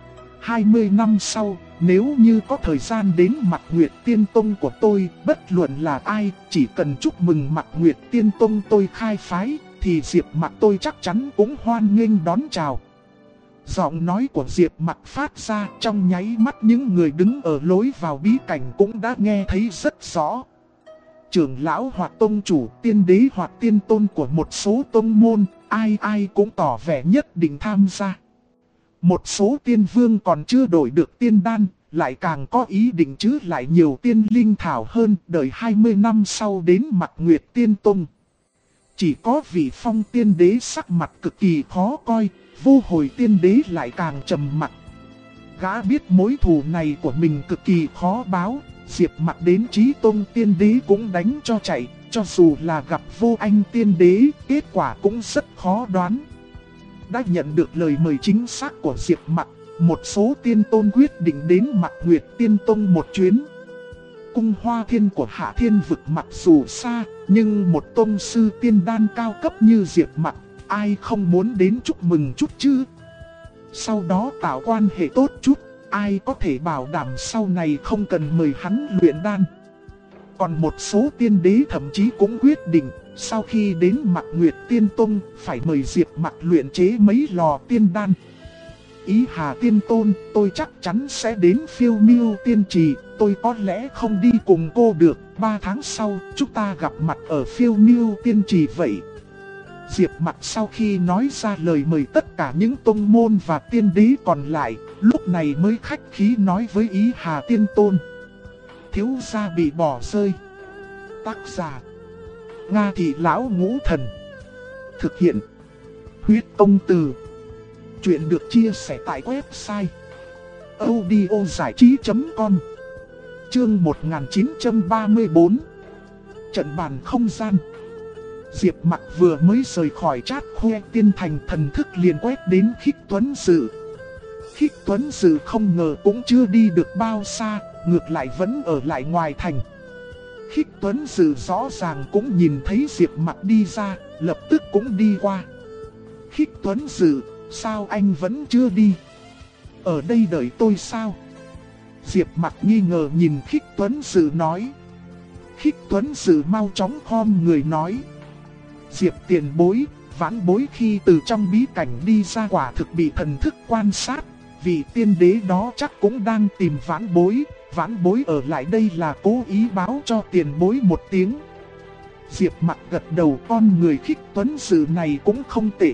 20 năm sau, nếu như có thời gian đến Mạc Nguyệt Tiên Tông của tôi, bất luận là ai, chỉ cần chúc mừng Mạc Nguyệt Tiên Tông tôi khai phái, thì Diệp Mặc tôi chắc chắn cũng hoan nghênh đón chào. Giọng nói của Diệp Mặc phát ra, trong nháy mắt những người đứng ở lối vào bí cảnh cũng đã nghe thấy rất rõ. Trưởng lão hoặc tông chủ, tiên đế hoặc tiên tôn của một số tông môn, ai ai cũng tỏ vẻ nhất định tham gia. Một số tiên vương còn chưa đổi được tiên đan, lại càng có ý định chứ lại nhiều tiên linh thảo hơn, đợi 20 năm sau đến Mạc Nguyệt Tiên Tông. Chỉ có vị Phong Tiên Đế sắc mặt cực kỳ khó coi, Vô Hồi Tiên Đế lại càng trầm mặc. Gã biết mối thù này của mình cực kỳ khó báo, Diệp Mặc đến Chí Tôn Tiên Đế cũng đánh cho chạy, cho dù là gặp Vô Anh Tiên Đế, kết quả cũng rất khó đoán. Đã nhận được lời mời chính xác của Diệp Mặc, một số tiên tôn quyết định đến Mạc Nguyệt Tiên Tông một chuyến. Cung Hoa Thiên của Hạ Thiên Vực mặc dù xa, nhưng một tông sư tiên đan cao cấp như Diệp Mặc, ai không muốn đến chúc mừng chút chứ? Sau đó tạo quan hệ tốt chút, ai có thể bảo đảm sau này không cần mời hắn luyện đan. Còn một số tiên đế thậm chí cũng quyết định, sau khi đến Mạc Nguyệt Tiên Tông, phải mời Diệp Mặc luyện chế mấy lò tiên đan. Ý Hà Tiên Tôn, tôi chắc chắn sẽ đến Phiêu Miêu Tiên Trì, tôi có lẽ không đi cùng cô được, 3 tháng sau, chúng ta gặp mặt ở Phiêu Miêu Tiên Trì vậy. Diệp Mặc sau khi nói ra lời mời tất cả những tông môn và tiên đế còn lại, lúc này mới khách khí nói với Ý Hà Tiên Tôn. Thiếu gia bị bỏ rơi. Tác giả: Nga Thị Lão Ngũ Thần. Thực hiện: Huyết Công Từ. Chuyện được chia sẻ tại website audiozảichí.com. Chương 1934. Trận bàn không gian. Diệp Mặc vừa mới rời khỏi Trát Khoe Tiên Thành, thần thức liền quét đến Khích Tuấn Sự. Khích Tuấn Sự không ngờ cũng chưa đi được bao xa, ngược lại vẫn ở lại ngoài thành. Khích Tuấn Sự rõ ràng cũng nhìn thấy Diệp Mặc đi ra, lập tức cũng đi qua. Khích Tuấn Sự, sao anh vẫn chưa đi? Ở đây đợi tôi sao? Diệp Mặc nghi ngờ nhìn Khích Tuấn Sự nói. Khích Tuấn Sự mau chóng khom người nói. Diệp tiền bối, vãn bối khi từ trong bí cảnh đi ra quả thực bị thần thức quan sát. Vị tiên đế đó chắc cũng đang tìm vãn bối ở lại đây là cố ý báo cho tiền bối một tiếng. Diệp Mặc gật đầu, con người Khích Tuấn Sự này cũng không tệ.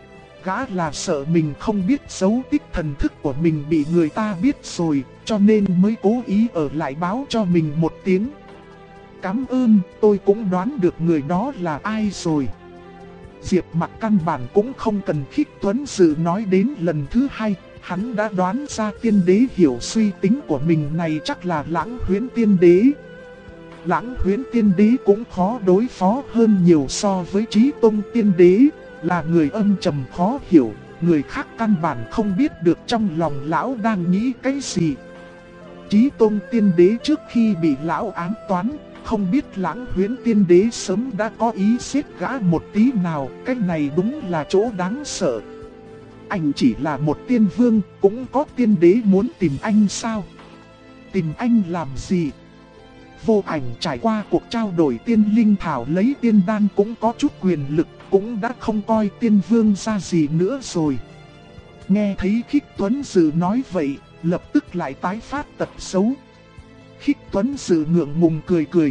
Gã là sợ mình không biết dấu tích thần thức của mình bị người ta biết rồi, cho nên mới cố ý ở lại báo cho mình một tiếng. Cảm ơn, tôi cũng đoán được người đó là ai rồi. Diệp Mặc căn bản cũng không cần Khích Tuấn Sự nói đến lần thứ hai, hắn đã đoán ra tiên đế hiểu suy tính của mình này chắc là Lãng Huyễn Tiên Đế. Lãng Huyễn Tiên Đế cũng khó đối phó hơn nhiều so với Chí Tôn Tiên Đế, là người âm trầm khó hiểu, người khác căn bản không biết được trong lòng lão đang nghĩ cái gì. Chí Tôn Tiên Đế trước khi bị lão ám toán, không biết Lãng Huyễn Tiên Đế sớm đã có ý giết gã một tí nào, cái này đúng là chỗ đáng sợ. Anh chỉ là một tiên vương, cũng có tiên đế muốn tìm anh sao? Tìm anh làm gì? Vô Ảnh trải qua cuộc trao đổi tiên linh thảo lấy tiên đan cũng có chút quyền lực, cũng đã không coi tiên vương ra gì nữa rồi. Nghe thấy Khích Tuấn Sự nói vậy, lập tức lại tái phát tật xấu. Khích Tuấn Sự ngượng ngùng cười cười.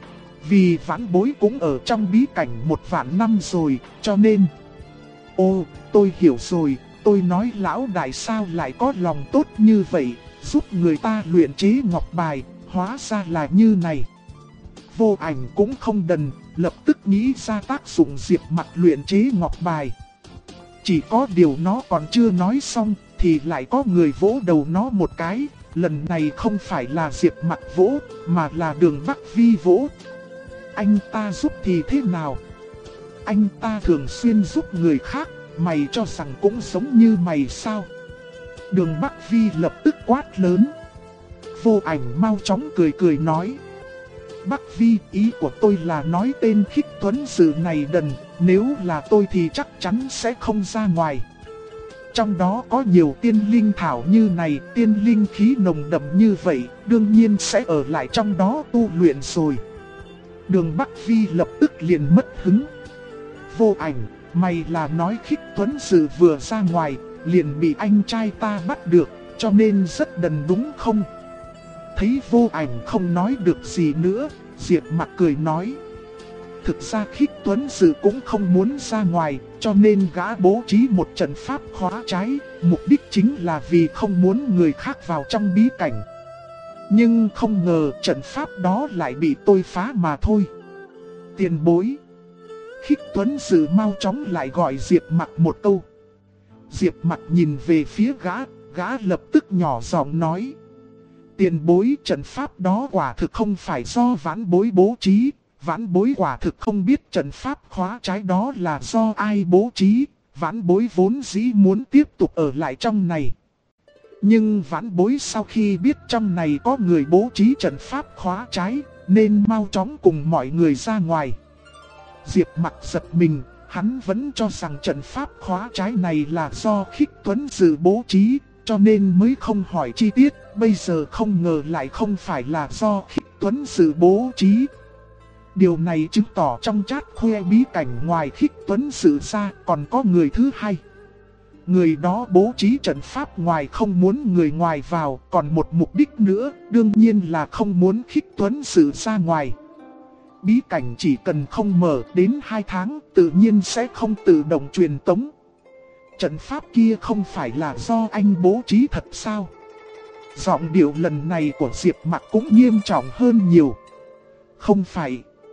Vì vãn bối cũng ở trong bí cảnh 1.000 năm rồi, cho nên... Ô, tôi hiểu rồi, tôi nói lão đại sao lại có lòng tốt như vậy, giúp người ta luyện chế ngọc bài, hóa ra là như này. Vô Ảnh cũng không đần, lập tức nghĩ ra tác dụng Diệp Mặc luyện chế ngọc bài. Chỉ có điều nó còn chưa nói xong, thì lại có người vỗ đầu nó một cái, lần này không phải là Diệp Mặc vỗ, mà là Đường Bắc Vi vỗ. Anh ta giúp thì thế nào? Anh ta thường xuyên giúp người khác, mày cho rằng cũng giống như mày sao? Đường Bắc Vi lập tức quát lớn. Vô Ảnh mau chóng cười cười nói. Bắc Vi, ý của tôi là nói tên Khích Tuấn Sự này đần, nếu là tôi thì chắc chắn sẽ không ra ngoài. Trong đó có nhiều tiên linh thảo như này, tiên linh khí nồng đậm như vậy, đương nhiên sẽ ở lại trong đó tu luyện rồi. Đường Bắc Vi lập tức liền mất hứng. Vô Ảnh, mày là nói Khích Tuấn Sự vừa ra ngoài, liền bị anh trai ta bắt được, cho nên rất đần đúng không? Thấy Vô Ảnh không nói được gì nữa, Diệp Mặc cười nói. Thực ra Khích Tuấn Sự cũng không muốn ra ngoài, cho nên gã bố trí một trận pháp khóa trái, mục đích chính là vì không muốn người khác vào trong bí cảnh. Nhưng không ngờ trận pháp đó lại bị tôi phá mà thôi. Tiền bối. Khích Tuấn Sự mau chóng lại gọi Diệp Mặc một câu. Diệp Mặc nhìn về phía gã lập tức nhỏ giọng nói. Tiền bối, trận pháp đó quả thực không phải do vãn bối bố trí. Vãn bối quả thực không biết trận pháp khóa trái đó là do ai bố trí. Vãn bối vốn dĩ muốn tiếp tục ở lại trong này. Nhưng vãn bối sau khi biết trong này có người bố trí trận pháp khóa trái, nên mau chóng cùng mọi người ra ngoài. Diệp Mặc giật mình, hắn vẫn cho rằng trận pháp khóa trái này là do Khích Tuấn Sự bố trí, cho nên mới không hỏi chi tiết, bây giờ không ngờ lại không phải là do Khích Tuấn Sự bố trí. Điều này chứng tỏ trong Trát Khoe bí cảnh ngoài Khích Tuấn Sự ra còn có người thứ hai. Người đó bố trí trận pháp ngoài không muốn người ngoài vào, còn một mục đích nữa, đương nhiên là không muốn Khích Tuấn Sự ra ngoài. Bí cảnh chỉ cần không mở đến 2 tháng, tự nhiên sẽ không tự động truyền tống. Trận pháp kia không phải là do anh bố trí thật sao? Giọng điệu lần này của Diệp Mặc cũng nghiêm trọng hơn nhiều. Không phải,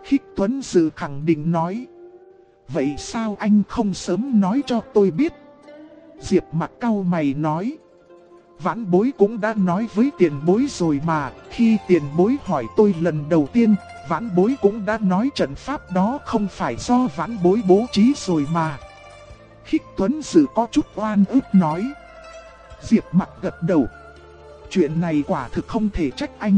Khích Tuấn Dự khẳng định nói. Vậy sao anh không sớm nói cho tôi biết? Diệp Mặc cau mày nói. Vãn bối cũng đã nói với tiền bối rồi mà. Khi tiền bối hỏi tôi lần đầu tiên, vãn bối cũng đã nói trận pháp đó không phải do vãn bối bố trí rồi mà. Khích Tuấn Dự có chút oan ức nói. Diệp Mặc gật đầu. Chuyện này quả thực không thể trách anh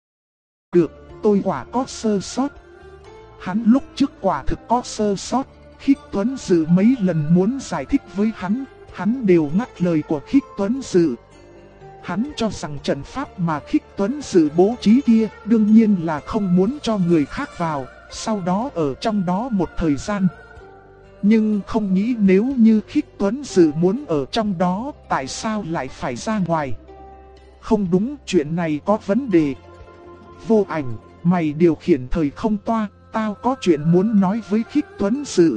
được, tôi quả có sơ sót. Hắn lúc trước quả thực có sơ sót. Khích Tuấn Dự mấy lần muốn giải thích với hắn đều ngắt lời của Khích Tuấn Dự. Hắn cho rằng trận pháp mà Khích Tuấn Dự bố trí kia đương nhiên là không muốn cho người khác vào, sau đó ở trong đó một thời gian. Nhưng không nghĩ nếu như Khích Tuấn Dự muốn ở trong đó, tại sao lại phải ra ngoài? Không đúng, chuyện này có vấn đề. Vô Ảnh, mày điều khiển thời không toa, tao có chuyện muốn nói với Khích Tuấn Dự.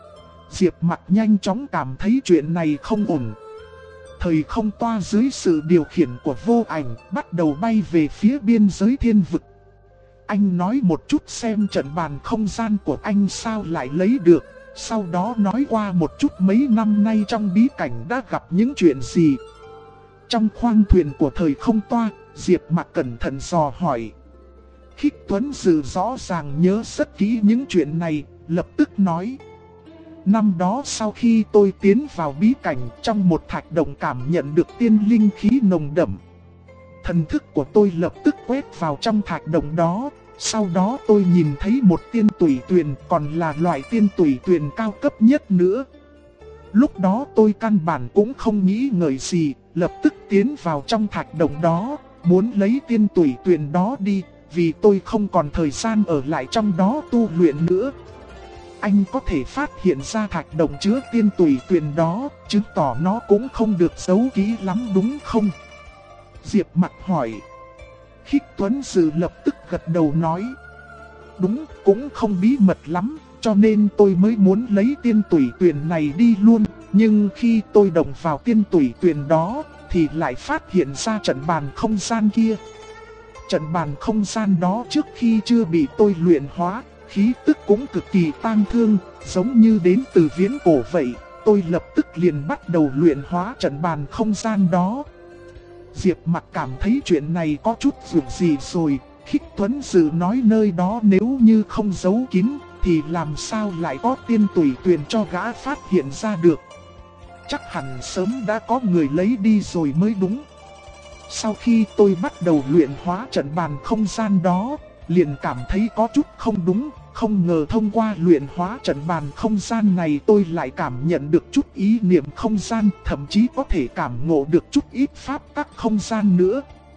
Diệp Mặc nhanh chóng cảm thấy chuyện này không ổn. Thời không toa dưới sự điều khiển của Vô Ảnh bắt đầu bay về phía biên giới thiên vực. Anh nói một chút xem trận bàn không gian của anh sao lại lấy được. Sau đó nói qua một chút mấy năm nay trong bí cảnh đã gặp những chuyện gì. Trong khoang thuyền của thời không toa, Diệp Mặc cẩn thận dò hỏi. Khích Tuấn Dự rõ ràng nhớ rất kỹ những chuyện này, lập tức nói. Năm đó sau khi tôi tiến vào bí cảnh, trong một thạch động cảm nhận được tiên linh khí nồng đậm. Thần thức của tôi lập tức quét vào trong thạch động đó. Sau đó tôi nhìn thấy một tiên tủy tuyền, còn là loại tiên tủy tuyền cao cấp nhất nữa. Lúc đó tôi căn bản cũng không nghĩ ngợi gì, lập tức tiến vào trong thạch động đó, muốn lấy tiên tủy tuyền đó đi, vì tôi không còn thời gian ở lại trong đó tu luyện nữa. Anh có thể phát hiện ra thạch động chứa tiên tủy tuyền đó, chứng tỏ nó cũng không được giấu kỹ lắm đúng không? Diệp Mặc hỏi. Khích Tuấn Dự lập tức gật đầu nói. Đúng, cũng không bí mật lắm, cho nên tôi mới muốn lấy tiên tủy tuyền này đi luôn. Nhưng khi tôi động vào tiên tủy tuyền đó, thì lại phát hiện ra trận bàn không gian kia. Trận bàn không gian đó trước khi chưa bị tôi luyện hóa, khí tức cũng cực kỳ tang thương, giống như đến từ viễn cổ vậy. Tôi lập tức liền bắt đầu luyện hóa trận bàn không gian đó. Diệp Mặc cảm thấy chuyện này có chút dường gì rồi. Khích Tuấn Dự nói nơi đó nếu như không giấu kín, thì làm sao lại có tiên tủy tuyền cho gã phát hiện ra được. Chắc hẳn sớm đã có người lấy đi rồi mới đúng. Sau khi tôi bắt đầu luyện hóa trận bàn không gian đó, liền cảm thấy có chút không đúng. Không ngờ thông qua luyện hóa trận bàn không gian này tôi lại cảm nhận được chút ý niệm không gian, thậm chí có thể cảm ngộ được chút ít pháp tắc không gian nữa.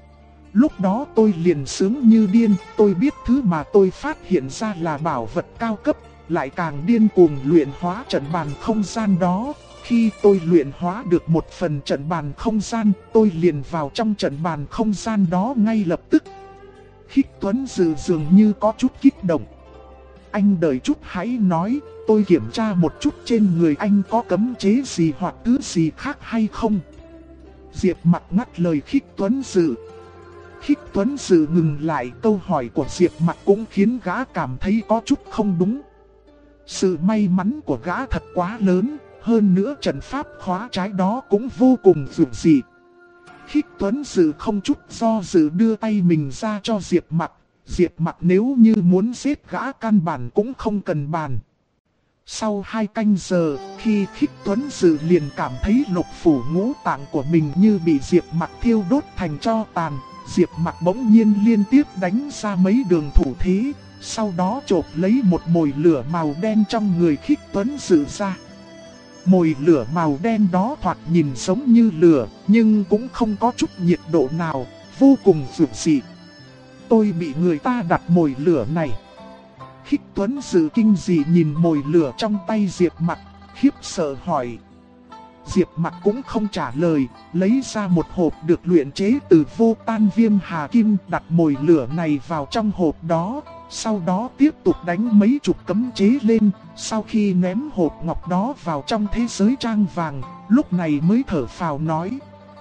Lúc đó tôi liền sướng như điên, tôi biết thứ mà tôi phát hiện ra là bảo vật cao cấp, lại càng điên cuồng luyện hóa trận bàn không gian đó. Khi tôi luyện hóa được một phần trận bàn không gian, tôi liền vào trong trận bàn không gian đó ngay lập tức. Khích Tuấn Dự dường như có chút kích động. Anh đợi chút hãy nói, tôi kiểm tra một chút trên người anh có cấm chế gì hoặc thứ gì khác hay không. Diệp Mặc ngắt lời Khích Tuấn Dự. Khích Tuấn Dự ngừng lại, câu hỏi của Diệp Mặc cũng khiến gã cảm thấy có chút không đúng. Sự may mắn của gã thật quá lớn, hơn nữa trận pháp khóa trái đó cũng vô cùng dường dị. Khích Tuấn Dự không chút do dự đưa tay mình ra cho Diệp Mặc. Diệp Mặc nếu như muốn giết gã căn bản cũng không cần bàn. Sau 2 canh giờ, khi Khích Tuấn Dự liền cảm thấy lục phủ ngũ tạng của mình như bị Diệp Mặc thiêu đốt thành tro tàn. Diệp Mặc bỗng nhiên liên tiếp đánh ra mấy đường thủ thế, sau đó chộp lấy một mồi lửa màu đen trong người Khích Tuấn Dự ra. Mồi lửa màu đen đó thoạt nhìn giống như lửa, nhưng cũng không có chút nhiệt độ nào, vô cùng dữ dị. Tôi bị người ta đặt mồi lửa này. Khích Tuấn Dự kinh dị nhìn mồi lửa trong tay Diệp Mặc, khiếp sợ hỏi. Diệp Mặc cũng không trả lời, lấy ra một hộp được luyện chế từ vô tan viêm hà kim, đặt mồi lửa này vào trong hộp đó. Sau đó tiếp tục đánh mấy chục cấm chế lên, sau khi ném hộp ngọc đó vào trong thế giới trang vàng, lúc này mới thở phào nói.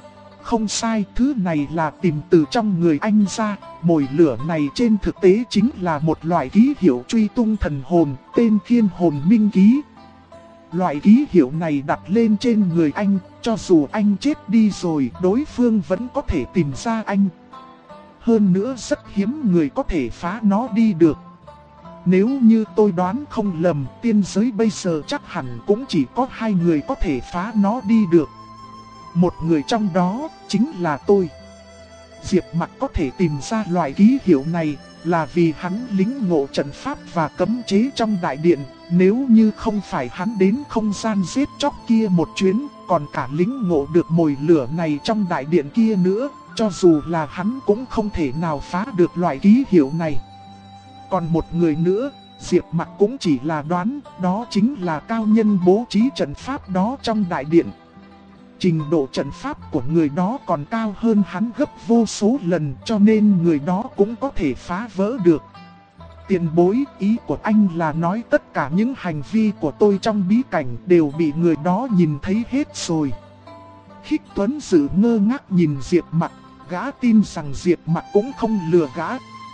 không sai, thứ này là tìm từ trong người anh ra. Mồi lửa này trên thực tế chính là một loại ký hiệu truy tung thần hồn, tên Thiên Hồn Minh Ký. Loại ký hiệu này đặt lên trên người anh, cho dù anh chết đi rồi, đối phương vẫn có thể tìm ra anh. Hơn nữa rất hiếm người có thể phá nó đi được. Nếu như tôi đoán không lầm, tiên giới bây giờ chắc hẳn cũng chỉ có 2 người có thể phá nó đi được. Một người trong đó chính là tôi. Diệp Mặc có thể tìm ra loại ký hiệu này là vì hắn lĩnh ngộ trận pháp và cấm chế trong đại điện. Nếu như không phải hắn đến không gian giết chóc kia một chuyến, còn cả lĩnh ngộ được mồi lửa này trong đại điện kia nữa, cho dù là hắn cũng không thể nào phá được loại ký hiệu này. Còn một người nữa, Diệp Mặc cũng chỉ là đoán, đó chính là cao nhân bố trí trận pháp đó trong đại điện. Trình độ trận pháp của người đó còn cao hơn hắn gấp vô số lần, cho nên người đó cũng có thể phá vỡ được. Tiền bối, ý của anh là nói tất cả những hành vi của tôi trong bí cảnh đều bị người đó nhìn thấy hết rồi. Khích Tuấn Dự ngơ ngác nhìn Diệp Mặc, gã tin rằng Diệp Mặc cũng không lừa gã.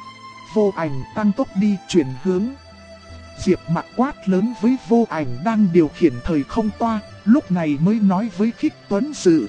Vô Ảnh tăng tốc đi chuyển hướng. Diệp Mặc quát lớn với Vô Ảnh đang điều khiển thời không toa, lúc này mới nói với Khích Tuấn Dự.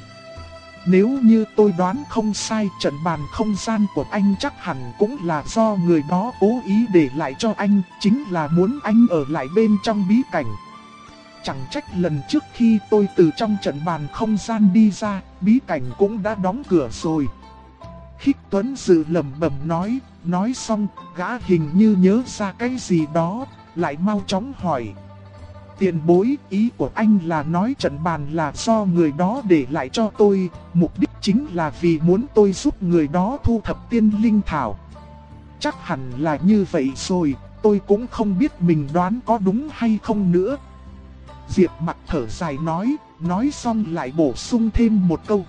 Nếu như tôi đoán không sai, trận bàn không gian của anh chắc hẳn cũng là do người đó cố ý để lại cho anh, chính là muốn anh ở lại bên trong bí cảnh. Chẳng trách lần trước khi tôi từ trong trận bàn không gian đi ra, bí cảnh cũng đã đóng cửa rồi. Khích Tuấn Dự lẩm bẩm nói xong, gã hình như nhớ ra cái gì đó, lại mau chóng hỏi. Tiền bối, ý của anh là nói trận bàn là do người đó để lại cho tôi, mục đích chính là vì muốn tôi giúp người đó thu thập tiên linh thảo. Chắc hẳn là như vậy rồi, tôi cũng không biết mình đoán có đúng hay không nữa. Diệp Mặc thở dài nói xong lại bổ sung thêm một câu.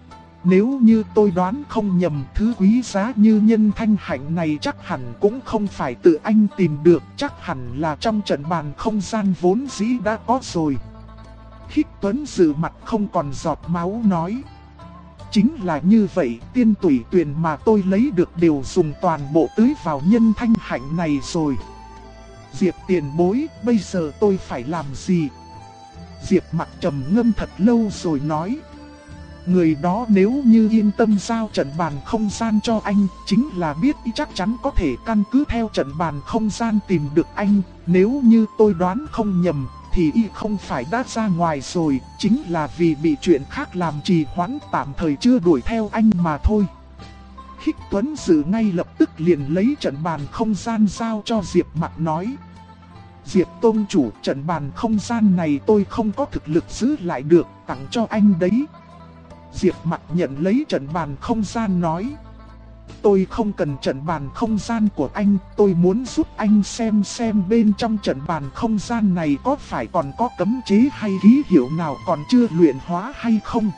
Nếu như tôi đoán không nhầm, thứ quý giá như nhân thanh hạnh này chắc hẳn cũng không phải tự anh tìm được, chắc hẳn là trong trận bàn không gian vốn dĩ đã có rồi. Khích Tuấn Dự mặt không còn giọt máu nói. Chính là như vậy, tiên tủy tuyền mà tôi lấy được đều dùng toàn bộ tưới vào nhân thanh hạnh này rồi. Diệp tiền bối, bây giờ tôi phải làm gì? Diệp Mặc trầm ngâm thật lâu rồi nói. Người đó nếu như yên tâm giao trận bàn không gian cho anh, chính là biết chắc chắn có thể căn cứ theo trận bàn không gian tìm được anh. Nếu như tôi đoán không nhầm, thì y không phải đã ra ngoài rồi, chính là vì bị chuyện khác làm trì hoãn, tạm thời chưa đuổi theo anh mà thôi. Khích Tuấn Dự ngay lập tức liền lấy trận bàn không gian giao cho Diệp Mặc nói. Diệp Tôn chủ, trận bàn không gian này tôi không có thực lực giữ lại được, tặng cho anh đấy. Diệp Mặc nhận lấy trận bàn không gian nói. Tôi không cần trận bàn không gian của anh, tôi muốn giúp anh xem bên trong trận bàn không gian này có phải còn có cấm chế hay ký hiệu nào còn chưa luyện hóa hay không.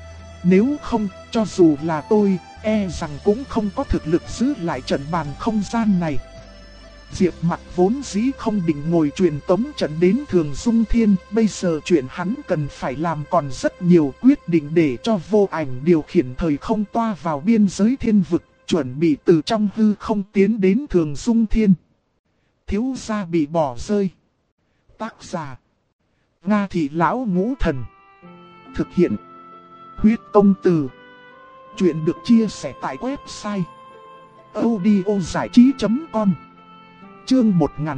Nếu không, cho dù là tôi, rằng cũng không có thực lực giữ lại trận bàn không gian này. Diệp Mặc vốn dĩ không định ngồi truyền tống trận đến Thường Dung Thiên, bây giờ chuyện hắn cần phải làm còn rất nhiều, quyết định để cho Vô Ảnh điều khiển thời không toa vào biên giới thiên vực, chuẩn bị từ trong hư không tiến đến Thường Dung Thiên. Thiếu gia bị bỏ rơi. Tác giả: Nga Thị Lão Ngũ Thần. Thực hiện: Huyết Công Từ. Chuyện được chia sẻ tại website audiozảichí.com. Chương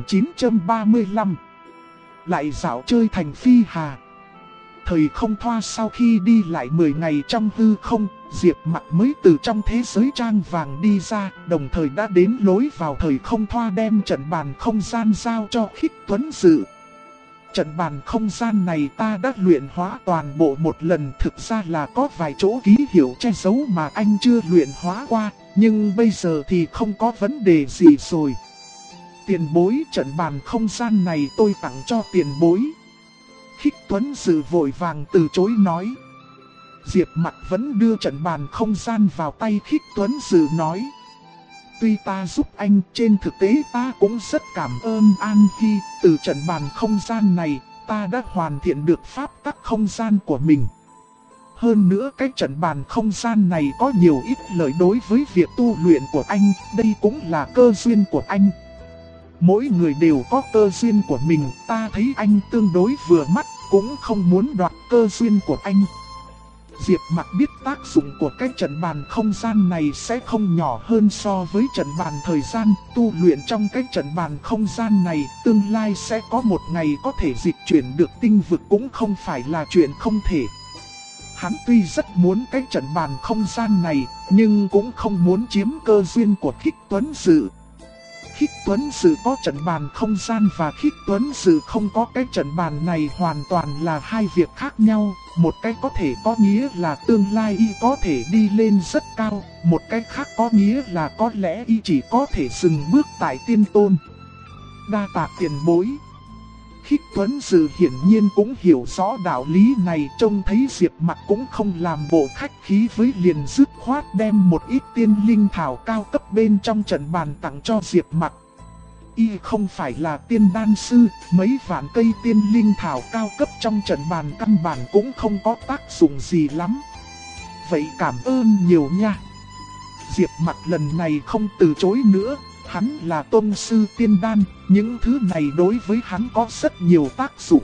1935. Lại dạo chơi thành Phi Hà. Thời không thoa sau khi đi lại 10 ngày trong hư không, Diệp Mặc mới từ trong thế giới trang vàng đi ra, đồng thời đã đến lối vào thời không thoa đem trận bàn không gian giao cho Khích Tuấn Dự. Trận bàn không gian này ta đã luyện hóa toàn bộ một lần, thực ra là có vài chỗ ký hiệu che giấu mà anh chưa luyện hóa qua, nhưng bây giờ thì không có vấn đề gì rồi. Tiền bối, trận bàn không gian này tôi tặng cho tiền bối. Khích Tuấn Dự vội vàng từ chối nói. Diệp Mặc vẫn đưa trận bàn không gian vào tay Khích Tuấn Dự nói. Tuy ta giúp anh, trên thực tế ta cũng rất cảm ơn An Hy, từ trận bàn không gian này, ta đã hoàn thiện được pháp tắc không gian của mình. Hơn nữa cái trận bàn không gian này có nhiều ít lợi đối với việc tu luyện của anh, đây cũng là cơ duyên của anh. Mỗi người đều có cơ duyên của mình, ta thấy anh tương đối vừa mắt, cũng không muốn đoạt cơ duyên của anh. Diệp Mặc biết tác dụng của cái trận bàn không gian này sẽ không nhỏ hơn so với trận bàn thời gian. Tu luyện trong cái trận bàn không gian này, tương lai sẽ có một ngày có thể dịch chuyển được tinh vực cũng không phải là chuyện không thể. Hắn tuy rất muốn cái trận bàn không gian này, nhưng cũng không muốn chiếm cơ duyên của Khích Tuấn Sự. Khích Tuấn Sự có trận bàn không gian và Khích Tuấn Sự không có cái trận bàn này hoàn toàn là hai việc khác nhau. Một cái có thể có nghĩa là tương lai y có thể đi lên rất cao, một cái khác có nghĩa là có lẽ y chỉ có thể dừng bước tại tiên tôn. Đa tạ tiền bối. Khích Tuấn Sự hiển nhiên cũng hiểu rõ đạo lý này, trông thấy Diệp Mặc cũng không làm bộ khách khí với liền dứt khoát đem một ít tiên linh thảo cao cấp bên trong trận bàn tặng cho Diệp Mặc. Y không phải là tiên đan sư, mấy vạn cây tiên linh thảo cao cấp trong trận bàn căn bản cũng không có tác dụng gì lắm. Vậy cảm ơn nhiều nha. Diệp Mặc lần này không từ chối nữa. Hắn là tông sư tiên đan, những thứ này đối với hắn có rất nhiều tác dụng.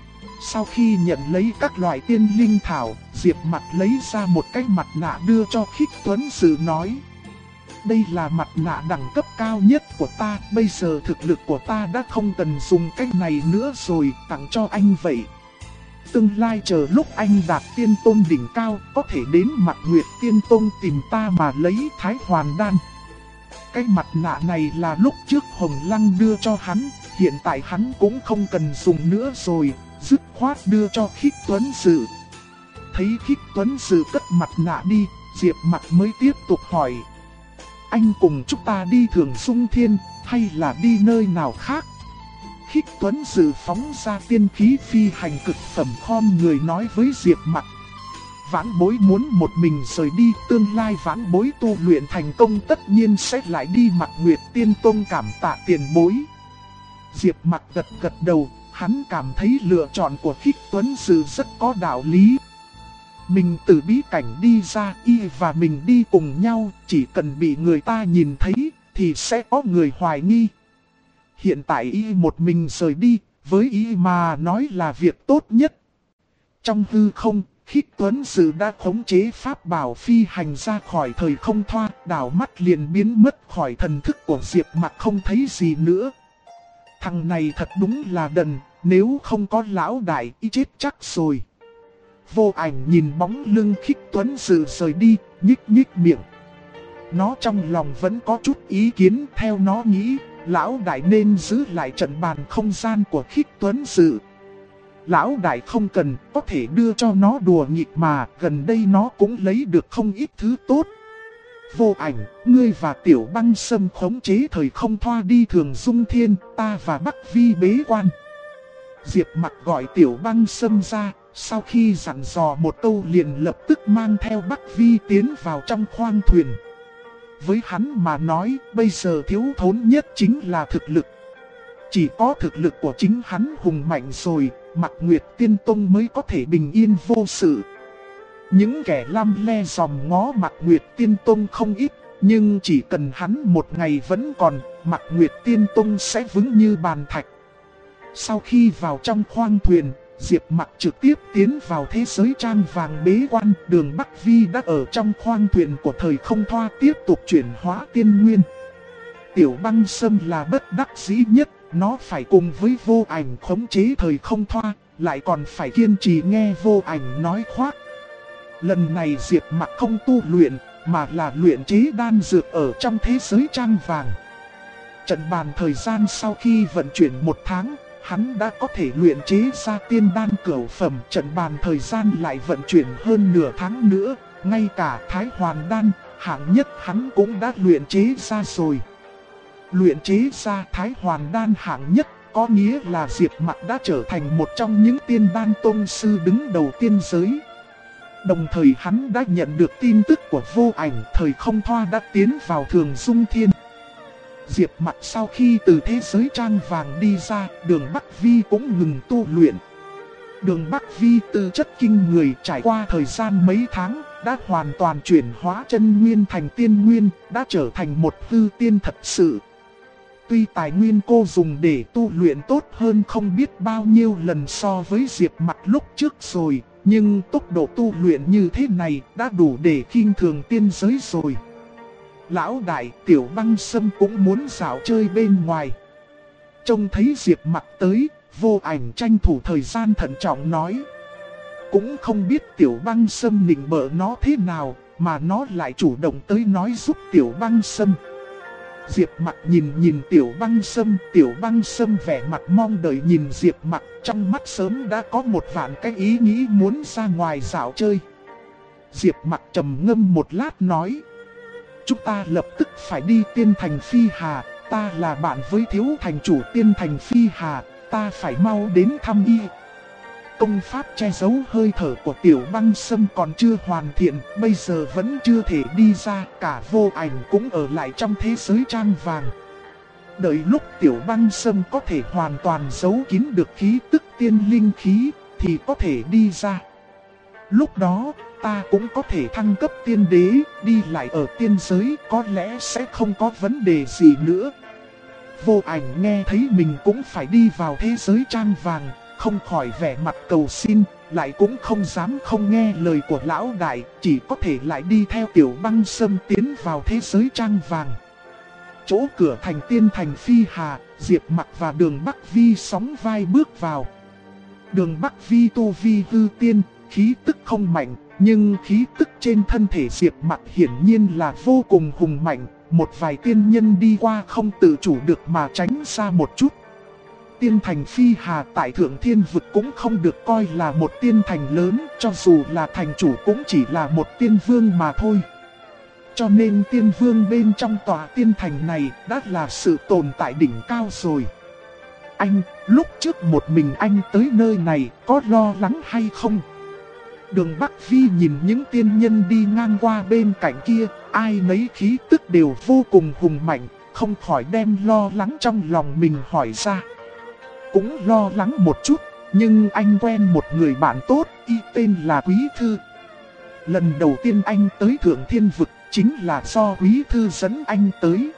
Sau khi nhận lấy các loại tiên linh thảo, Diệp Mặc lấy ra một cái mặt nạ đưa cho Khích Tuấn Sự nói. Đây là mặt nạ đẳng cấp cao nhất của ta, bây giờ thực lực của ta đã không cần dùng cái này nữa rồi, tặng cho anh vậy. Tương lai chờ lúc anh đạt tiên tôn đỉnh cao, có thể đến Mạc Nguyệt Tiên Tôn tìm ta mà lấy Thái Hoàn Đan. Cái mặt nạ này là lúc trước Hồng Lăng đưa cho hắn, hiện tại hắn cũng không cần dùng nữa rồi, dứt khoát đưa cho Khích Tuấn Sự. Thấy Khích Tuấn Sự cất mặt nạ đi, Diệp Mặc mới tiếp tục hỏi. Anh cùng chúng ta đi Thường Dung Thiên, hay là đi nơi nào khác? Khích Tuấn Sự phóng ra tiên khí phi hành cực phẩm khom người nói với Diệp Mặc. Vãn bối muốn một mình rời đi, tương lai vãn bối tu luyện thành công tất nhiên sẽ lại đi Mạc Nguyệt Tiên Tôn cảm tạ tiền bối. Diệp Mặc gật đầu, hắn cảm thấy lựa chọn của Khích Tuấn Sự rất có đạo lý. Mình từ bí cảnh đi ra, y và mình đi cùng nhau, chỉ cần bị người ta nhìn thấy thì sẽ có người hoài nghi. Hiện tại y một mình rời đi, với y mà nói là việc tốt nhất. Trong hư không, Khích Tuấn Sự đã khống chế pháp bảo phi hành ra khỏi thời không thoa, đảo mắt liền biến mất khỏi thần thức của Diệp Mặc không thấy gì nữa. Thằng này thật đúng là đần, nếu không có lão đại y chết chắc rồi. Vô Ảnh nhìn bóng lưng Khích Tuấn Sự rời đi, nhích miệng. Nó trong lòng vẫn có chút ý kiến, theo nó nghĩ, lão đại nên giữ lại trận bàn không gian của Khích Tuấn Sự. Lão đại không cần, có thể đưa cho nó đùa nghịch mà, gần đây nó cũng lấy được không ít thứ tốt. Vô Ảnh, ngươi và Tiểu Băng Sâm khống chế thời không thoa đi Thường Dung Thiên, ta và Bắc Vi bế quan. Diệp Mặc gọi Tiểu Băng Sâm ra, sau khi dặn dò một câu liền lập tức mang theo Bắc Vi tiến vào trong khoang thuyền. Với hắn mà nói, bây giờ thiếu thốn nhất chính là thực lực. Chỉ có thực lực của chính hắn hùng mạnh rồi, Mạc Nguyệt Tiên Tông mới có thể bình yên vô sự. Những kẻ lăm le dòm ngó Mạc Nguyệt Tiên Tông không ít, nhưng chỉ cần hắn một ngày vẫn còn, Mạc Nguyệt Tiên Tông sẽ vững như bàn thạch. Sau khi vào trong khoang thuyền, Diệp Mặc trực tiếp tiến vào thế giới trang vàng bế quan. Đường Bắc Vi đã ở trong khoang thuyền của thời không thoa tiếp tục chuyển hóa tiên nguyên. Tiểu Băng Sâm là bất đắc dĩ nhất, nó phải cùng với Vô Ảnh khống chế thời không thoa, lại còn phải kiên trì nghe Vô Ảnh nói khoác. Lần này Diệp Mặc không tu luyện, mà là luyện chế đan dược ở trong thế giới trang vàng. Trận bàn thời gian sau khi vận chuyển một tháng, hắn đã có thể luyện chế ra tiên đan cửu phẩm. Trận bàn thời gian lại vận chuyển hơn nửa tháng nữa, ngay cả Thái Hoàn Đan, hạng nhất hắn cũng đã luyện chế ra rồi. Luyện chế ra Thái Hoàn Đan hạng nhất có nghĩa là Diệp Mặc đã trở thành một trong những tiên đan tông sư đứng đầu tiên giới. Đồng thời hắn đã nhận được tin tức của Vô Ảnh, thời không thoa đã tiến vào Thường Dung Thiên. Diệp Mặc sau khi từ thế giới trang vàng đi ra, Đường Bắc Vi cũng ngừng tu luyện. Đường Bắc Vi tư chất kinh người, trải qua thời gian mấy tháng, đã hoàn toàn chuyển hóa chân nguyên thành tiên nguyên, đã trở thành một hư tiên thật sự. Tuy tài nguyên cô dùng để tu luyện tốt hơn không biết bao nhiêu lần so với Diệp Mặc lúc trước rồi, nhưng tốc độ tu luyện như thế này đã đủ để khinh thường tiên giới rồi. Lão đại, Tiểu Băng Sâm cũng muốn dạo chơi bên ngoài. Trông thấy Diệp Mặc tới, Vô Ảnh tranh thủ thời gian thận trọng nói. Cũng không biết Tiểu Băng Sâm nịnh bợ nó thế nào, mà nó lại chủ động tới nói giúp Tiểu Băng Sâm. Diệp Mặc nhìn Tiểu Băng Sâm vẻ mặt mong đợi nhìn Diệp Mặc, trong mắt sớm đã có một vạn cái ý nghĩ muốn ra ngoài dạo chơi. Diệp Mặc trầm ngâm một lát nói. Chúng ta lập tức phải đi Tiên Thành Phi Hà, ta là bạn với thiếu thành chủ Tiên Thành Phi Hà, ta phải mau đến thăm y. Công pháp che giấu hơi thở của Tiểu Băng Sâm còn chưa hoàn thiện, bây giờ vẫn chưa thể đi ra, cả Vô Ảnh cũng ở lại trong thế giới trang vàng. Đợi lúc Tiểu Băng Sâm có thể hoàn toàn giấu kín được khí tức tiên linh khí, thì có thể đi ra. Lúc đó, ta cũng có thể thăng cấp tiên đế, đi lại ở tiên giới, có lẽ sẽ không có vấn đề gì nữa. Vô Ảnh nghe thấy mình cũng phải đi vào thế giới trang vàng, không khỏi vẻ mặt cầu xin, lại cũng không dám không nghe lời của lão đại, chỉ có thể lại đi theo Tiểu Băng Sâm tiến vào thế giới trang vàng. Chỗ cửa thành Tiên Thành Phi Hà, Diệp Mặc và Đường Bắc Vi sóng vai bước vào. Đường Bắc Vi tu vi hư tiên, khí tức không mạnh, nhưng khí tức trên thân thể Diệp Mặc hiển nhiên là vô cùng hùng mạnh. Một vài tiên nhân đi qua không tự chủ được mà tránh xa một chút. Tiên Thành Phi Hà tại Thượng Thiên Vực cũng không được coi là một tiên thành lớn, cho dù là thành chủ cũng chỉ là một tiên vương mà thôi. Cho nên tiên vương bên trong tòa tiên thành này đã là sự tồn tại đỉnh cao rồi. Anh, lúc trước một mình anh tới nơi này có lo lắng hay không? Đường Bắc Vi nhìn những tiên nhân đi ngang qua bên cạnh kia, ai nấy khí tức đều vô cùng hùng mạnh, không khỏi đem lo lắng trong lòng mình hỏi ra. Cũng lo lắng một chút, nhưng anh quen một người bạn tốt, y tên là Quý Thư. Lần đầu tiên anh tới Thượng Thiên Vực chính là do Quý Thư dẫn anh tới.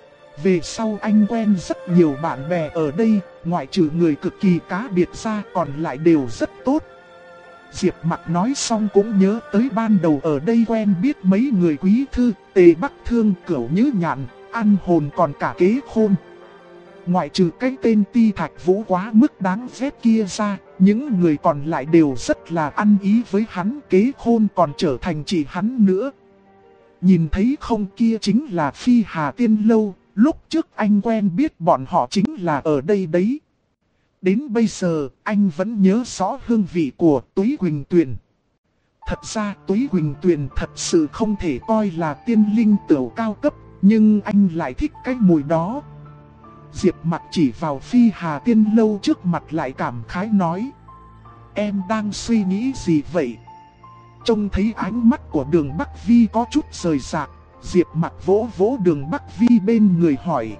Về sau anh quen rất nhiều bạn bè ở đây, ngoại trừ người cực kỳ cá biệt ra còn lại đều rất tốt. Diệp Mặc nói xong cũng nhớ tới ban đầu ở đây quen biết mấy người Quý Thư, Tề Bắc Thương, Cửu Nhữ Nhạn, An Hồn còn cả Kế Khôn. Ngoại trừ cái tên Ti Thạch Vũ quá mức đáng ghét kia ra, những người còn lại đều rất là ăn ý với hắn, Kế Khôn còn trở thành chị hắn nữa. Nhìn thấy không, kia chính là Phi Hà Tiên Lâu, lúc trước anh quen biết bọn họ chính là ở đây đấy. Đến bây giờ, anh vẫn nhớ rõ hương vị của Túy Quỳnh Tuyền. Thật ra Túy Quỳnh Tuyền thật sự không thể coi là tiên linh tửu cao cấp, nhưng anh lại thích cái mùi đó. Diệp Mặc chỉ vào Phi Hà Tiên Lâu trước mặt lại cảm khái nói. Em đang suy nghĩ gì vậy? Trông thấy ánh mắt của Đường Bắc Vi có chút rời rạc, Diệp Mặc vỗ vỗ Đường Bắc Vi bên người hỏi.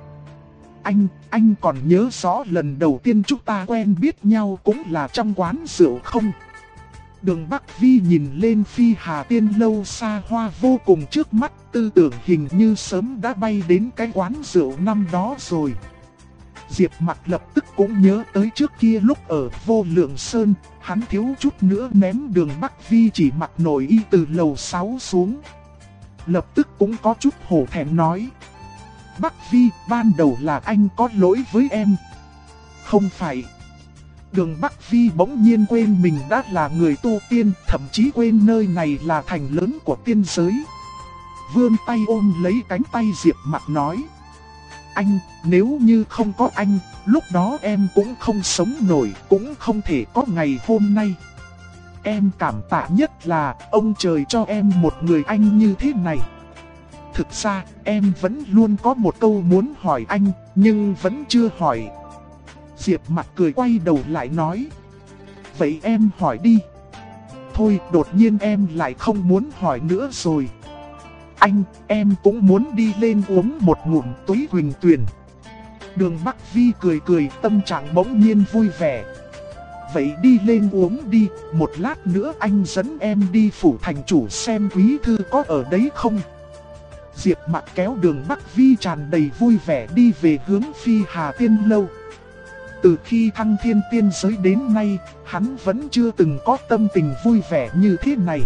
Anh còn nhớ rõ lần đầu tiên chúng ta quen biết nhau cũng là trong quán rượu không? Đường Bắc Vi nhìn lên Phi Hà Tiên Lâu xa hoa vô cùng trước mắt, tư tưởng hình như sớm đã bay đến cái quán rượu năm đó rồi. Diệp Mặc lập tức cũng nhớ tới trước kia lúc ở Vô Lượng Sơn, hắn thiếu chút nữa ném Đường Bắc Vi chỉ mặc nổi y từ lầu 6 xuống. Lập tức cũng có chút hổ thẹn nói. Bắc Vi, ban đầu là anh có lỗi với em. Không phải. Đường Bắc Vi bỗng nhiên quên mình đã là người tu tiên, thậm chí quên nơi này là thành lớn của tiên giới. Vươn tay ôm lấy cánh tay Diệp Mặc nói. Anh, nếu như không có anh, lúc đó em cũng không sống nổi, cũng không thể có ngày hôm nay. Em cảm tạ nhất là ông trời cho em một người anh như thế này. Thực ra, em vẫn luôn có một câu muốn hỏi anh, nhưng vẫn chưa hỏi. Diệp Mặc cười quay đầu lại nói. Vậy em hỏi đi. Thôi, đột nhiên em lại không muốn hỏi nữa rồi. Anh, em cũng muốn đi lên uống một ngụm Túy Quỳnh Tuyền. Đường Bắc Vi cười cười, tâm trạng bỗng nhiên vui vẻ. vậy đi lên uống đi, một lát nữa anh dẫn em đi phủ thành chủ xem quý thư có ở đấy không. Diệp Mặc kéo Đường Bắc Vi tràn đầy vui vẻ đi về hướng Phi Hà Tiên Lâu. Từ khi thăng thiên tiên giới đến nay, hắn vẫn chưa từng có tâm tình vui vẻ như thế này.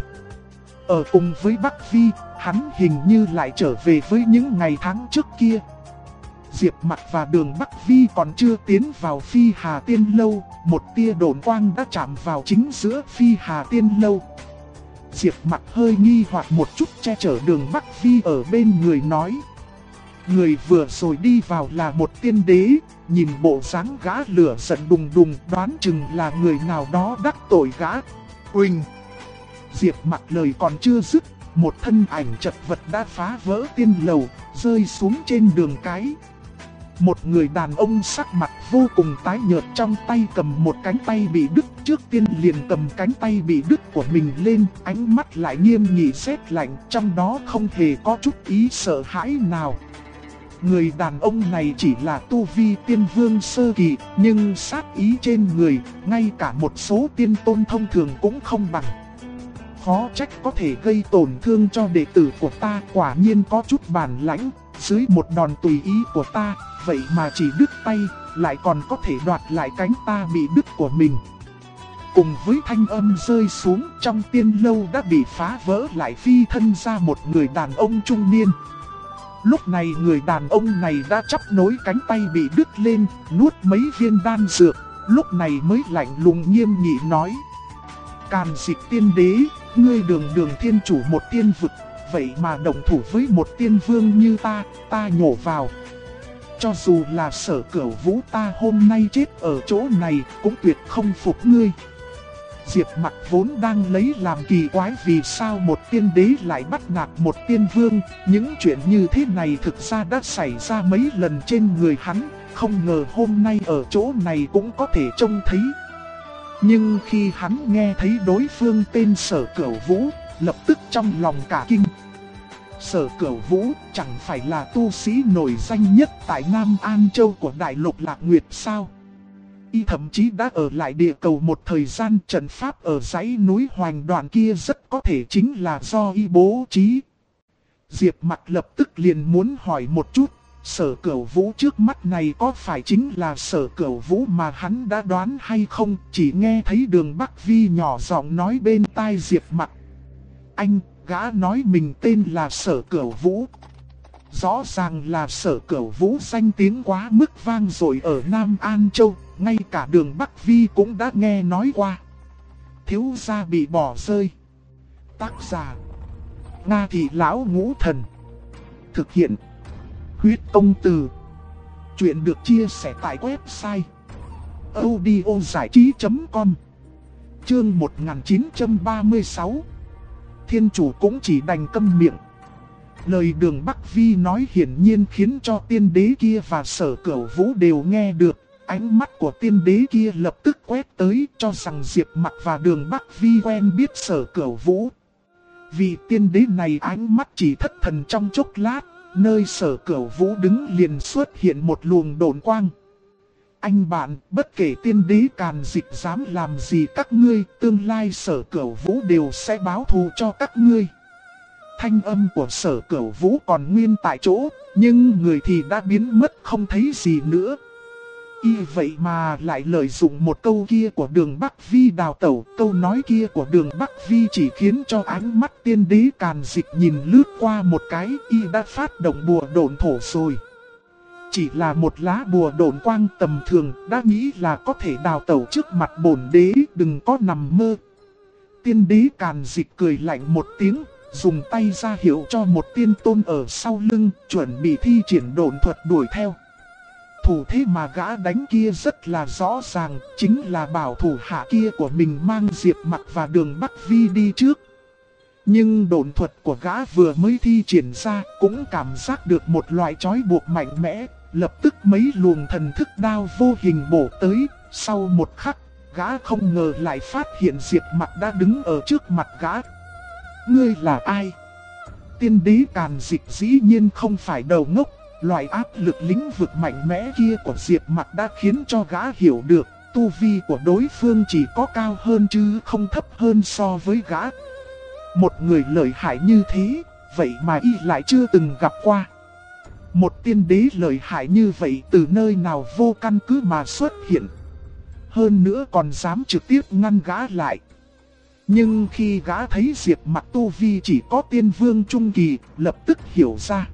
Ở cùng với Bắc Vi, hắn hình như lại trở về với những ngày tháng trước kia. Diệp Mặc và Đường Bắc Vi còn chưa tiến vào Phi Hà Tiên Lâu, một tia độn quang đã chạm vào chính giữa Phi Hà Tiên Lâu. Diệp Mặc hơi nghi hoặc một chút, che chở Đường Bắc Vi ở bên người nói: người vừa rồi đi vào là một tiên đế, nhìn bộ dáng gã lửa giận đùng đùng, đoán chừng là người nào đó đắc tội gã. Uỳnh! Diệp Mặc lời còn chưa dứt, một thân ảnh chật vật đã phá vỡ tiên lầu, rơi xuống trên đường cái. Một người đàn ông sắc mặt vô cùng tái nhợt, trong tay cầm một cánh tay bị đứt, trước tiên liền cầm cánh tay bị đứt của mình lên, ánh mắt lại nghiêm nghị sét lạnh, trong đó không hề có chút ý sợ hãi nào. Người đàn ông này chỉ là tu vi tiên vương sơ kỳ, nhưng sát ý trên người, ngay cả một số tiên tôn thông thường cũng không bằng. Khó trách có thể gây tổn thương cho đệ tử của ta, quả nhiên có chút bản lãnh, dưới một đòn tùy ý của ta, vậy mà chỉ đứt tay, lại còn có thể đoạt lại cánh ta bị đứt của mình. Cùng với thanh âm rơi xuống, trong tiên lâu đã bị phá vỡ lại phi thân ra một người đàn ông trung niên. Lúc này người đàn ông này đã chắp nối cánh tay bị đứt lên, nuốt mấy viên đan dược, lúc này mới lạnh lùng nghiêm nghị nói: Càn Dịch tiên đế, ngươi đường thiên chủ một tiên vực, vậy mà động thủ với một tiên vương như ta nhổ vào. Cho dù là Sở Cửu Vũ ta hôm nay chết ở chỗ này cũng tuyệt không phục ngươi. Diệp Mặc vốn đang lấy làm kỳ quái vì sao một tiên đế lại bắt nạt một tiên vương. Những chuyện như thế này thực ra đã xảy ra mấy lần trên người hắn, không ngờ hôm nay ở chỗ này cũng có thể trông thấy. Nhưng khi hắn nghe thấy đối phương tên Sở Cửu Vũ, lập tức trong lòng cả kinh. Sở Cửu Vũ chẳng phải là tu sĩ nổi danh nhất tại Nam An Châu của Đại Lục Lạc Nguyệt sao? Y thậm chí đã ở lại địa cầu một thời gian, trận pháp ở dãy núi Hoành Đoạn kia rất có thể chính là do y bố trí. Diệp Mặc lập tức liền muốn hỏi một chút, Sở Cửu Vũ trước mắt này có phải chính là Sở Cửu Vũ mà hắn đã đoán hay không? Chỉ nghe thấy Đường Bắc Vi nhỏ giọng nói bên tai Diệp Mặc: Anh, gã nói mình tên là Sở Cửu Vũ. Rõ ràng là Sở Cửu Vũ danh tiếng quá mức vang dội ở Nam An Châu, ngay cả Đường Bắc Vi cũng đã nghe nói qua. Thiếu gia bị bỏ rơi. Tác giả: Nga Thị Lão Ngũ Thần. Thực hiện: Huyết Công Từ. Chuyện được chia sẻ tại website audiozảichí.com. Chương 1936. Thiên chủ cũng chỉ đành câm miệng. Lời Đường Bắc Vi nói hiển nhiên khiến cho tiên đế kia và Sở Cửu Vũ đều nghe được. Ánh mắt của tiên đế kia lập tức quét tới, cho rằng Diệp Mặc và Đường Bắc Vi quen biết Sở Cửu Vũ. Vì tiên đế này ánh mắt chỉ thất thần trong chốc lát, nơi Sở Cửu Vũ đứng liền xuất hiện một luồng độn quang. Anh bạn, bất kể tiên đế Càn Dịch dám làm gì các ngươi, tương lai Sở Cửu Vũ đều sẽ báo thù cho các ngươi. Thanh âm của Sở Cửu Vũ còn nguyên tại chỗ, nhưng người thì đã biến mất không thấy gì nữa. Y vậy mà lại lợi dụng một câu kia của Đường Bắc Vi đào tẩu. Câu nói kia của Đường Bắc Vi chỉ khiến cho ánh mắt tiên đế Càn Dịch nhìn lướt qua một cái, y đã phát động bùa độn thổ rồi. Chỉ là một lá bùa độn quang tầm thường, đã nghĩ là có thể đào tẩu trước mặt bổn đế, đừng có nằm mơ. Tiên đế Càn Dịch cười lạnh một tiếng, dùng tay ra hiệu cho một tiên tôn ở sau lưng, chuẩn bị thi triển độn thuật đuổi theo. Thủ thế mà gã đánh kia rất là rõ ràng, chính là bảo thủ hạ kia của mình mang Diệp Mặc và Đường Bắc Vi đi trước. Nhưng độn thuật của gã vừa mới thi triển ra cũng cảm giác được một loại trói buộc mạnh mẽ, lập tức mấy luồng thần thức đao vô hình bổ tới, sau một khắc, gã không ngờ lại phát hiện Diệp Mặc đã đứng ở trước mặt gã. Ngươi là ai? Tiên đế Càn Dịch dĩ nhiên không phải đầu ngốc. Loại áp lực lĩnh vực mạnh mẽ kia của Diệp Mặc đã khiến cho gã hiểu được, tu vi của đối phương chỉ có cao hơn chứ không thấp hơn so với gã. Một người lợi hại như thế, vậy mà y lại chưa từng gặp qua. Một tiên đế lợi hại như vậy từ nơi nào vô căn cứ mà xuất hiện. Hơn nữa còn dám trực tiếp ngăn gã lại. Nhưng khi gã thấy Diệp Mặc tu vi chỉ có tiên vương trung kỳ, lập tức hiểu ra.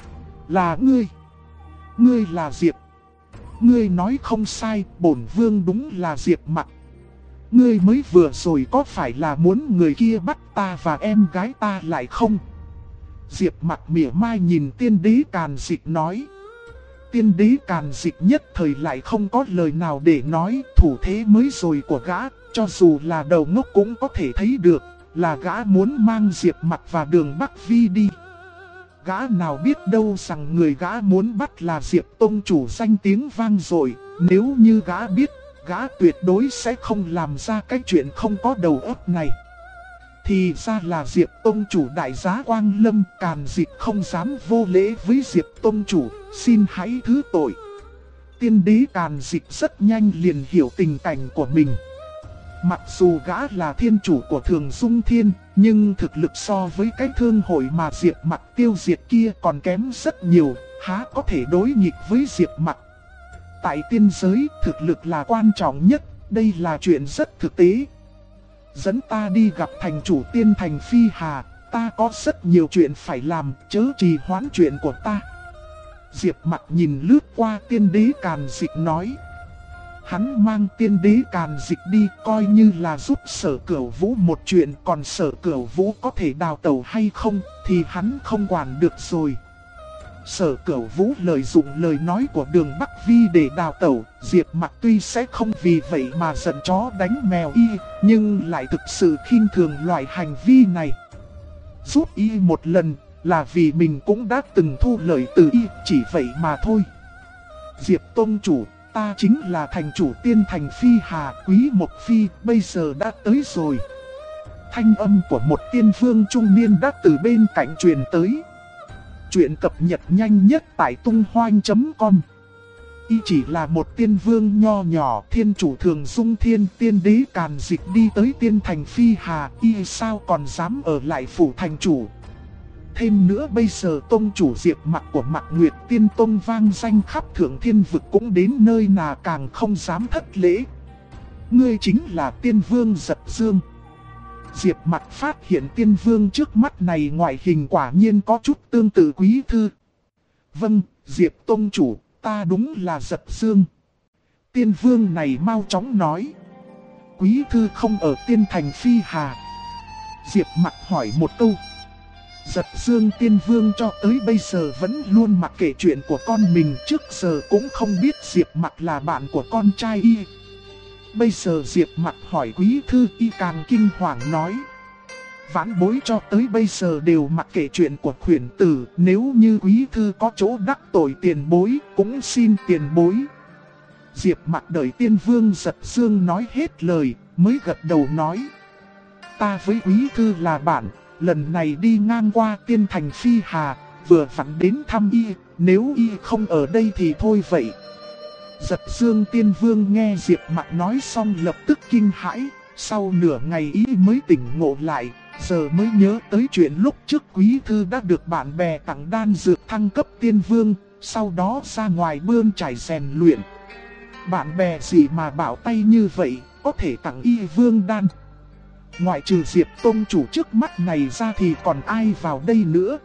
Là ngươi. Ngươi là Diệp. Ngươi nói không sai, bổn vương đúng là Diệp Mặc. Ngươi mới vừa rồi có phải là muốn người kia bắt ta và em gái ta lại không? Diệp Mặc mỉa mai nhìn tiên đế Càn Dịch nói. Tiên đế Càn Dịch nhất thời lại không có lời nào để nói. Thủ thế mới rồi của gã, cho dù là đầu ngốc cũng có thể thấy được, là gã muốn mang Diệp Mặc và Đường Bắc Vi đi. Gã nào biết đâu rằng người gã muốn bắt là Diệp Tông chủ danh tiếng vang dội. Nếu như gã biết, gã tuyệt đối sẽ không làm ra cái chuyện không có đầu óc này. Thì ra là Diệp Tông chủ đại giá Quang Lâm. Càn Dịch không dám vô lễ với Diệp Tông chủ, xin hãy thứ tội. Tiên đế Càn Dịch rất nhanh liền hiểu tình cảnh của mình. Mặc dù gã là thiên chủ của Thường Dung Thiên, nhưng thực lực so với cái thương hội mà Diệp Mặc tiêu diệt kia còn kém rất nhiều, há có thể đối nghịch với Diệp Mặc. Tại tiên giới, thực lực là quan trọng nhất, đây là chuyện rất thực tế. Dẫn ta đi gặp thành chủ tiên thành Phi Hà, ta có rất nhiều chuyện phải làm, chớ trì hoãn chuyện của ta. Diệp Mặc nhìn lướt qua tiên đế Càn Dịch nói. Hắn mang tiên đế Càn Dịch đi coi như là giúp Sở Cửu Vũ một chuyện, còn Sở Cửu Vũ có thể đào tẩu hay không thì hắn không quản được rồi. Sở Cửu Vũ lợi dụng lời nói của Đường Bắc Vi để đào tẩu, Diệp Mặc tuy sẽ không vì vậy mà giận chó đánh mèo y, nhưng lại thực sự khinh thường loại hành vi này. Giúp y một lần là vì mình cũng đã từng thu lợi từ y, chỉ vậy mà thôi. Diệp Tông chủ, ta chính là thành chủ tiên thành Phi Hà, Quý Mộc Phi, bây giờ đã tới rồi. Thanh âm của một tiên vương trung niên đã từ bên cạnh truyền tới. Chuyện cập nhật nhanh nhất tại tung-hoan.com. Y chỉ là một tiên vương nho nhỏ, thiên chủ Thường Dung Thiên, tiên đế Càn Dịch đi tới tiên thành Phi Hà, y sao còn dám ở lại phủ thành chủ. Thêm nữa bây giờ tông chủ Diệp Mặc của Mạc Nguyệt Tiên Tông vang danh khắp thượng thiên vực cũng đến nơi nào càng không dám thất lễ. Ngươi chính là tiên vương Giật Dương. Diệp Mặc phát hiện tiên vương trước mắt này ngoại hình quả nhiên có chút tương tự Quý Thư. Vâng, Diệp Tông chủ, ta đúng là Giật Dương. Tiên vương này mau chóng nói. Quý Thư không ở tiên thành Phi Hà. Diệp Mặc hỏi một câu. Giật Dương tiên vương cho tới bây giờ vẫn luôn mặc kệ chuyện của con mình, trước giờ cũng không biết Diệp Mặc là bạn của con trai y. Bây giờ Diệp Mặc hỏi Quý Thư, y càng kinh hoàng nói. Vãn bối cho tới bây giờ đều mặc kệ chuyện của khuyển tử, nếu như Quý Thư có chỗ đắc tội tiền bối, cũng xin tiền bối. Diệp Mặc đợi tiên vương Giật Dương nói hết lời, mới gật đầu nói. Ta với Quý Thư là bạn, lần này đi ngang qua tiên thành Phi Hà, vừa vặn đến thăm y, nếu y không ở đây thì thôi vậy. Giật Dương tiên vương nghe Diệp Mặc nói xong lập tức kinh hãi, sau nửa ngày y mới tỉnh ngộ lại, giờ mới nhớ tới chuyện lúc trước Quý Thư đã được bạn bè tặng đan dược thăng cấp tiên vương, sau đó ra ngoài bươn trải rèn luyện. Bạn bè gì mà bảo tay như vậy, có thể tặng y vương đan. Ngoại trừ Diệp Tông chủ trước mắt này ra thì còn ai vào đây nữa.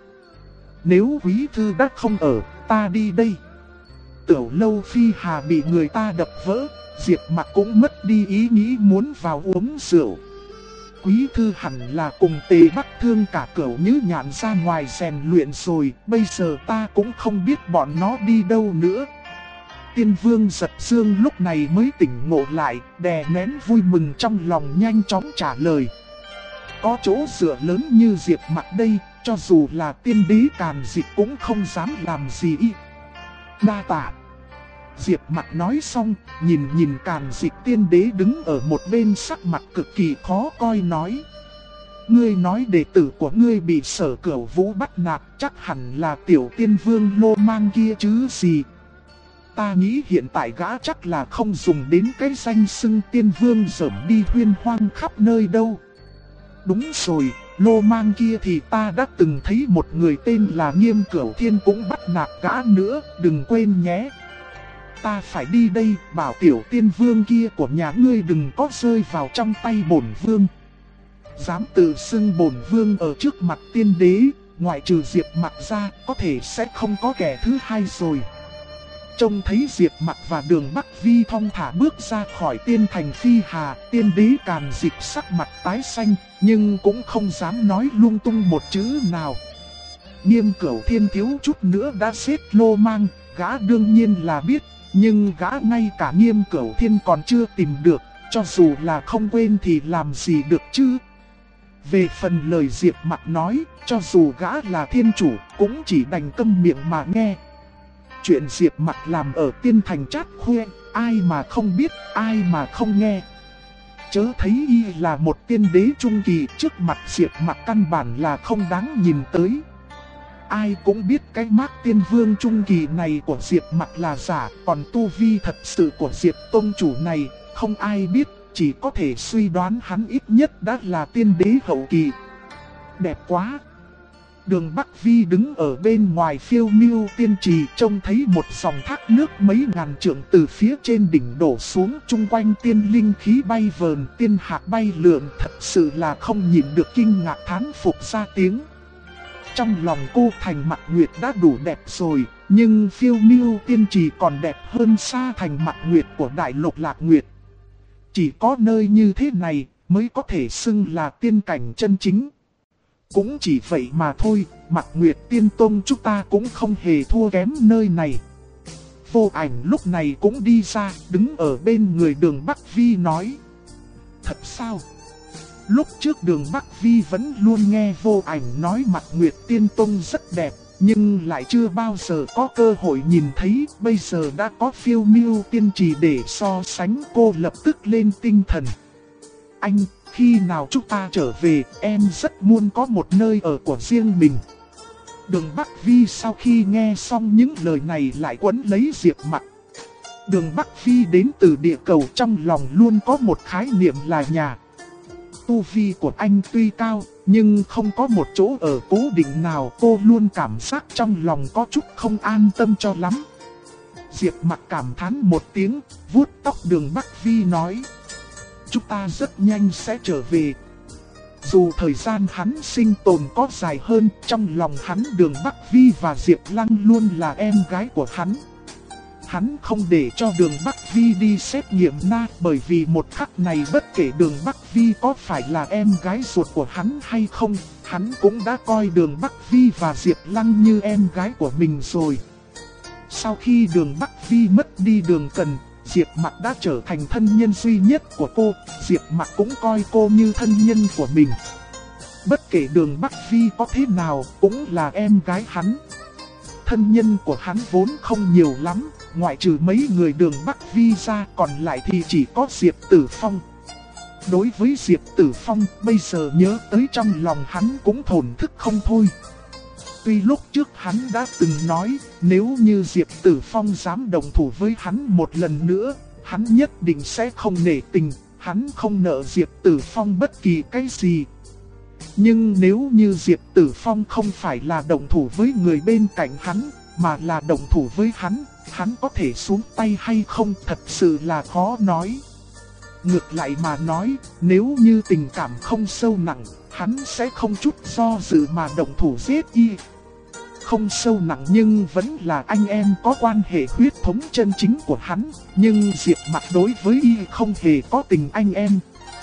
Nếu Quý Thư đã không ở, ta đi đây. Tiểu lâu Phi Hà bị người ta đập vỡ, Diệp Mặc cũng mất đi ý nghĩ muốn vào uống rượu. Quý Thư hẳn là cùng Tề Bắc Thương cả Cửu Nhữ Nhạn ra ngoài rèn luyện rồi, bây giờ ta cũng không biết bọn nó đi đâu nữa. Tiên vương Giật Dương lúc này mới tỉnh ngộ lại, đè nén vui mừng trong lòng nhanh chóng trả lời. Có chỗ dựa lớn như Diệp Mặc đây, cho dù là tiên đế Càn Dịch cũng không dám làm gì y. Đa tạ. Diệp Mặc nói xong, nhìn Càn Dịch tiên đế đứng ở một bên sắc mặt cực kỳ khó coi nói. Ngươi nói đệ tử của ngươi bị Sở Cửu Vũ bắt nạt, chắc hẳn là tiểu tiên vương Lô Mang kia chứ gì. ta nghĩ hiện tại gã chắc là không dùng đến cái danh xưng tiên vương dởm đi huyên hoang khắp nơi đâu. Đúng rồi, Lô Mang kia thì ta đã từng thấy một người tên là Nghiêm Cửu Thiên cũng bắt nạt gã nữa, đừng quên nhé. Ta phải đi đây, bảo tiểu tiên vương kia của nhà ngươi đừng có rơi vào trong tay bổn vương. Dám tự xưng bổn vương ở trước mặt tiên đế, ngoại trừ Diệp Mặc ra, có thể sẽ không có kẻ thứ hai rồi. Trông thấy Diệp Mặc và Đường Bắc Vi thong thả bước ra khỏi tiên thành Phi Hà, tiên đế Càn Dịch sắc mặt tái xanh, nhưng cũng không dám nói lung tung một chữ nào. Nghiêm Cửu Thiên thiếu chút nữa đã giết Lô Mang, gã đương nhiên là biết, nhưng gã ngay cả Nghiêm Cửu Thiên còn chưa tìm được, cho dù là không quên thì làm gì được chứ. Về phần lời Diệp Mặc nói, cho dù gã là thiên chủ, cũng chỉ đành câm miệng mà nghe. Chuyện Diệp Mặc làm ở tiên thành Trát Khuê, ai mà không biết, ai mà không nghe. Chớ thấy y là một tiên đế trung kỳ, trước mặt Diệp Mặc căn bản là không đáng nhìn tới. Ai cũng biết cái mác tiên vương trung kỳ này của Diệp Mặc là giả, còn tu vi thật sự của Diệp tông chủ này, không ai biết, chỉ có thể suy đoán hắn ít nhất đã là tiên đế hậu kỳ. Đẹp quá! Đường Bắc Vi đứng ở bên ngoài Phiêu Miêu Tiên Trì, trông thấy một dòng thác nước mấy ngàn trượng từ phía trên đỉnh đổ xuống, chung quanh tiên linh khí bay vờn, tiên hạc bay lượn, thật sự là không nhịn được kinh ngạc thán phục ra tiếng. Trong lòng cô Thành Mạc Nguyệt đã đủ đẹp rồi, nhưng Phiêu Miêu Tiên Trì còn đẹp hơn xa Thành Mạc Nguyệt của Đại Lục Lạc Nguyệt. Chỉ có nơi như thế này mới có thể xưng là tiên cảnh chân chính. Cũng chỉ vậy mà thôi, Mạc Nguyệt Tiên Tông chúng ta cũng không hề thua kém nơi này. Vô Ảnh lúc này cũng đi ra, đứng ở bên người Đường Bắc Vi nói. Thật sao? Lúc trước Đường Bắc Vi vẫn luôn nghe Vô Ảnh nói Mạc Nguyệt Tiên Tông rất đẹp, nhưng lại chưa bao giờ có cơ hội nhìn thấy. Bây giờ đã có Phiêu Miêu Tiên Trì để so sánh, cô lập tức lên tinh thần. Anh, khi nào chúng ta trở về, em rất muốn có một nơi ở của riêng mình. Đường Bắc Vi sau khi nghe xong những lời này lại quấn lấy Diệp Mặc. Đường Bắc Vi đến từ địa cầu, trong lòng luôn có một khái niệm là nhà. Tu vi của anh tuy cao, nhưng không có một chỗ ở cố định nào, cô luôn cảm giác trong lòng có chút không an tâm cho lắm. Diệp Mặc cảm thán một tiếng, vuốt tóc Đường Bắc Vi nói. Chúng ta rất nhanh sẽ trở về. Dù thời gian hắn sinh tồn có dài hơn, trong lòng hắn Đường Bắc Vi và Diệp Lăng luôn là em gái của hắn. Hắn không để cho Đường Bắc Vi đi xét nghiệm na, bởi vì một khắc này bất kể Đường Bắc Vi có phải là em gái ruột của hắn hay không, hắn cũng đã coi Đường Bắc Vi và Diệp Lăng như em gái của mình rồi. Sau khi Đường Bắc Vi mất đi Đường Cần, Diệp Mặc đã trở thành thân nhân duy nhất của cô, Diệp Mặc cũng coi cô như thân nhân của mình. Bất kể Đường Bắc Vi có thế nào, cũng là em gái hắn. Thân nhân của hắn vốn không nhiều lắm, ngoại trừ mấy người Đường Bắc Vi ra, còn lại thì chỉ có Diệp Tử Phong. Đối với Diệp Tử Phong, bây giờ nhớ tới trong lòng hắn cũng thổn thức không thôi. Tuy lúc trước hắn đã từng nói, nếu như Diệp Tử Phong dám đồng thủ với hắn một lần nữa, hắn nhất định sẽ không nể tình, hắn không nợ Diệp Tử Phong bất kỳ cái gì. Nhưng nếu như Diệp Tử Phong không phải là đồng thủ với người bên cạnh hắn, mà là đồng thủ với hắn có thể xuống tay hay không thật sự là khó nói. Ngược lại mà nói, nếu như tình cảm không sâu nặng, hắn sẽ không chút do dự mà động thủ giết y. Không sâu nặng nhưng vẫn là anh em có quan hệ huyết thống chân chính của hắn, nhưng Diệp Mặc đối với y không hề có tình anh em.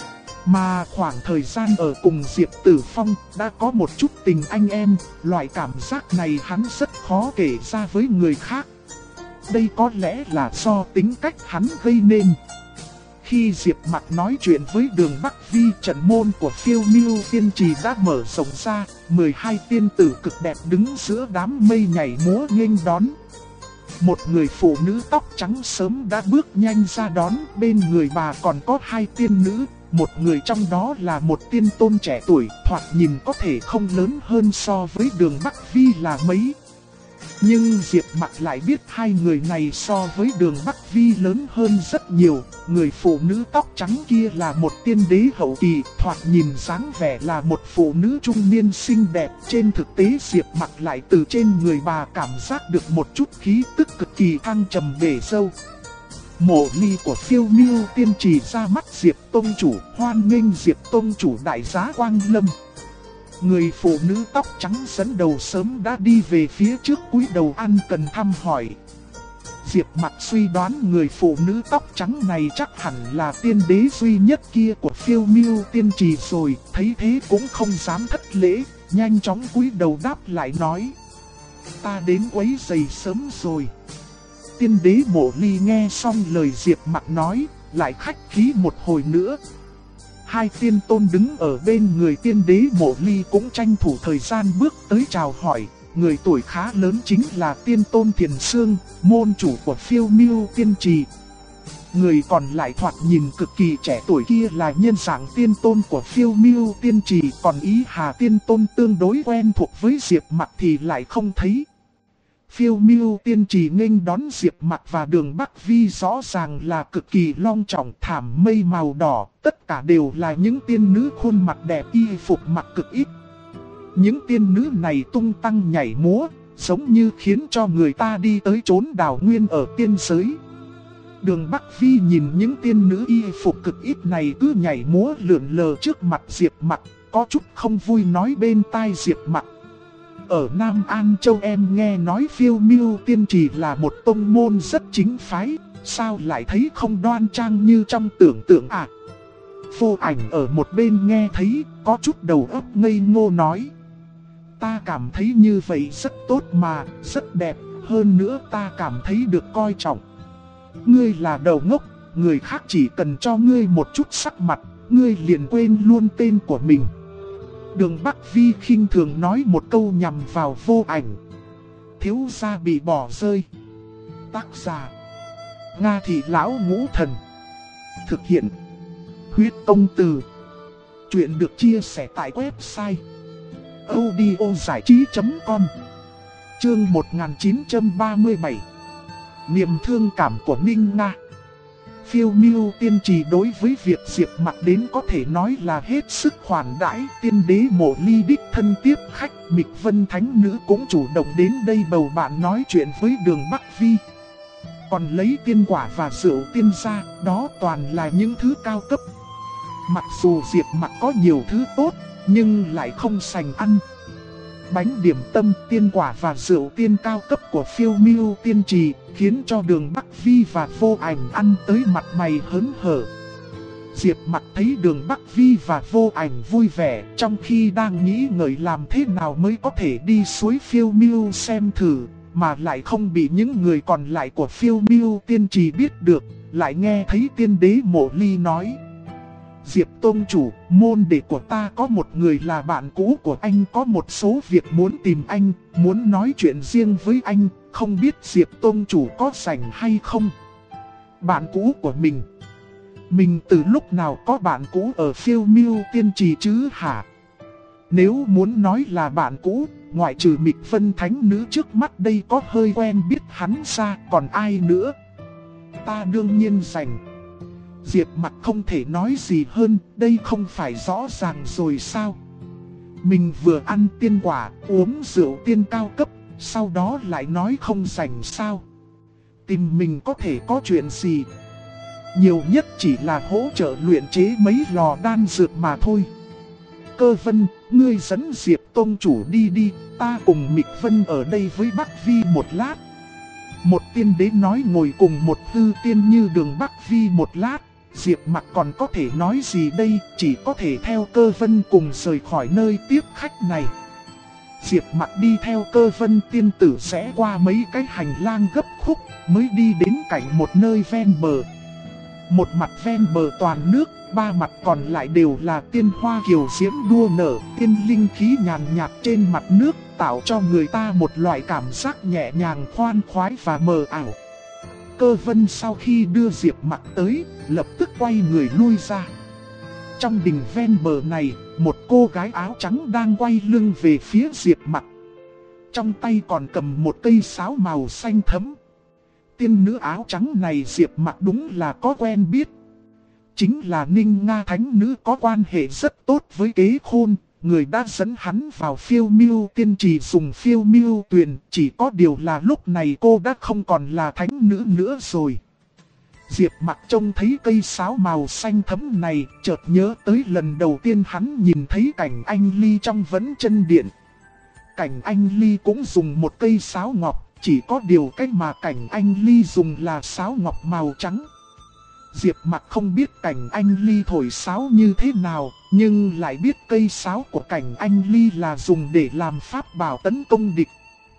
Mà khoảng thời gian ở cùng Diệp Tử Phong đã có một chút tình anh em, loại cảm giác này hắn rất khó kể ra với người khác. Đây có lẽ là do tính cách hắn gây nên. Khi Diệp Mặc nói chuyện với Đường Bắc Vi, trận môn của Phiêu Miêu Tiên Trì đã mở rộng ra, 12 tiên tử cực đẹp đứng giữa đám mây nhảy múa nghênh đón. Một người phụ nữ tóc trắng sớm đã bước nhanh ra đón, bên người bà còn có 2 tiên nữ, một người trong đó là một tiên tôn trẻ tuổi, thoạt nhìn có thể không lớn hơn so với Đường Bắc Vi là mấy. Nhưng Diệp Mặc lại biết hai người này so với Đường Bắc Vi lớn hơn rất nhiều. Người phụ nữ tóc trắng kia là một tiên đế hậu kỳ, thoạt nhìn dáng vẻ là một phụ nữ trung niên xinh đẹp. Trên thực tế Diệp Mặc lại từ trên người bà cảm giác được một chút khí tức cực kỳ thăng trầm bể sâu. Mộ ly của Phiêu Miêu Tiên Trì ra mắt Diệp Tông Chủ, hoan nghênh Diệp Tông Chủ đại giá quang lâm. Người phụ nữ tóc trắng dẫn đầu sớm đã đi về phía trước cúi đầu ăn cần thăm hỏi. Diệp Mặc suy đoán người phụ nữ tóc trắng này chắc hẳn là tiên đế duy nhất kia của Phiêu Miêu Tiên Trì rồi, thấy thế cũng không dám thất lễ, nhanh chóng cúi đầu đáp lại nói: ta đến quấy rầy sớm rồi. Tiên đế Mộ Ly nghe xong lời Diệp Mặc nói, lại khách khí một hồi nữa. Hai tiên tôn đứng ở bên người tiên đế Mộ Ly cũng tranh thủ thời gian bước tới chào hỏi. Người tuổi khá lớn chính là tiên tôn Thiền Sương, môn chủ của Phiêu Miêu Tiên Trì. Người còn lại thoạt nhìn cực kỳ trẻ tuổi kia là nhân dạng tiên tôn của Phiêu Miêu Tiên Trì. Còn Ý Hà tiên tôn tương đối quen thuộc với Diệp Mặc thì lại không thấy. Phiêu Miêu Tiên Trì nghênh đón Diệp Mặc và Đường Bắc Vi rõ ràng là cực kỳ long trọng, thảm mây màu đỏ, tất cả đều là những tiên nữ khuôn mặt đẹp, y phục mặc cực ít. Những tiên nữ này tung tăng nhảy múa, giống như khiến cho người ta đi tới chốn đào nguyên ở tiên giới. Đường Bắc Vi nhìn những tiên nữ y phục cực ít này cứ nhảy múa lượn lờ trước mặt Diệp Mặc, có chút không vui nói bên tai Diệp Mặc: ở Nam An Châu em nghe nói Phiêu Miêu Tiên Trì là một tông môn rất chính phái, sao lại thấy không đoan trang như trong tưởng tượng à? Vô Ảnh ở một bên nghe thấy, có chút đầu óc ngây ngô nói: ta cảm thấy như vậy rất tốt mà, rất đẹp, hơn nữa ta cảm thấy được coi trọng. Ngươi là đầu ngốc, người khác chỉ cần cho ngươi một chút sắc mặt, ngươi liền quên luôn tên của mình. Đường Bắc Vi khinh thường nói một câu nhằm vào Vô Ảnh. Thiếu gia bị bỏ rơi. Tác giả: Nga Thị Lão Ngũ Thần. Thực hiện: Huyết Tông Từ. Chuyện được chia sẻ tại website audiozảichí.com. Chương 1937. Niềm thương cảm của Ninh Nga. Phiêu Miêu Tiên Trì đối với việc Diệp Mặc đến có thể nói là hết sức khoản đãi. Tiên đế Mộ Ly đích thân tiếp khách, Mịch Vân Thánh Nữ cũng chủ động đến đây bầu bạn nói chuyện với Đường Bắc Vi. Còn lấy tiên quả và rượu tiên ra, đó toàn là những thứ cao cấp. Mặc dù Diệp Mặc có nhiều thứ tốt, nhưng lại không sành ăn. Bánh điểm tâm, tiên quả và rượu tiên cao cấp của Phiêu Miêu Tiên Trì khiến cho Đường Bắc Vi và Vô Ảnh ăn tới mặt mày hớn hở. Diệp Mặc thấy Đường Bắc Vi và Vô Ảnh vui vẻ, trong khi đang nghĩ ngợi làm thế nào mới có thể đi suối Phiêu Miêu xem thử, mà lại không bị những người còn lại của Phiêu Miêu Tiên Trì biết được, lại nghe thấy tiên đế Mộ Ly nói: Diệp Tông Chủ, môn đệ của ta có một người là bạn cũ của anh, có một số việc muốn tìm anh, muốn nói chuyện riêng với anh, không biết Diệp Tông Chủ có rảnh hay không? Bạn cũ của mình? Mình từ lúc nào có bạn cũ ở Phiêu Miêu Tiên Trì chứ hả? Nếu muốn nói là bạn cũ, ngoại trừ Mịch Vân Thánh Nữ trước mắt đây có hơi quen biết hắn ra, còn ai nữa? Ta đương nhiên rảnh. Diệp Mặc không thể nói gì hơn, đây không phải rõ ràng rồi sao? Mình vừa ăn tiên quả, uống rượu tiên cao cấp, sau đó lại nói không rảnh sao? Tìm mình có thể có chuyện gì? Nhiều nhất chỉ là hỗ trợ luyện chế mấy lò đan dược mà thôi. Cơ Vân, ngươi dẫn Diệp Tông Chủ đi đi, ta cùng Mịch Vân ở đây với Bắc Vi một lát. Một tiên đế nói ngồi cùng một tư tiên như Đường Bắc Vi một lát. Diệp Mặc còn có thể nói gì đây, chỉ có thể theo Cơ Vân cùng rời khỏi nơi tiếp khách này. Diệp Mặc đi theo Cơ Vân tiên tử sẽ qua mấy cái hành lang gấp khúc, mới đi đến cạnh một nơi ven bờ. Một mặt ven bờ toàn nước, ba mặt còn lại đều là tiên hoa kiều diễm đua nở, tiên linh khí nhàn nhạt trên mặt nước, tạo cho người ta một loại cảm giác nhẹ nhàng khoan khoái và mờ ảo. Cơ Vân sau khi đưa Diệp Mặc tới, lập tức quay người lui ra. Trong đình ven bờ này, một cô gái áo trắng đang quay lưng về phía Diệp Mặc. trong tay còn cầm một cây sáo màu xanh thẫm. Tiên nữ áo trắng này Diệp Mặc đúng là có quen biết. Chính là Ninh Nga thánh nữ có quan hệ rất tốt với Kế Khôn, người đã dẫn hắn vào Phiêu Miêu Tiên Trì dùng Phiêu Miêu Tuyền, chỉ có điều là lúc này cô đã không còn là thánh nữ nữa rồi. Diệp Mặc trông thấy cây sáo màu xanh thẫm này, chợt nhớ tới lần đầu tiên hắn nhìn thấy Cảnh Anh Ly trong Vấn Chân Điện. Cảnh Anh Ly cũng dùng một cây sáo ngọc, chỉ có điều cách mà Cảnh Anh Ly dùng là sáo ngọc màu trắng. Diệp Mặc không biết Cảnh Anh Ly thổi sáo như thế nào, nhưng lại biết cây sáo của Cảnh Anh Ly là dùng để làm pháp bảo tấn công địch.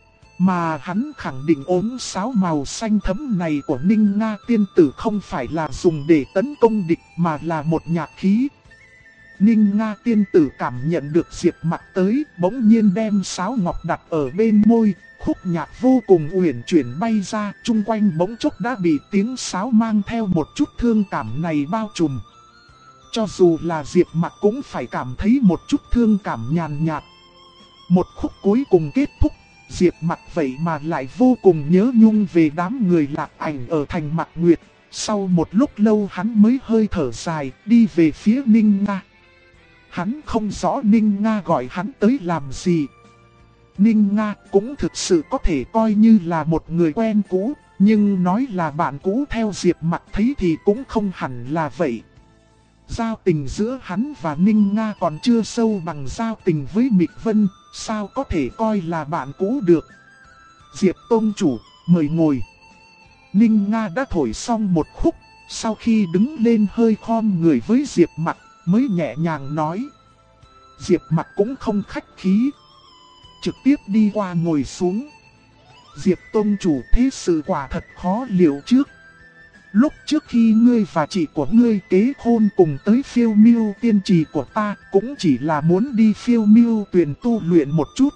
Mà hắn khẳng định ốm sáo màu xanh thẫm này của Ninh Nga tiên tử không phải là dùng để tấn công địch mà là một nhạc khí. Ninh Nga tiên tử cảm nhận được Diệp Mặc tới, bỗng nhiên đem sáo ngọc đặt ở bên môi, khúc nhạc vô cùng uyển chuyển bay ra, chung quanh bỗng chốc đã bị tiếng sáo mang theo một chút thương cảm này bao trùm. Cho dù là Diệp Mặc cũng phải cảm thấy một chút thương cảm nhàn nhạt. Một khúc cuối cùng kết thúc, Diệp Mặc vậy mà lại vô cùng nhớ nhung về đám người Lạc Ảnh ở thành Mạc Nguyệt. Sau một lúc lâu hắn mới hơi thở dài, đi về phía Ninh Nga. Hắn không rõ Ninh Nga gọi hắn tới làm gì. Ninh Nga cũng thực sự có thể coi như là một người quen cũ, nhưng nói là bạn cũ theo Diệp Mặc thấy thì cũng không hẳn là vậy. Giao tình giữa hắn và Ninh Nga còn chưa sâu bằng giao tình với Mịch Vân, sao có thể coi là bạn cũ được. Diệp Tông chủ, mời ngồi. Ninh Nga đã thổi xong một khúc, sau khi đứng lên hơi khom người với Diệp Mặc, mới nhẹ nhàng nói. Diệp Mặc cũng không khách khí, trực tiếp đi qua ngồi xuống. Diệp Tông chủ, thế sự quả thật khó liệu trước. Lúc trước khi ngươi và chị của ngươi Kế Khôn cùng tới Phiêu Miêu Tiên Trì của ta, cũng chỉ là muốn đi Phiêu Miêu Tuyền tu luyện một chút.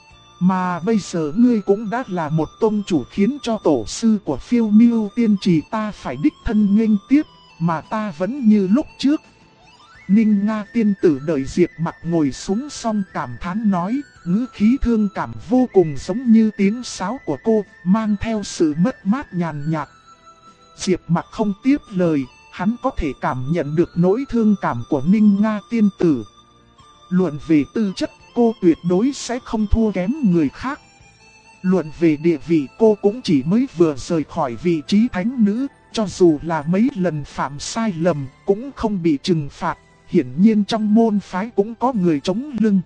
Mà bây giờ ngươi cũng đã là một tông chủ, khiến cho tổ sư của Phiêu Miêu Tiên Trì ta phải đích thân nghênh tiếp, mà ta vẫn như lúc trước. Ninh Nga tiên tử đợi Diệp Mặc ngồi xuống xong cảm thán nói, ngữ khí thương cảm vô cùng giống như tiếng sáo của cô, mang theo sự mất mát nhàn nhạt. Diệp Mặc không tiếp lời, hắn có thể cảm nhận được nỗi thương cảm của Ninh Nga tiên tử. Luận về tư chất, cô tuyệt đối sẽ không thua kém người khác. Luận về địa vị, cô cũng chỉ mới vừa rời khỏi vị trí thánh nữ, cho dù là mấy lần phạm sai lầm cũng không bị trừng phạt. Hiển nhiên trong môn phái cũng có người chống lưng.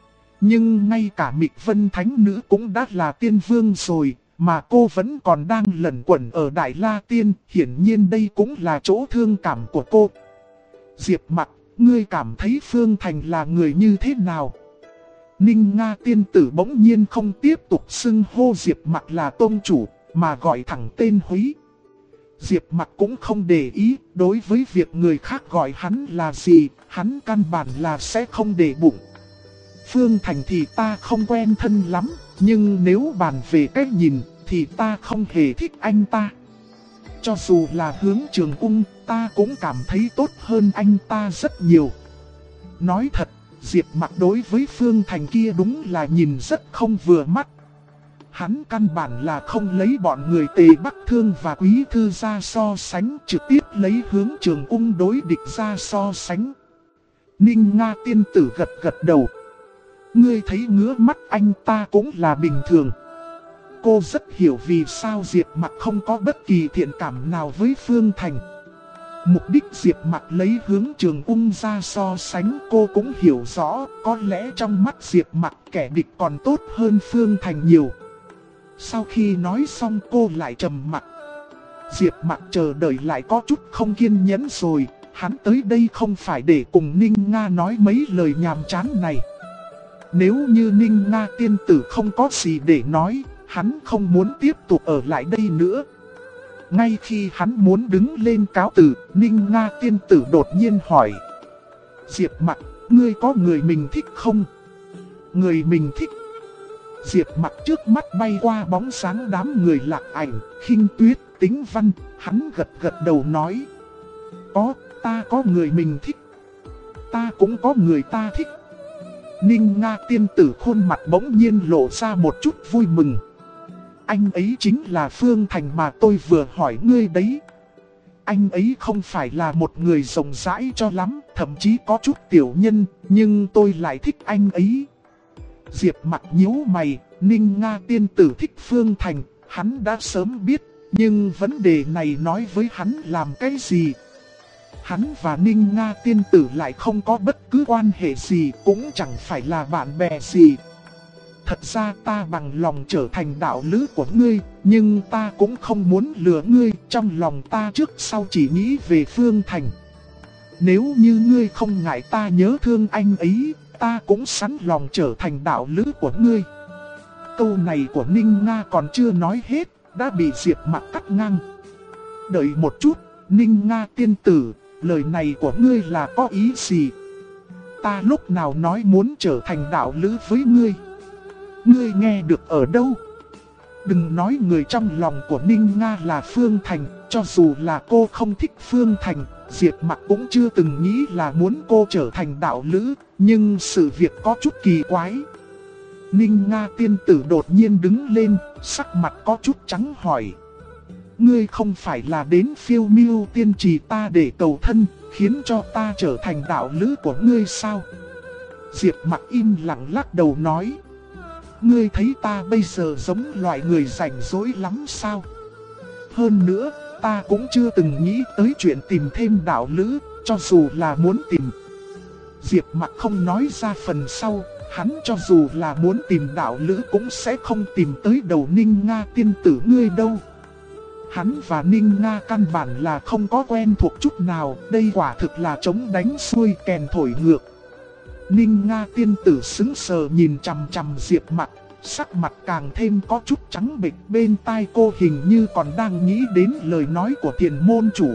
Nhưng ngay cả Mịch Vân thánh nữ cũng đã là tiên vương rồi, mà cô vẫn còn đang lẩn quẩn ở Đại La Tiên, hiển nhiên đây cũng là chỗ thương cảm của cô. Diệp Mặc, ngươi cảm thấy Phương Thành là người như thế nào? Ninh Nga tiên tử bỗng nhiên không tiếp tục xưng hô Diệp Mặc là tôn chủ, mà gọi thẳng tên Húy. Diệp Mặc cũng không để ý, đối với việc người khác gọi hắn là gì, hắn căn bản là sẽ không để bụng. Phương Thành thì ta không quen thân lắm, nhưng nếu bàn về cách nhìn thì ta không hề thích anh ta. Cho dù là Hướng Trường Ung, ta cũng cảm thấy tốt hơn anh ta rất nhiều. Nói thật, Diệp Mặc đối với Phương Thành kia đúng là nhìn rất không vừa mắt. Hắn căn bản là không lấy bọn người Tề Bắc Thương và Quý Thư ra so sánh, trực tiếp lấy Hướng Trường Ung đối địch ra so sánh. Ninh Nga tiên tử gật gật đầu. Ngươi thấy ngứa mắt anh ta cũng là bình thường. Cô rất hiểu vì sao Diệp Mặc không có bất kỳ thiện cảm nào với Phương Thành. Mục đích Diệp Mặc lấy Hướng Trường Ung ra so sánh cô cũng hiểu rõ, có lẽ trong mắt Diệp Mặc kẻ địch còn tốt hơn Phương Thành nhiều. Sau khi nói xong cô lại trầm mặc. Diệp Mặc chờ đợi lại có chút không kiên nhẫn rồi, hắn tới đây không phải để cùng Ninh Nga nói mấy lời nhàm chán này. Nếu như Ninh Nga tiên tử không có gì để nói, hắn không muốn tiếp tục ở lại đây nữa. Ngay khi hắn muốn đứng lên cáo từ, Ninh Nga tiên tử đột nhiên hỏi. Diệp Mặc, ngươi có người mình thích không? Người mình thích? Diệp Mặc trước mắt bay qua bóng sáng đám người Lạc Ảnh, Khinh Tuyết, Tính Văn, hắn gật gật đầu nói. Ta có người mình thích. Ta cũng có người ta thích. Ninh Nga tiên tử khuôn mặt bỗng nhiên lộ ra một chút vui mừng. Anh ấy chính là Phương Thành mà tôi vừa hỏi ngươi đấy. Anh ấy không phải là một người rộng rãi cho lắm, thậm chí có chút tiểu nhân, nhưng tôi lại thích anh ấy. Diệp Mặc nhíu mày, Ninh Nga tiên tử thích Phương Thành, hắn đã sớm biết, nhưng vấn đề này nói với hắn làm cái gì? Hắn và Ninh Nga tiên tử lại không có bất cứ quan hệ gì, cũng chẳng phải là bạn bè gì. Thật ra ta bằng lòng trở thành đạo lữ của ngươi, nhưng ta cũng không muốn lừa ngươi, trong lòng ta trước sau chỉ nghĩ về Phương Thành. Nếu như ngươi không ngại ta nhớ thương anh ấy, ta cũng sẵn lòng trở thành đạo lữ của ngươi. Câu này của Ninh Nga còn chưa nói hết, đã bị Diệp Mặc cắt ngang. Đợi một chút, Ninh Nga tiên tử, lời này của ngươi là có ý gì? Ta lúc nào nói muốn trở thành đạo lữ với ngươi? Ngươi nghe được ở đâu? Đừng nói người trong lòng của Ninh Nga là Phương Thành, cho dù là cô không thích Phương Thành, Diệp Mặc cũng chưa từng nghĩ là muốn cô trở thành đạo lữ, nhưng sự việc có chút kỳ quái. Ninh Nga tiên tử đột nhiên đứng lên, sắc mặt có chút trắng hỏi. Ngươi không phải là đến Phiêu Miêu tiên trì ta để cầu thân, khiến cho ta trở thành đạo lữ của ngươi sao? Diệp Mặc im lặng lắc đầu nói. Ngươi thấy ta bây giờ giống loại người rảnh rỗi lắm sao? Hơn nữa, ta cũng chưa từng nghĩ tới chuyện tìm thêm đạo lữ, cho dù là muốn tìm. Diệp Mặc không nói ra phần sau, hắn cho dù là muốn tìm đạo lữ cũng sẽ không tìm tới đầu Ninh Nga tiên tử ngươi đâu. Hắn và Ninh Nga căn bản là không có quen thuộc chút nào, đây quả thực là trống đánh xuôi kèn thổi ngược. Ninh Nga tiên tử sững sờ nhìn chằm chằm Diệp Mặc, sắc mặt càng thêm có chút trắng bệch, bên tai cô hình như còn đang nghĩ đến lời nói của Thiền môn chủ.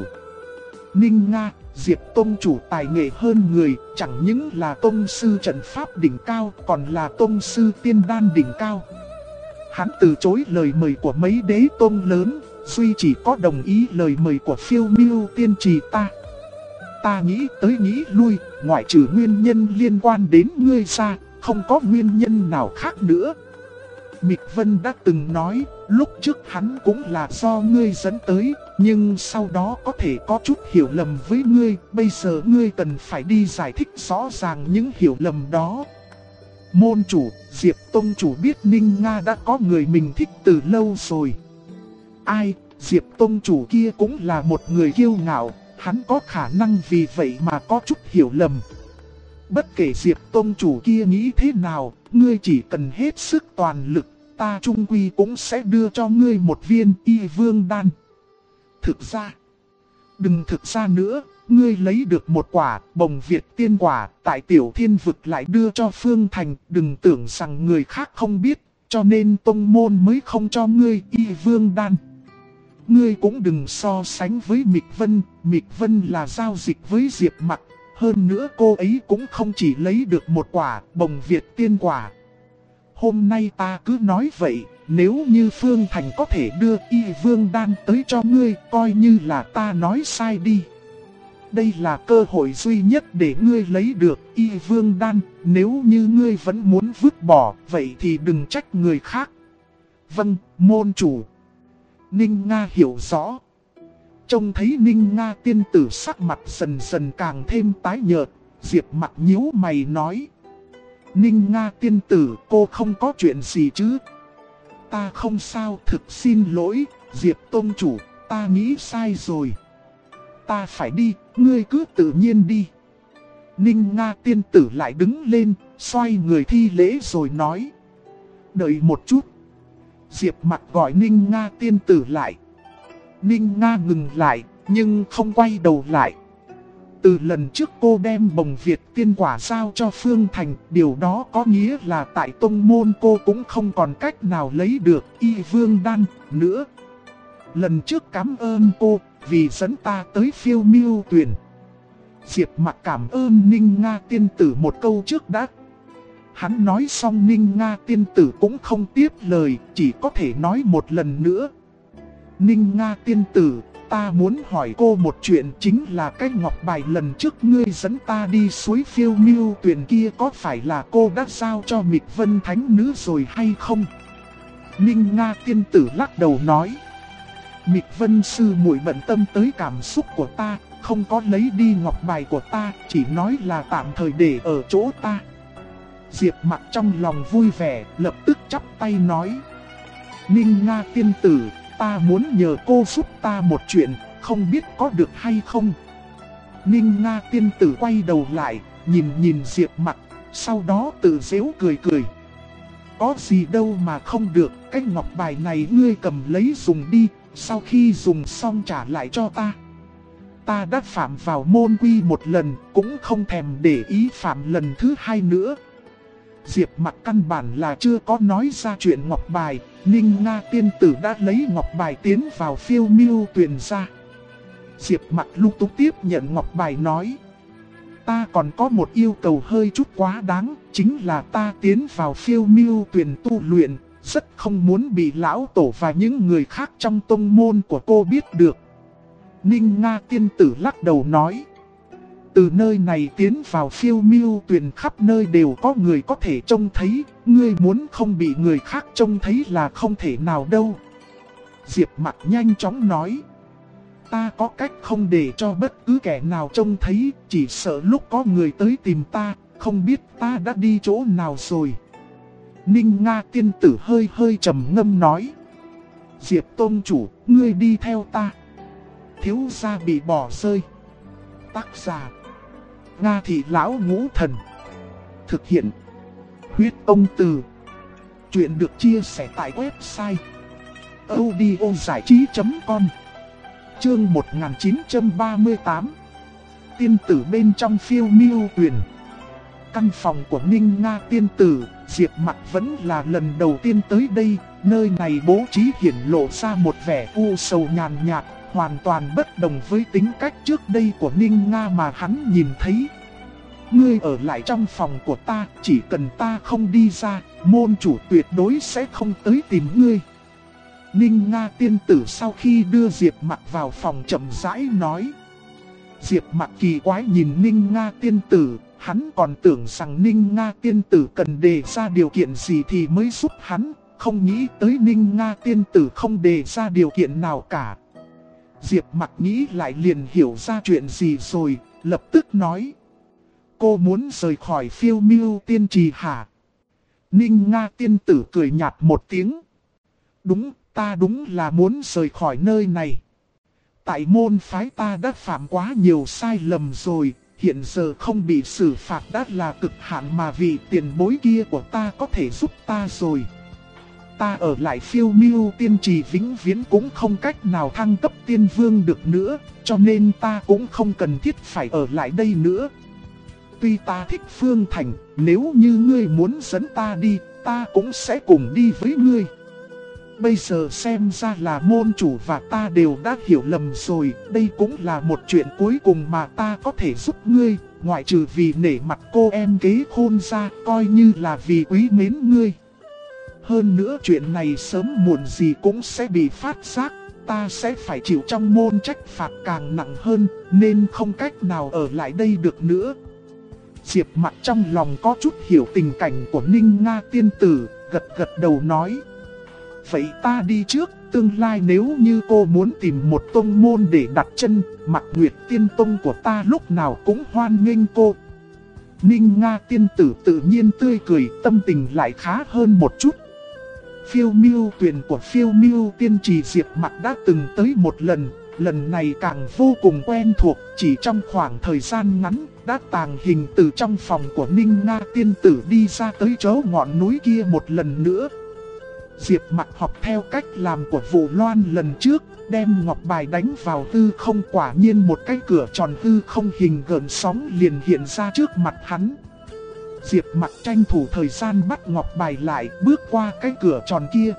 Ninh Nga, Diệp tông chủ tài nghệ hơn người, chẳng những là tông sư trận pháp đỉnh cao, còn là tông sư tiên đan đỉnh cao. Hắn từ chối lời mời của mấy đế tông lớn, duy chỉ có đồng ý lời mời của Phiêu Miêu tiên trì ta. Ta nghĩ tới nghĩ lui, ngoại trừ nguyên nhân liên quan đến ngươi ra, không có nguyên nhân nào khác nữa. Mịch Vân đã từng nói, lúc trước hắn cũng là do ngươi dẫn tới, nhưng sau đó có thể có chút hiểu lầm với ngươi, bây giờ ngươi cần phải đi giải thích rõ ràng những hiểu lầm đó. Môn chủ, Diệp tông chủ biết Ninh Nga đã có người mình thích từ lâu rồi. Ai, Diệp tông chủ kia cũng là một người kiêu ngạo, hắn có khả năng vì vậy mà có chút hiểu lầm. Bất kể Diệp tông chủ kia nghĩ thế nào, ngươi chỉ cần hết sức toàn lực, ta chung quy cũng sẽ đưa cho ngươi một viên y vương đan. Đừng thực ra nữa, ngươi lấy được một quả bồng Việt tiên quả, tại Tiểu Thiên Vực lại đưa cho Phương Thành, đừng tưởng rằng người khác không biết, cho nên tông môn mới không cho ngươi y vương đan. Ngươi cũng đừng so sánh với Mịch Vân là giao dịch với Diệp Mặc, hơn nữa cô ấy cũng không chỉ lấy được một quả bồng Việt tiên quả. Hôm nay ta cứ nói vậy, nếu như Phương Thành có thể đưa y vương đan tới cho ngươi, coi như là ta nói sai đi. Đây là cơ hội duy nhất để ngươi lấy được y vương đan, nếu như ngươi vẫn muốn vứt bỏ, vậy thì đừng trách người khác. Vâng, môn chủ. Ninh Nga hiểu rõ. Trông thấy Ninh Nga tiên tử sắc mặt dần dần càng thêm tái nhợt, Diệp Mặc nhíu mày nói. Ninh Nga tiên tử, cô không có chuyện gì chứ? Ta không sao, thực xin lỗi, Diệp tông chủ, ta nghĩ sai rồi. Ta phải đi, ngươi cứ tự nhiên đi. Ninh Nga tiên tử lại đứng lên, xoay người thi lễ rồi nói. Đợi một chút. Diệp Mặc gọi Ninh Nga tiên tử lại. Ninh Nga ngừng lại, nhưng không quay đầu lại. Từ lần trước cô đem bồng Việt tiên quả giao cho Phương Thành, điều đó có nghĩa là tại tông môn cô cũng không còn cách nào lấy được y vương đan nữa. Lần trước cảm ơn cô, vì dẫn ta tới Phiêu Miêu Tuyền. Diệp Mặc cảm ơn Ninh Nga tiên tử một câu trước đã. Hắn nói xong Ninh Nga tiên tử cũng không tiếp lời, chỉ có thể nói một lần nữa. Ninh Nga tiên tử, ta muốn hỏi cô một chuyện, chính là cái ngọc bài lần trước ngươi dẫn ta đi suối Phiêu Miêu Tuyền kia có phải là cô đã giao cho Mịch Vân Thánh Nữ rồi hay không? Ninh Nga tiên tử lắc đầu nói. Mịch Vân sư muội bận tâm tới cảm xúc của ta, không có lấy đi ngọc bài của ta, chỉ nói là tạm thời để ở chỗ ta. Diệp Mặc trong lòng vui vẻ, lập tức chắp tay nói. Ninh Nga tiên tử, ta muốn nhờ cô giúp ta một chuyện, không biết có được hay không? Ninh Nga tiên tử quay đầu lại, nhìn Diệp Mặc, sau đó tự giễu cười cười. Có gì đâu mà không được, cái ngọc bài này ngươi cầm lấy dùng đi, sau khi dùng xong trả lại cho ta. Ta đã phạm vào môn quy một lần, cũng không thèm để ý phạm lần thứ hai nữa. Diệp Mặc căn bản là chưa có nói ra chuyện ngọc bài, Ninh Nga tiên tử đã lấy ngọc bài tiến vào Phiêu Miêu Tuyền ra. Diệp Mặc lung tung tiếp nhận ngọc bài nói. Ta còn có một yêu cầu hơi chút quá đáng, chính là ta tiến vào Phiêu Miêu Tuyền tu luyện, rất không muốn bị lão tổ và những người khác trong tông môn của cô biết được. Ninh Nga tiên tử lắc đầu nói. Từ nơi này tiến vào Phiêu Miêu Tuyền khắp nơi đều có người có thể trông thấy, ngươi muốn không bị người khác trông thấy là không thể nào đâu. Diệp Mặc nhanh chóng nói. Ta có cách không để cho bất cứ kẻ nào trông thấy, chỉ sợ lúc có người tới tìm ta, không biết ta đã đi chỗ nào rồi. Ninh Nga tiên tử hơi trầm ngâm nói. Diệp tôn chủ, ngươi đi theo ta. Thiếu gia bị bỏ rơi. Tác giả Nga Thị Lão Ngũ Thần. Thực hiện Huyết Ông Từ. Chuyện được chia sẻ tại website audiozảichí.com. Chương 1938. Tiên tử bên trong Phiêu Miêu Tuyền. Căn phòng của Ninh Nga tiên tử, Diệp Mặc vẫn là lần đầu tiên tới đây. Nơi này bố trí hiển lộ ra một vẻ u sầu nhàn nhạt, hoàn toàn bất đồng với tính cách trước đây của Ninh Nga mà hắn nhìn thấy. Ngươi ở lại trong phòng của ta, chỉ cần ta không đi ra, môn chủ tuyệt đối sẽ không tới tìm ngươi. Ninh Nga tiên tử sau khi đưa Diệp Mặc vào phòng chậm rãi nói. Diệp Mặc kỳ quái nhìn Ninh Nga tiên tử, hắn còn tưởng rằng Ninh Nga tiên tử cần đề ra điều kiện gì thì mới giúp hắn, không nghĩ tới Ninh Nga tiên tử không đề ra điều kiện nào cả. Diệp Mặc nghĩ lại liền hiểu ra chuyện gì rồi, lập tức nói. Cô muốn rời khỏi Phiêu Miêu Tiên Trì hả? Ninh Nga tiên tử cười nhạt một tiếng. Đúng, ta đúng là muốn rời khỏi nơi này. Tại môn phái ta đã phạm quá nhiều sai lầm rồi, hiện giờ không bị xử phạt đã là cực hạn mà vị tiền bối kia của ta có thể giúp ta rồi. Ta ở lại Phiêu Miêu Tiên Trì vĩnh viễn cũng không cách nào thăng cấp tiên vương được nữa, cho nên ta cũng không cần thiết phải ở lại đây nữa. Tuy ta thích Phương Thành, nếu như ngươi muốn dẫn ta đi, ta cũng sẽ cùng đi với ngươi. Bây giờ xem ra là môn chủ và ta đều đã hiểu lầm rồi, đây cũng là một chuyện cuối cùng mà ta có thể giúp ngươi, ngoại trừ vì nể mặt cô em kế khôn ra, coi như là vì quý mến ngươi. Hơn nữa chuyện này sớm muộn gì cũng sẽ bị phát giác, ta sẽ phải chịu trong môn trách phạt càng nặng hơn, nên không cách nào ở lại đây được nữa. Diệp Mặc trong lòng có chút hiểu tình cảnh của Ninh Nga tiên tử, gật đầu nói. Vậy ta đi trước, tương lai nếu như cô muốn tìm một tông môn để đặt chân, Mặc Nguyệt Tiên Tông của ta lúc nào cũng hoan nghênh cô. Ninh Nga tiên tử tự nhiên tươi cười, tâm tình lại khá hơn một chút. Phiêu Miêu Tuyền của Phiêu Miêu Tiên Trì Diệp Mặc đã từng tới một lần, lần này càng vô cùng quen thuộc, chỉ trong khoảng thời gian ngắn, đã tàng hình từ trong phòng của Ninh Nga tiên tử đi ra tới chỗ ngọn núi kia một lần nữa. Diệp Mặc học theo cách làm của Vũ Loan lần trước, đem ngọc bài đánh vào hư không, quả nhiên một cái cửa tròn hư không hình gợn sóng liền hiện ra trước mặt hắn. Diệp Mặc tranh thủ thời gian bắt ngọc bài lại, bước qua cái cửa tròn kia.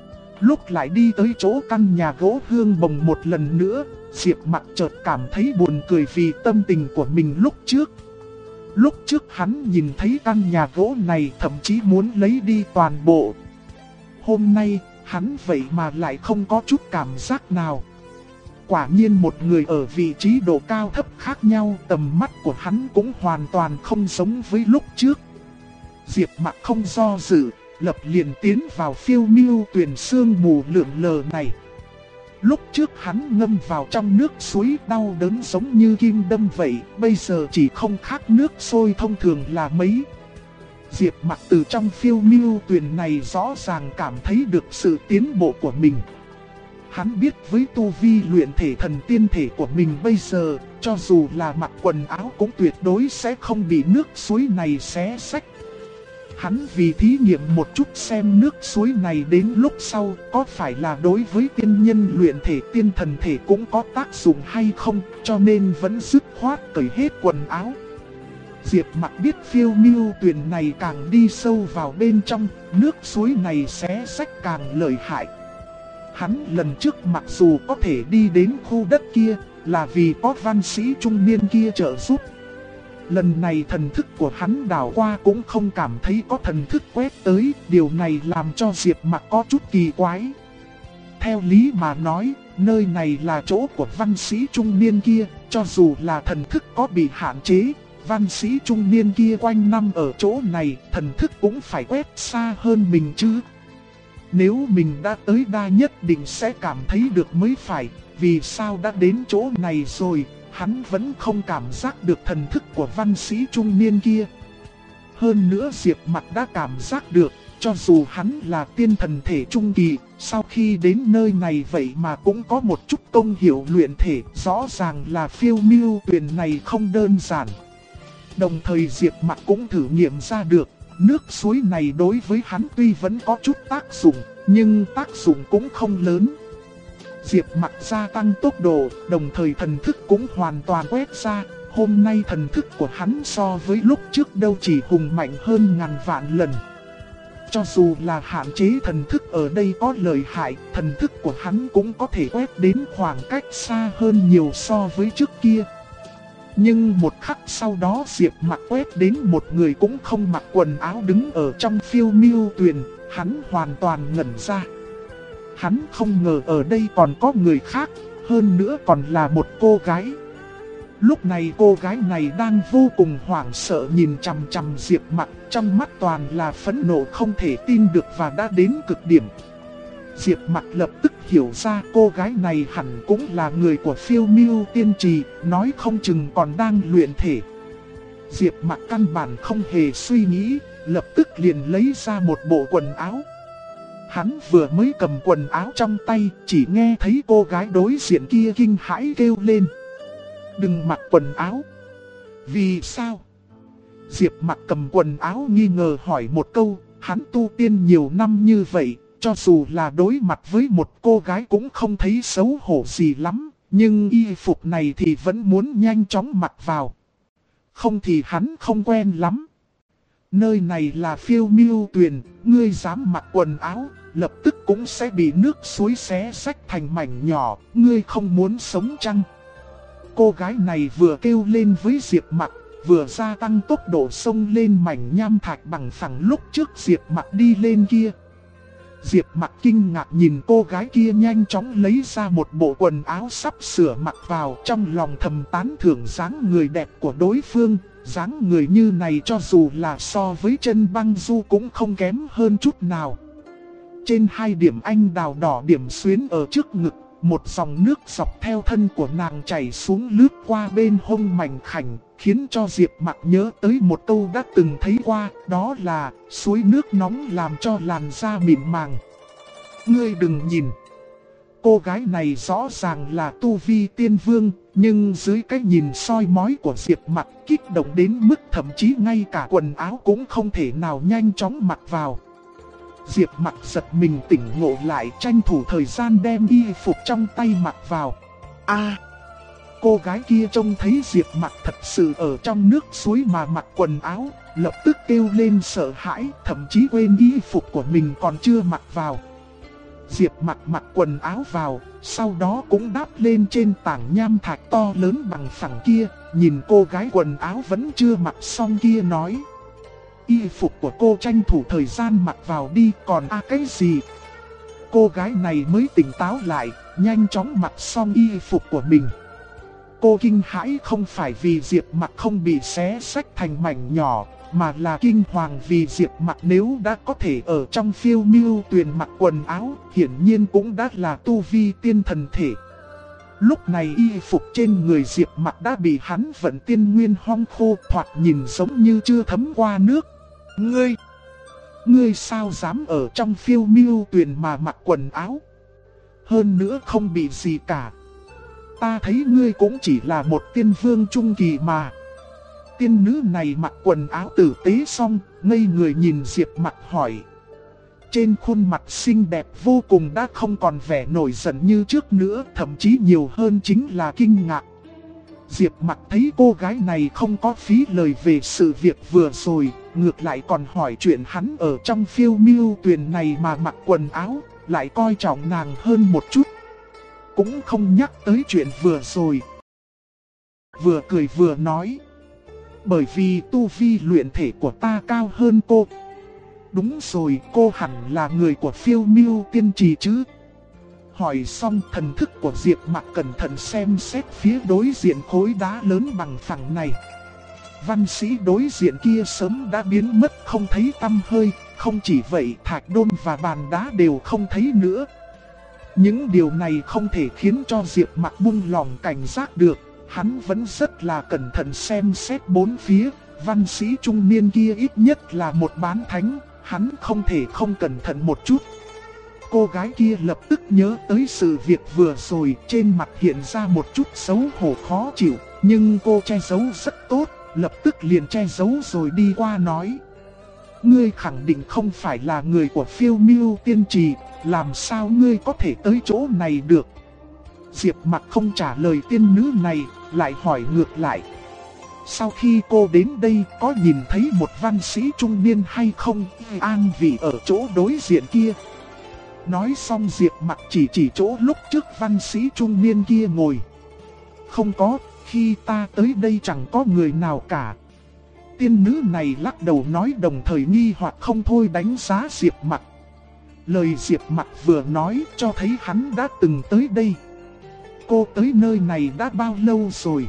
Lúc lại đi tới chỗ căn nhà gỗ hương bồng một lần nữa, Diệp Mặc chợt cảm thấy buồn cười vì tâm tình của mình lúc trước. Lúc trước hắn nhìn thấy căn nhà gỗ này thậm chí muốn lấy đi toàn bộ. Hôm nay, hắn vậy mà lại không có chút cảm giác nào. quả nhiên một người ở vị trí độ cao thấp khác nhau, tầm mắt của hắn cũng hoàn toàn không giống với lúc trước. Diệp Mặc không do dự, lập liền tiến vào phiêu miêu tuyền sương mù lượn lờ này. Lúc trước hắn ngâm vào trong nước suối đau đớn giống như kim đâm vậy, bây giờ chỉ không khác nước sôi thông thường là mấy. Diệp Mặc từ trong phiêu miêu tuyền này rõ ràng cảm thấy được sự tiến bộ của mình. Hắn biết với tu vi luyện thể thần tiên thể của mình bây giờ, cho dù là mặc quần áo cũng tuyệt đối sẽ không bị nước suối này xé xách. Hắn vì thí nghiệm một chút xem nước suối này đến lúc sau có phải là đối với tiên nhân luyện thể tiên thần thể cũng có tác dụng hay không, cho nên vẫn dứt khoát cởi hết quần áo. Diệp Mặc biết phiêu miêu tuyền này càng đi sâu vào bên trong, nước suối này xé xách càng lợi hại. Hắn lần trước mặc dù có thể đi đến khu đất kia là vì có văn sĩ trung niên kia trợ giúp. Lần này thần thức của hắn đảo qua cũng không cảm thấy có thần thức quét tới, điều này làm cho Diệp Mặc có chút kỳ quái. Theo lý mà nói, nơi này là chỗ của văn sĩ trung niên kia, cho dù là thần thức có bị hạn chế, văn sĩ trung niên kia quanh năm ở chỗ này, thần thức cũng phải quét xa hơn mình chứ. Nếu mình đã tới đa nhất định sẽ cảm thấy được mới phải, vì sao đã đến chỗ này rồi, hắn vẫn không cảm giác được thần thức của văn sĩ trung niên kia. Hơn nữa Diệp Mặc đã cảm giác được, cho dù hắn là tiên thần thể trung kỳ, sau khi đến nơi này vậy mà cũng có một chút công hiểu luyện thể, rõ ràng là phiêu miêu tuyền này không đơn giản. Đồng thời Diệp Mặc cũng thử nghiệm ra được, nước suối này đối với hắn tuy vẫn có chút tác dụng, nhưng tác dụng cũng không lớn. Diệp Mặc gia tăng tốc độ, đồng thời thần thức cũng hoàn toàn quét ra. Hôm nay thần thức của hắn so với lúc trước đâu chỉ hùng mạnh hơn ngàn vạn lần. Cho dù là hạn chế thần thức ở đây có lợi hại, thần thức của hắn cũng có thể quét đến khoảng cách xa hơn nhiều so với trước kia. Nhưng một khắc sau đó Diệp Mặc quét đến một người cũng không mặc quần áo đứng ở trong phiêu miêu tuyền, hắn hoàn toàn ngẩn ra. Hắn không ngờ ở đây còn có người khác, hơn nữa còn là một cô gái. Lúc này cô gái này đang vô cùng hoảng sợ nhìn chằm chằm Diệp Mặc, trong mắt toàn là phẫn nộ không thể tin được và đã đến cực điểm. Diệp Mặc lập tức hiểu ra cô gái này hẳn cũng là người của phiêu miêu tiên trì, nói không chừng còn đang luyện thể. Diệp Mặc căn bản không hề suy nghĩ, lập tức liền lấy ra một bộ quần áo. Hắn vừa mới cầm quần áo trong tay, chỉ nghe thấy cô gái đối diện kia kinh hãi kêu lên: "Đừng mặc quần áo." "Vì sao?" Diệp Mặc cầm quần áo nghi ngờ hỏi một câu, hắn tu tiên nhiều năm như vậy, cho dù là đối mặt với một cô gái cũng không thấy xấu hổ gì lắm, nhưng y phục này thì vẫn muốn nhanh chóng mặc vào. Không thì hắn không quen lắm. Nơi này là phiêu miêu tuyền, ngươi dám mặc quần áo, lập tức cũng sẽ bị nước suối xé xách thành mảnh nhỏ, ngươi không muốn sống chăng? Cô gái này vừa kêu lên với Diệp Mặc, vừa gia tăng tốc độ xông lên mảnh nham thạch bằng phẳng lúc trước Diệp Mặc đi lên kia. Diệp Mặc kinh ngạc nhìn cô gái kia nhanh chóng lấy ra một bộ quần áo sắp sửa mặc vào, trong lòng thầm tán thưởng dáng người đẹp của đối phương. Dáng người như này cho dù là so với chân băng du cũng không kém hơn chút nào. Trên hai điểm anh đào đỏ điểm xuyến ở trước ngực, một dòng nước dọc theo thân của nàng chảy xuống lướt qua bên hông mảnh khảnh, khiến cho Diệp Mặc nhớ tới một câu đã từng thấy qua, đó là suối nước nóng làm cho làn da mịn màng. Ngươi đừng nhìn. Cô gái này rõ ràng là tu vi tiên vương, nhưng dưới cái nhìn soi mói của Diệp Mặc kích động đến mức thậm chí ngay cả quần áo cũng không thể nào nhanh chóng mặc vào. Diệp Mặc giật mình tỉnh ngộ lại, tranh thủ thời gian đem y phục trong tay mặc vào. Cô gái kia trông thấy Diệp Mặc thật sự ở trong nước suối mà mặc quần áo, lập tức kêu lên sợ hãi, thậm chí quên y phục của mình còn chưa mặc vào. Diệp Mặc mặc quần áo vào, sau đó cũng đáp lên trên tảng nham thạch to lớn bằng phẳng kia, nhìn cô gái quần áo vẫn chưa mặc xong kia nói: "Y phục của cô tranh thủ thời gian mặc vào đi, còn cái gì?" Cô gái này mới tỉnh táo lại, nhanh chóng mặc xong y phục của mình. Cô kinh hãi không phải vì Diệp Mặc không bị xé xách thành mảnh nhỏ, mà là kinh hoàng vì Diệp Mặc nếu đã có thể ở trong Phiêu Miêu Tuyền mặc quần áo, hiển nhiên cũng đã là tu vi tiên thần thể. Lúc này y phục trên người Diệp Mặc đã bị hắn vận tiên nguyên hong khô, thoạt nhìn giống như chưa thấm qua nước. Ngươi sao dám ở trong Phiêu Miêu Tuyền mà mặc quần áo? Hơn nữa không bị gì cả. Ta thấy ngươi cũng chỉ là một tiên vương trung kỳ mà. Tiên nữ này mặc quần áo tử tế xong, ngây người nhìn Diệp Mặc hỏi. Trên khuôn mặt xinh đẹp vô cùng đã không còn vẻ nổi giận như trước nữa, thậm chí nhiều hơn chính là kinh ngạc. Diệp Mặc thấy cô gái này không có phí lời về sự việc vừa rồi, ngược lại còn hỏi chuyện hắn ở trong Phiêu Miêu Tuyền này mà mặc quần áo, lại coi trọng nàng hơn một chút. Cũng không nhắc tới chuyện vừa rồi. Vừa cười vừa nói. Bởi vì tu vi luyện thể của ta cao hơn cô. Đúng rồi, cô hẳn là người của Phiêu Miêu Tiên Trì chứ? Hỏi xong, thần thức của Diệp Mặc cẩn thận xem xét phía đối diện khối đá lớn bằng phẳng này. Văn sĩ đối diện kia sớm đã biến mất không thấy tăm hơi, không chỉ vậy thạch đôn và bàn đá đều không thấy nữa. Những điều này không thể khiến cho Diệp Mặc buông lòng cảnh giác được, hắn vẫn rất là cẩn thận xem xét bốn phía, văn sĩ trung niên kia ít nhất là một bán thánh, hắn không thể không cẩn thận một chút. Cô gái kia lập tức nhớ tới sự việc vừa rồi, trên mặt hiện ra một chút xấu hổ khó chịu, nhưng cô che giấu rất tốt, lập tức liền che giấu rồi đi qua nói. Ngươi khẳng định không phải là người của Phiêu Miêu Tiên Trì, làm sao ngươi có thể tới chỗ này được? Diệp Mặc không trả lời tiên nữ này, lại hỏi ngược lại. Sau khi cô đến đây có nhìn thấy một văn sĩ trung niên hay không? An vị ở chỗ đối diện kia. Nói xong Diệp Mặc chỉ chỗ lúc trước văn sĩ trung niên kia ngồi. Không có, khi ta tới đây chẳng có người nào cả. Tiên nữ này lắc đầu nói, đồng thời nghi hoặc không thôi đánh giá Diệp Mặc. Lời Diệp Mặc vừa nói cho thấy hắn đã từng tới đây. Cô tới nơi này đã bao lâu rồi?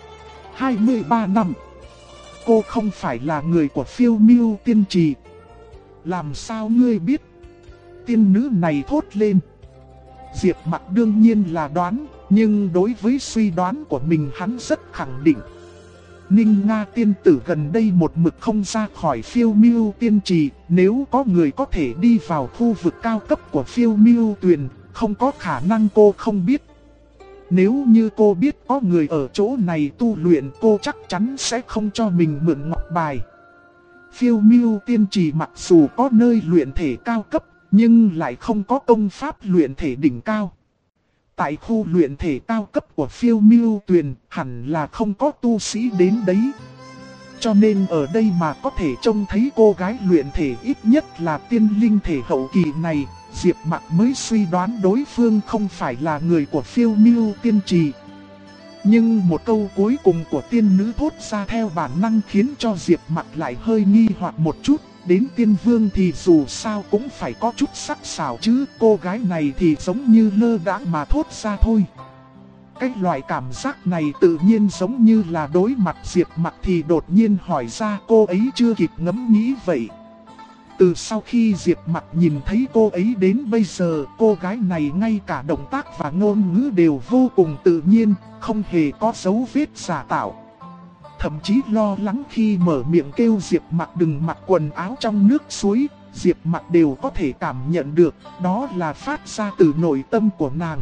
23 năm. Cô không phải là người của Phiêu Miêu Tiên Trì. Làm sao ngươi biết? Tiên nữ này thốt lên. Diệp Mặc đương nhiên là đoán, nhưng đối với suy đoán của mình hắn rất khẳng định. Ninh Nga tiên tử gần đây một mực không ra khỏi Phiêu Miêu Tiên Trì, nếu có người có thể đi vào khu vực cao cấp của Phiêu Miêu Tuyền, không có khả năng cô không biết. Nếu như cô biết có người ở chỗ này tu luyện, cô chắc chắn sẽ không cho mình mượn ngọc bài. Phiêu Miêu Tiên Trì mặc dù có nơi luyện thể cao cấp, nhưng lại không có công pháp luyện thể đỉnh cao. Tại khu luyện thể cao cấp của Phiêu Miêu Tuyền hẳn là không có tu sĩ đến đấy. Cho nên ở đây mà có thể trông thấy cô gái luyện thể ít nhất là tiên linh thể hậu kỳ này, Diệp Mặc mới suy đoán đối phương không phải là người của Phiêu Miêu Tiên Trì. Nhưng một câu cuối cùng của tiên nữ thốt ra theo bản năng khiến cho Diệp Mặc lại hơi nghi hoặc một chút. Đến tiên vương thì dù sao cũng phải có chút sắc sảo chứ, cô gái này thì giống như lơ đãng mà thốt ra thôi. Cái loại cảm giác này tự nhiên giống như là đối mặt Diệp Mặc thì đột nhiên hỏi ra, cô ấy chưa kịp ngẫm nghĩ vậy. Từ sau khi Diệp Mặc nhìn thấy cô ấy đến bây giờ, cô gái này ngay cả động tác và ngôn ngữ đều vô cùng tự nhiên, không hề có dấu vết giả tạo. Thậm chí lo lắng khi mở miệng kêu Diệp Mặc đừng mặc quần áo trong nước suối, Diệp Mặc đều có thể cảm nhận được, đó là phát ra từ nội tâm của nàng.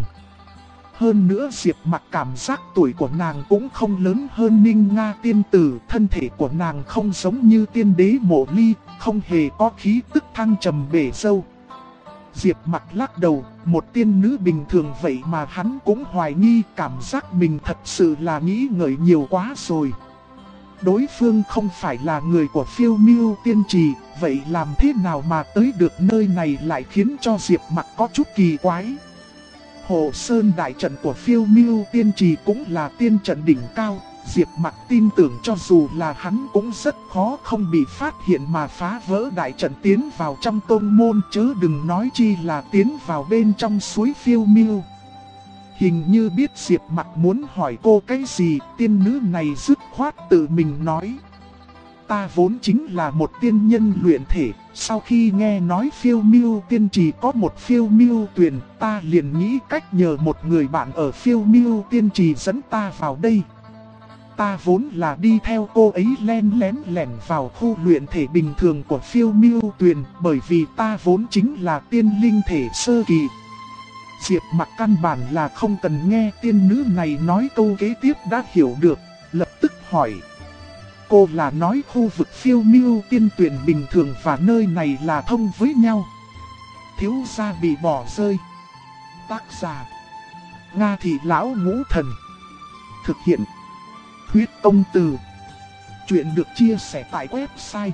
Hơn nữa Diệp Mặc cảm giác tuổi của nàng cũng không lớn hơn Ninh Nga tiên tử, thân thể của nàng không giống như tiên đế Mộ Ly, không hề có khí tức thăng trầm bể dâu. Diệp Mặc lắc đầu, một tiên nữ bình thường vậy mà hắn cũng hoài nghi, cảm giác mình thật sự là nghĩ ngợi nhiều quá rồi. Đối phương không phải là người của Phiêu Miêu Tiên Trì, vậy làm thế nào mà tới được nơi này lại khiến cho Diệp Mặc có chút kỳ quái. Hồ Sơn đại trận của Phiêu Miêu Tiên Trì cũng là tiên trận đỉnh cao, Diệp Mặc tin tưởng cho dù là hắn cũng rất khó không bị phát hiện mà phá vỡ đại trận tiến vào trong tôn môn, chớ đừng nói chi là tiến vào bên trong suối Phiêu Miêu. Hình như biết Diệp Mặc muốn hỏi cô cái gì, tiên nữ này dứt khoát tự mình nói. Ta vốn chính là một tiên nhân luyện thể, sau khi nghe nói Phiêu Miêu Tiên Trì có một Phiêu Miêu Tuyền, ta liền nghĩ cách nhờ một người bạn ở Phiêu Miêu Tiên Trì dẫn ta vào đây. Ta vốn là đi theo cô ấy len lén vào khu luyện thể bình thường của Phiêu Miêu Tuyền, bởi vì ta vốn chính là tiên linh thể sơ kỳ. Diệp Mặc căn bản là không cần nghe tiên nữ này nói câu kế tiếp đã hiểu được, lập tức hỏi. Cô là nói khu vực Phiêu Miêu Tiên Tuyền bình thường và nơi này là thông với nhau. Thiếu gia bị bỏ rơi. Tác giả: Nga Thị Lão Ngũ Thần. Thực hiện: Huyết Công Từ. Chuyện được chia sẻ tại website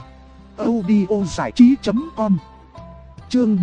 audiozảichí.com. Chương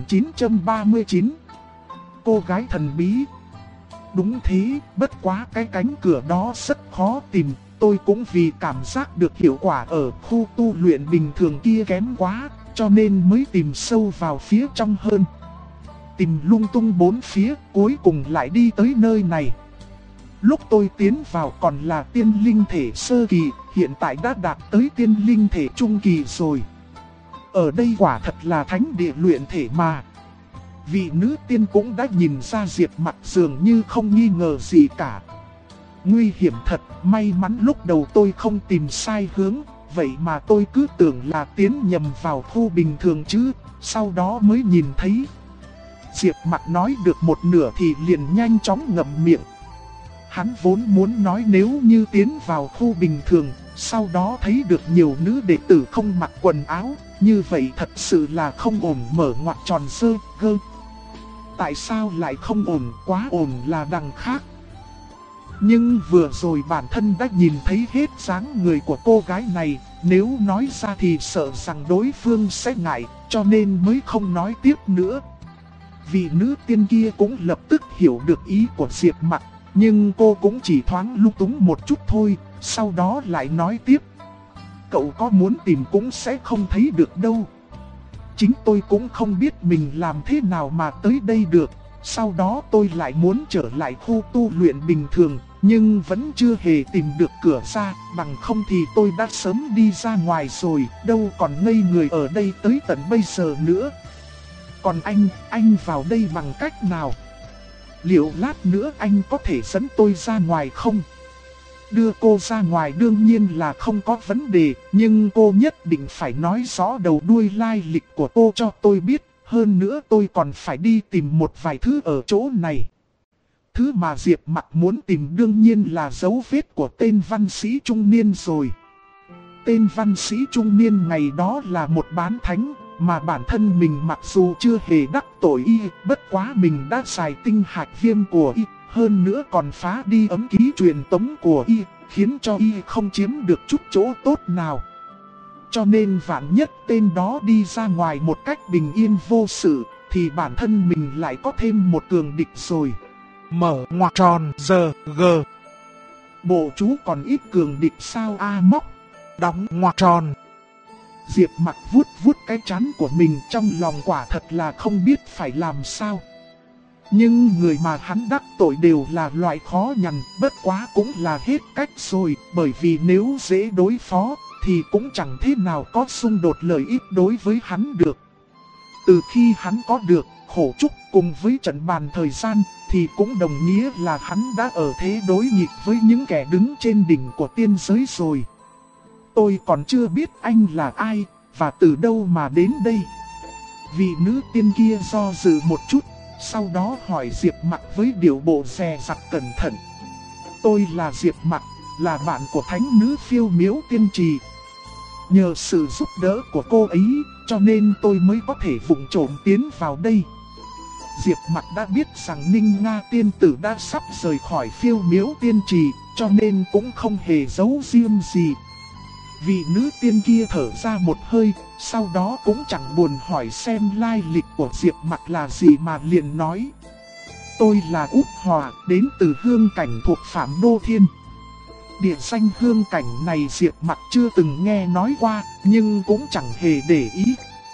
1939. Cô gái thần bí. Đúng thế, bất quá cái cánh cửa đó rất khó tìm. Tôi cũng vì cảm giác được hiệu quả ở khu tu luyện bình thường kia kém quá, cho nên mới tìm sâu vào phía trong hơn. Tìm lung tung bốn phía, cuối cùng lại đi tới nơi này. Lúc tôi tiến vào còn là tiên linh thể sơ kỳ, hiện tại đã đạt tới tiên linh thể trung kỳ rồi. Ở đây quả thật là thánh địa luyện thể mà. Vị nữ tiên cũng đã nhìn ra Diệp Mặc dường như không nghi ngờ gì cả. Nguy hiểm thật, may mắn lúc đầu tôi không tìm sai hướng, vậy mà tôi cứ tưởng là tiến nhầm vào khu bình thường chứ, sau đó mới nhìn thấy. Diệp Mặc nói được một nửa thì liền nhanh chóng ngậm miệng. Hắn vốn muốn nói nếu như tiến vào khu bình thường, sau đó thấy được nhiều nữ đệ tử không mặc quần áo, như vậy thật sự là không ổn, mở ngoặc tròn sơ gơ. Tại sao lại không ổn, quá ổn là đằng khác. Nhưng vừa rồi bản thân đã nhìn thấy hết dáng người của cô gái này, nếu nói ra thì sợ rằng đối phương sẽ ngại, cho nên mới không nói tiếp nữa. Vị nữ tiên kia cũng lập tức hiểu được ý của Diệp Mặc, nhưng cô cũng chỉ thoáng lung túng một chút thôi, sau đó lại nói tiếp. Cậu có muốn tìm cũng sẽ không thấy được đâu. Chính tôi cũng không biết mình làm thế nào mà tới đây được. Sau đó tôi lại muốn trở lại khu tu luyện bình thường, nhưng vẫn chưa hề tìm được cửa ra, bằng không thì tôi đã sớm đi ra ngoài rồi, đâu còn ngây người ở đây tới tận bây giờ nữa. Còn anh vào đây bằng cách nào? Liệu lát nữa anh có thể dẫn tôi ra ngoài không? Đưa cô ra ngoài đương nhiên là không có vấn đề, nhưng cô nhất định phải nói rõ đầu đuôi lai lịch của cô cho tôi biết. Hơn nữa tôi còn phải đi tìm một vài thứ ở chỗ này. Thứ mà Diệp Mặc muốn tìm đương nhiên là dấu vết của tên văn sĩ trung niên rồi. Tên văn sĩ trung niên ngày đó là một bán thánh, mà bản thân mình mặc dù chưa hề đắc tội y, bất quá mình đã xài tinh hạch viêm của y, hơn nữa còn phá đi ấm ký truyền tống của y, khiến cho y không chiếm được chút chỗ tốt nào. Cho nên vạn nhất tên đó đi ra ngoài một cách bình yên vô sự, thì bản thân mình lại có thêm một cường địch rồi. Mở ngoặc tròn giờ g. Bộ chú còn ít cường địch sao a móc. Đóng ngoặc tròn. Diệp Mặc vuốt cái trán của mình, trong lòng quả thật là không biết phải làm sao. Nhưng người mà hắn đắc tội đều là loại khó nhằn, bất quá cũng là hết cách rồi, bởi vì nếu dễ đối phó thì cũng chẳng thế nào có xung đột lợi ích đối với hắn được. Từ khi hắn có được khổ trúc cùng với trận bàn thời gian, thì cũng đồng nghĩa là hắn đã ở thế đối nghịch với những kẻ đứng trên đỉnh của tiên giới rồi. Tôi còn chưa biết anh là ai, và từ đâu mà đến đây. Vị nữ tiên kia do dự một chút, sau đó hỏi Diệp Mặc với điệu bộ dè dặt cẩn thận. Tôi là Diệp Mặc, là bạn của thánh nữ Phiêu Miếu Tiên Trì. Nhờ sự giúp đỡ của cô ấy, cho nên tôi mới có thể vụng trộm tiến vào đây. Diệp Mặc đã biết rằng Ninh Nga tiên tử đã sắp rời khỏi Phiêu Miếu Tiên Trì, cho nên cũng không hề giấu riêng gì. Vị nữ tiên kia thở ra một hơi, sau đó cũng chẳng buồn hỏi xem lai lịch của Diệp Mặc là gì mà liền nói. Tôi là Úc Hòa, đến từ Hương Cảnh thuộc Phạm Đô Thiên. Địa danh Hương Cảnh này Diệp Mặc chưa từng nghe nói qua, nhưng cũng chẳng hề để ý.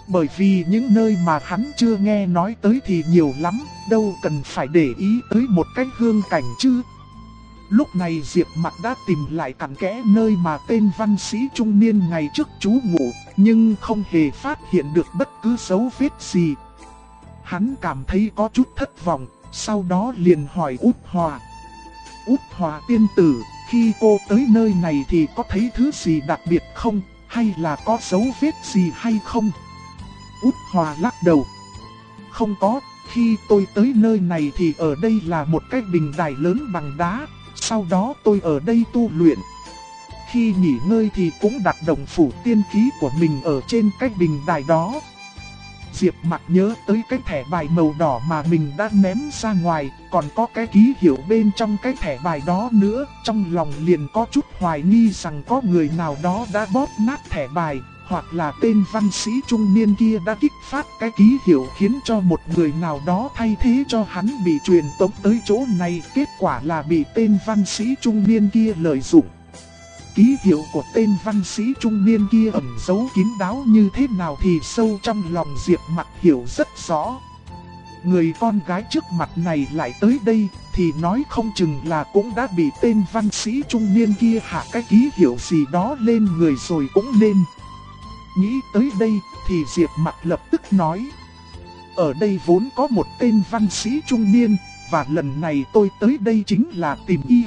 Bởi vì những nơi mà hắn chưa nghe nói tới thì nhiều lắm, đâu cần phải để ý tới một cái hương cảnh chứ. Lúc này Diệp Mặc đã tìm lại cặn kẽ nơi mà tên văn sĩ trung niên ngày trước trú ngụ, nhưng không hề phát hiện được bất cứ dấu vết gì. Hắn cảm thấy có chút thất vọng, sau đó liền hỏi Út Hòa. Út Hòa tiên tử, khi cô tới nơi này thì có thấy thứ gì đặc biệt không, hay là có dấu vết gì hay không? Út Hòa lắc đầu. Không có, khi tôi tới nơi này thì ở đây là một cái bình đài lớn bằng đá, sau đó tôi ở đây tu luyện. Khi nghỉ ngơi thì cũng đặt đồng phủ tiên khí của mình ở trên cái bình đài đó. Diệp Mặc nhớ tới cái thẻ bài màu đỏ mà mình đã ném ra ngoài, còn có cái ký hiệu bên trong cái thẻ bài đó nữa. Trong lòng liền có chút hoài nghi rằng có người nào đó đã bóp nát thẻ bài, hoặc là tên văn sĩ trung niên kia đã kích phát cái ký hiệu khiến cho một người nào đó thay thế cho hắn bị truyền tống tới chỗ này. Kết quả là bị tên văn sĩ trung niên kia lợi dụng. Ký hiệu của tên văn sĩ trung niên kia ẩn giấu kín đáo như thế nào thì sâu trong lòng Diệp Mặc hiểu rất rõ. Người con gái trước mặt này lại tới đây thì nói không chừng là cũng đã bị tên văn sĩ trung niên kia hạ cái ký hiệu gì đó lên người rồi cũng nên. Nghĩ tới đây thì Diệp Mặc lập tức nói. Ở đây vốn có một tên văn sĩ trung niên, và lần này tôi tới đây chính là tìm y.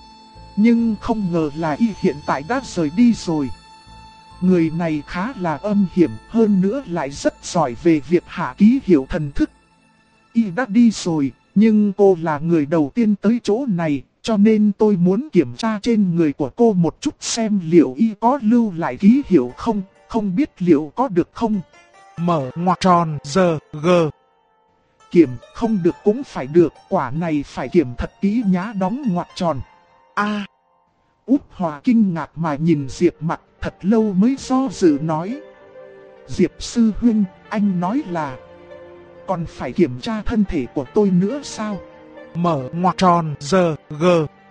Nhưng không ngờ là y hiện tại đã rời đi rồi. Người này khá là âm hiểm, hơn nữa lại rất giỏi về việc hạ ký hiệu thần thức. Y đã đi rồi, nhưng cô là người đầu tiên tới chỗ này, cho nên tôi muốn kiểm tra trên người của cô một chút xem liệu y có lưu lại ký hiệu không, không biết liệu có được không. Mở ngoặc tròn giờ G. Kiểm không được cũng phải được, quả này phải kiểm thật kỹ nhá, đóng ngoặc tròn. A. Út Hòa kinh ngạc mà nhìn Diệp Mặc thật lâu mới do dự nói. Diệp sư huynh, anh nói là còn phải kiểm tra thân thể của tôi nữa sao? Mở ngoặc tròn giờ G.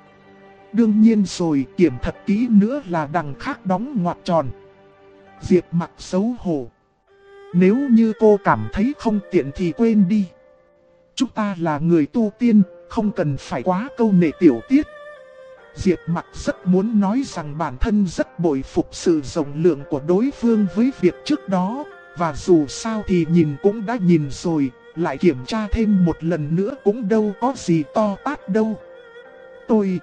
Đương nhiên rồi, kiểm thật kỹ nữa là đằng khác đóng ngoặc tròn. Diệp Mặc xấu hổ. Nếu như cô cảm thấy không tiện thì quên đi. Chúng ta là người tu tiên, không cần phải quá câu nệ tiểu tiết. Diệp Mặc rất muốn nói rằng bản thân rất bội phục sự rộng lượng của đối phương với việc trước đó. Và dù sao thì nhìn cũng đã nhìn rồi, lại kiểm tra thêm một lần nữa cũng đâu có gì to tát đâu. Tôi...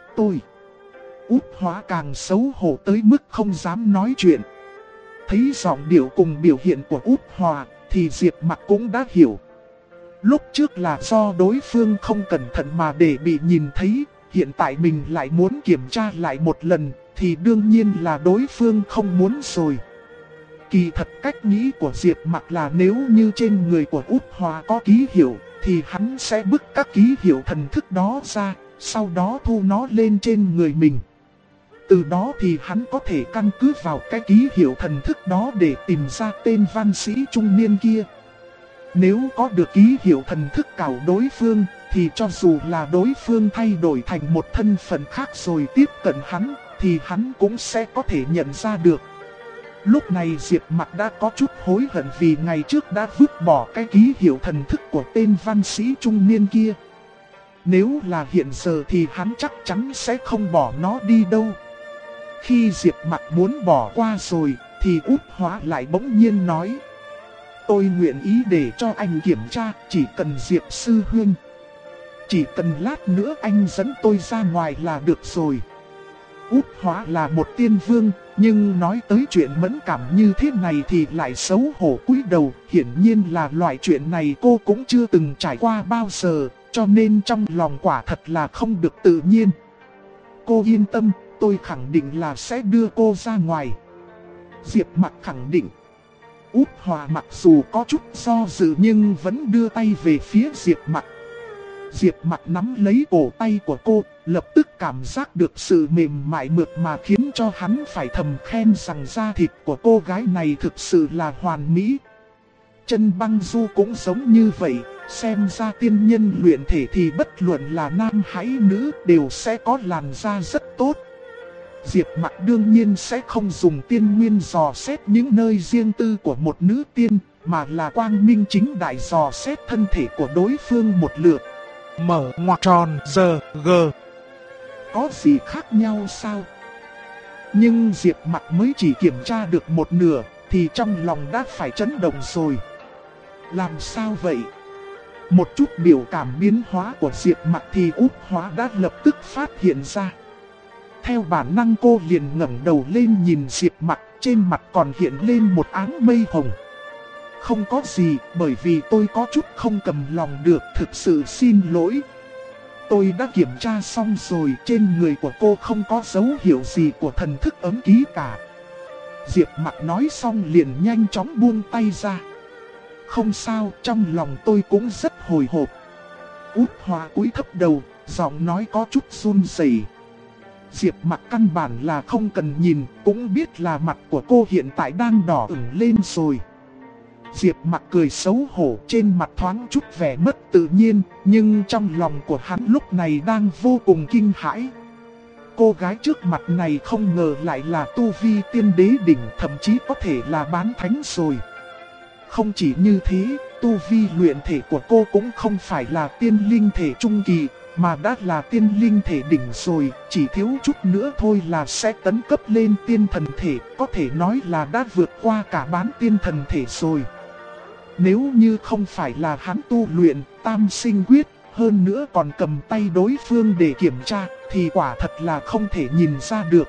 Út Hóa càng xấu hổ tới mức không dám nói chuyện. Thấy giọng điệu cùng biểu hiện của Út Hòa thì Diệp Mặc cũng đã hiểu. Lúc trước là do đối phương không cẩn thận mà để bị nhìn thấy, hiện tại mình lại muốn kiểm tra lại một lần thì đương nhiên là đối phương không muốn rồi. Kỳ thật cách nghĩ của Diệp Mặc là nếu như trên người của Út Hòa có ký hiệu thì hắn sẽ bứt các ký hiệu thần thức đó ra, sau đó thu nó lên trên người mình. Từ đó thì hắn có thể căn cứ vào cái ký hiệu thần thức đó để tìm ra tên văn sĩ trung niên kia. Nếu có được ký hiệu thần thức cào đối phương thì cho dù là đối phương thay đổi thành một thân phận khác rồi tiếp cận hắn thì hắn cũng sẽ có thể nhận ra được. Lúc này Diệp Mặc đã có chút hối hận vì ngày trước đã vứt bỏ cái ký hiệu thần thức của tên văn sĩ trung niên kia. Nếu là hiện giờ thì hắn chắc chắn sẽ không bỏ nó đi đâu. Khi Diệp Mặc muốn bỏ qua rồi thì Út Hóa lại bỗng nhiên nói. Tôi nguyện ý để cho anh kiểm tra, chỉ cần Diệp sư huynh. Chỉ cần lát nữa anh dẫn tôi ra ngoài là được rồi. Út Hóa là một tiên vương, nhưng nói tới chuyện mẫn cảm như thế này thì lại xấu hổ cúi đầu. Hiển nhiên là loại chuyện này cô cũng chưa từng trải qua bao giờ, cho nên trong lòng quả thật là không được tự nhiên. Cô yên tâm, tôi khẳng định là sẽ đưa cô ra ngoài. Diệp Mặc khẳng định. Út Hòa mặc dù có chút do dự nhưng vẫn đưa tay về phía Diệp Mặc. Diệp Mặc nắm lấy cổ tay của cô, lập tức cảm giác được sự mềm mại mượt mà khiến cho hắn phải thầm khen rằng da thịt của cô gái này thực sự là hoàn mỹ. Chân Băng Du cũng giống như vậy, xem ra tiên nhân luyện thể thì bất luận là nam hay nữ đều sẽ có làn da rất tốt. Diệp Mặc đương nhiên sẽ không dùng tiên nguyên dò xét những nơi riêng tư của một nữ tiên, mà là quang minh chính đại dò xét thân thể của đối phương một lượt. Mở ngoặc tròn giờ G. Có gì khác nhau sao? Nhưng Diệp Mặc mới chỉ kiểm tra được một nửa thì trong lòng đã phải chấn động rồi. Làm sao vậy? Một chút biểu cảm biến hóa của Diệp Mặc thì Út Hóa đã lập tức phát hiện ra. Theo bản năng cô liền ngẩng đầu lên nhìn Diệp Mặc, trên mặt còn hiện lên một áng mây hồng. Không có gì, bởi vì tôi có chút không cầm lòng được, thực sự xin lỗi. Tôi đã kiểm tra xong rồi, trên người của cô không có dấu hiệu gì của thần thức ấm ký cả. Diệp Mặc nói xong liền nhanh chóng buông tay ra. Không sao, trong lòng tôi cũng rất hồi hộp. Út Hóa cúi thấp đầu, giọng nói có chút run rẩy. Diệp Mặc căn bản là không cần nhìn, cũng biết là mặt của cô hiện tại đang đỏ ửng lên rồi. Diệp Mặc cười xấu hổ, trên mặt thoáng chút vẻ mất tự nhiên, nhưng trong lòng của hắn lúc này đang vô cùng kinh hãi. Cô gái trước mặt này không ngờ lại là tu vi tiên đế đỉnh, thậm chí có thể là bán thánh rồi. Không chỉ như thế, tu vi luyện thể của cô cũng không phải là tiên linh thể trung kỳ, mà đã là tiên linh thể đỉnh rồi, chỉ thiếu chút nữa thôi là sẽ tấn cấp lên tiên thần thể, có thể nói là đã vượt qua cả bán tiên thần thể rồi. Nếu như không phải là hắn tu luyện tam sinh quyết, hơn nữa còn cầm tay đối phương để kiểm tra, thì quả thật là không thể nhìn ra được.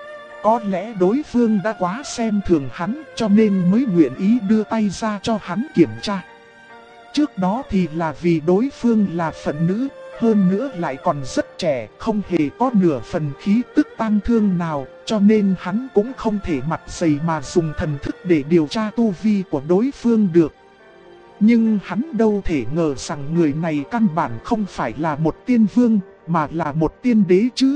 Có lẽ đối phương đã quá xem thường hắn, cho nên mới nguyện ý đưa tay ra cho hắn kiểm tra. Trước đó thì là vì đối phương là phận nữ, hơn nữa lại còn rất trẻ, không hề có nửa phần khí tức tang thương nào, cho nên hắn cũng không thể mặt dày mà dùng thần thức để điều tra tu vi của đối phương được. Nhưng hắn đâu thể ngờ rằng người này căn bản không phải là một tiên vương, mà là một tiên đế chứ.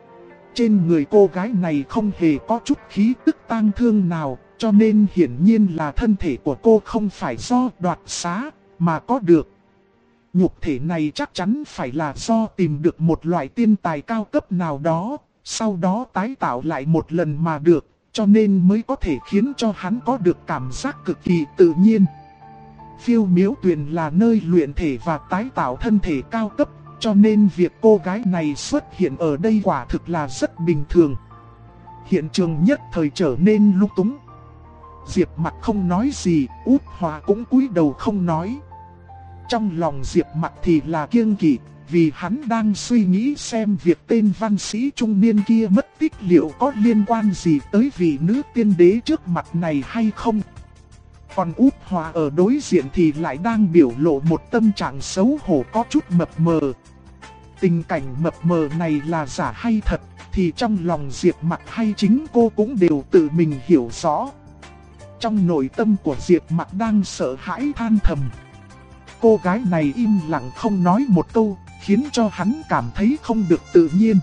Trên người cô gái này không hề có chút khí tức tang thương nào, cho nên hiển nhiên là thân thể của cô không phải do đoạt xá, mà có được. Nhục thể này chắc chắn phải là do tìm được một loại tiên tài cao cấp nào đó, sau đó tái tạo lại một lần mà được, cho nên mới có thể khiến cho hắn có được cảm giác cực kỳ tự nhiên. Phiêu Miếu Tuyền là nơi luyện thể và tái tạo thân thể cao cấp, cho nên việc cô gái này xuất hiện ở đây quả thực là rất bình thường. Hiện trường nhất thời trở nên lung túng. Diệp Mặc không nói gì, Út Hóa cũng cúi đầu không nói. Trong lòng Diệp Mặc thì là kiêng kỵ, vì hắn đang suy nghĩ xem việc tên văn sĩ trung niên kia mất tích liệu có liên quan gì tới vị nữ tiên đế trước mặt này hay không. Còn Út Hóa ở đối diện thì lại đang biểu lộ một tâm trạng xấu hổ có chút mập mờ. Tình cảnh mập mờ này là giả hay thật, thì trong lòng Diệp Mặc hay chính cô cũng đều tự mình hiểu rõ. Trong nội tâm của Diệp Mặc đang sợ hãi than thầm. Cô gái này im lặng không nói một câu, khiến cho hắn cảm thấy không được tự nhiên.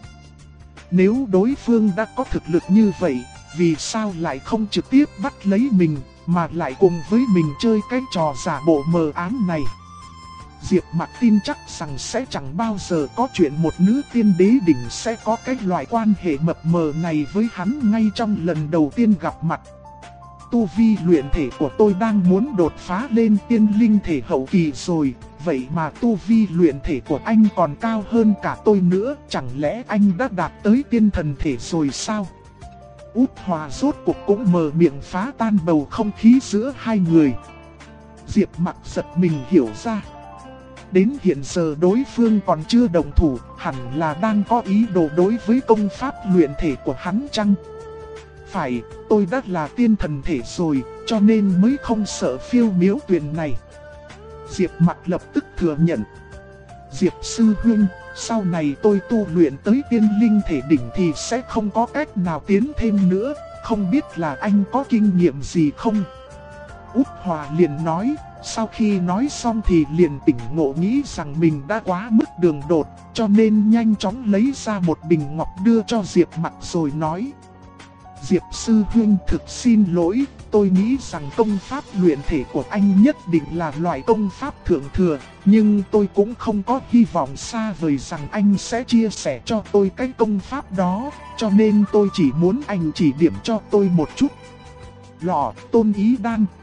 Nếu đối phương đã có thực lực như vậy, vì sao lại không trực tiếp bắt lấy mình, mà lại cùng với mình chơi cái trò giả bộ mờ ám này. Diệp Mặc tin chắc rằng sẽ chẳng bao giờ có chuyện một nữ tiên đế đỉnh sẽ có cái loại quan hệ mập mờ này với hắn ngay trong lần đầu tiên gặp mặt. Tu vi luyện thể của tôi đang muốn đột phá lên tiên linh thể hậu kỳ rồi, vậy mà tu vi luyện thể của anh còn cao hơn cả tôi nữa, chẳng lẽ anh đã đạt tới tiên thần thể rồi sao? Út Hóa rốt cuộc cũng mở miệng phá tan bầu không khí giữa hai người. Diệp Mặc giật mình hiểu ra. Đến hiện giờ đối phương còn chưa đồng thủ, hẳn là đang có ý đồ đối với công pháp luyện thể của hắn chăng? Phải, tôi đã là tiên thần thể rồi, cho nên mới không sợ Phiêu Miếu Tuyền này. Diệp Mặc lập tức thừa nhận. Diệp sư huynh, sau này tôi tu luyện tới tiên linh thể đỉnh thì sẽ không có cách nào tiến thêm nữa, không biết là anh có kinh nghiệm gì không? Út Hóa liền nói, sau khi nói xong thì liền tỉnh ngộ nghĩ rằng mình đã quá mức đường đột, cho nên nhanh chóng lấy ra một bình ngọc đưa cho Diệp Mặc rồi nói. Diệp sư huynh thực xin lỗi, tôi nghĩ rằng công pháp luyện thể của anh nhất định là loại công pháp thượng thừa, nhưng tôi cũng không có hy vọng xa vời rằng anh sẽ chia sẻ cho tôi cái công pháp đó, cho nên tôi chỉ muốn anh chỉ điểm cho tôi một chút. Lọ, tôn ý đan,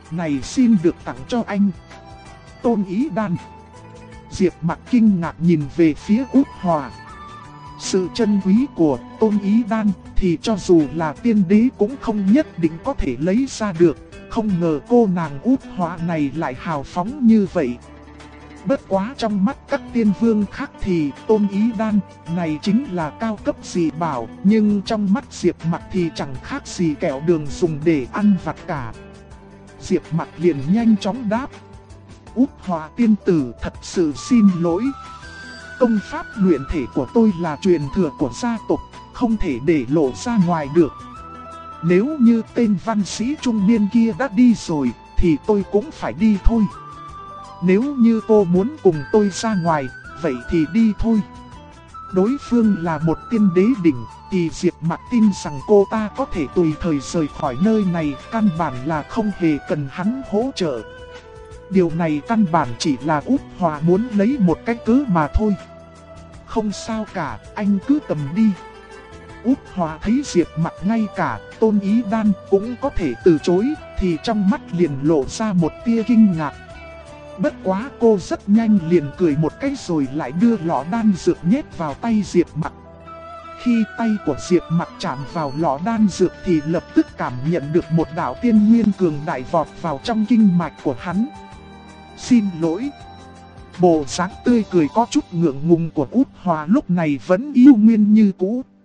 này xin được tặng cho anh. Tôn Ý Đan. Diệp Mặc kinh ngạc nhìn về phía Út Hòa. Sự chân quý của Tôn Ý Đan thì cho dù là tiên đế cũng không nhất định có thể lấy ra được. Không ngờ cô nàng Út Hòa này lại hào phóng như vậy. Bất quá trong mắt các tiên vương khác thì Tôn Ý Đan này chính là cao cấp dị bảo, nhưng trong mắt Diệp Mặc thì chẳng khác gì kẹo đường dùng để ăn vặt cả. Diệp Mặc liền nhanh chóng đáp. Út Hòa tiên tử, thật sự xin lỗi. Công pháp luyện thể của tôi là truyền thừa của gia tộc, không thể để lộ ra ngoài được. Nếu như tên văn sĩ trung niên kia đã đi rồi thì tôi cũng phải đi thôi. Nếu như cô muốn cùng tôi ra ngoài, vậy thì đi thôi. Đối phương là một tiên đế đỉnh, thì Diệp Mặc tin rằng cô ta có thể tùy thời rời khỏi nơi này, căn bản là không hề cần hắn hỗ trợ. Điều này căn bản chỉ là Út Hòa muốn lấy một cái cớ mà thôi. Không sao cả, anh cứ cầm đi. Út Hòa thấy Diệp Mặc ngay cả Tôn Ý Đan cũng có thể từ chối, thì trong mắt liền lộ ra một tia kinh ngạc. Bất quá cô rất nhanh liền cười một cái rồi lại đưa lọ đan dược nhét vào tay Diệp Mặc. Khi tay của Diệp Mặc chạm vào lọ đan dược thì lập tức cảm nhận được một đạo tiên nguyên cường đại vọt vào trong kinh mạch của hắn. Xin lỗi. Bộ dáng tươi cười có chút ngượng ngùng của Út Hòa lúc này vẫn yêu nguyên như cũ.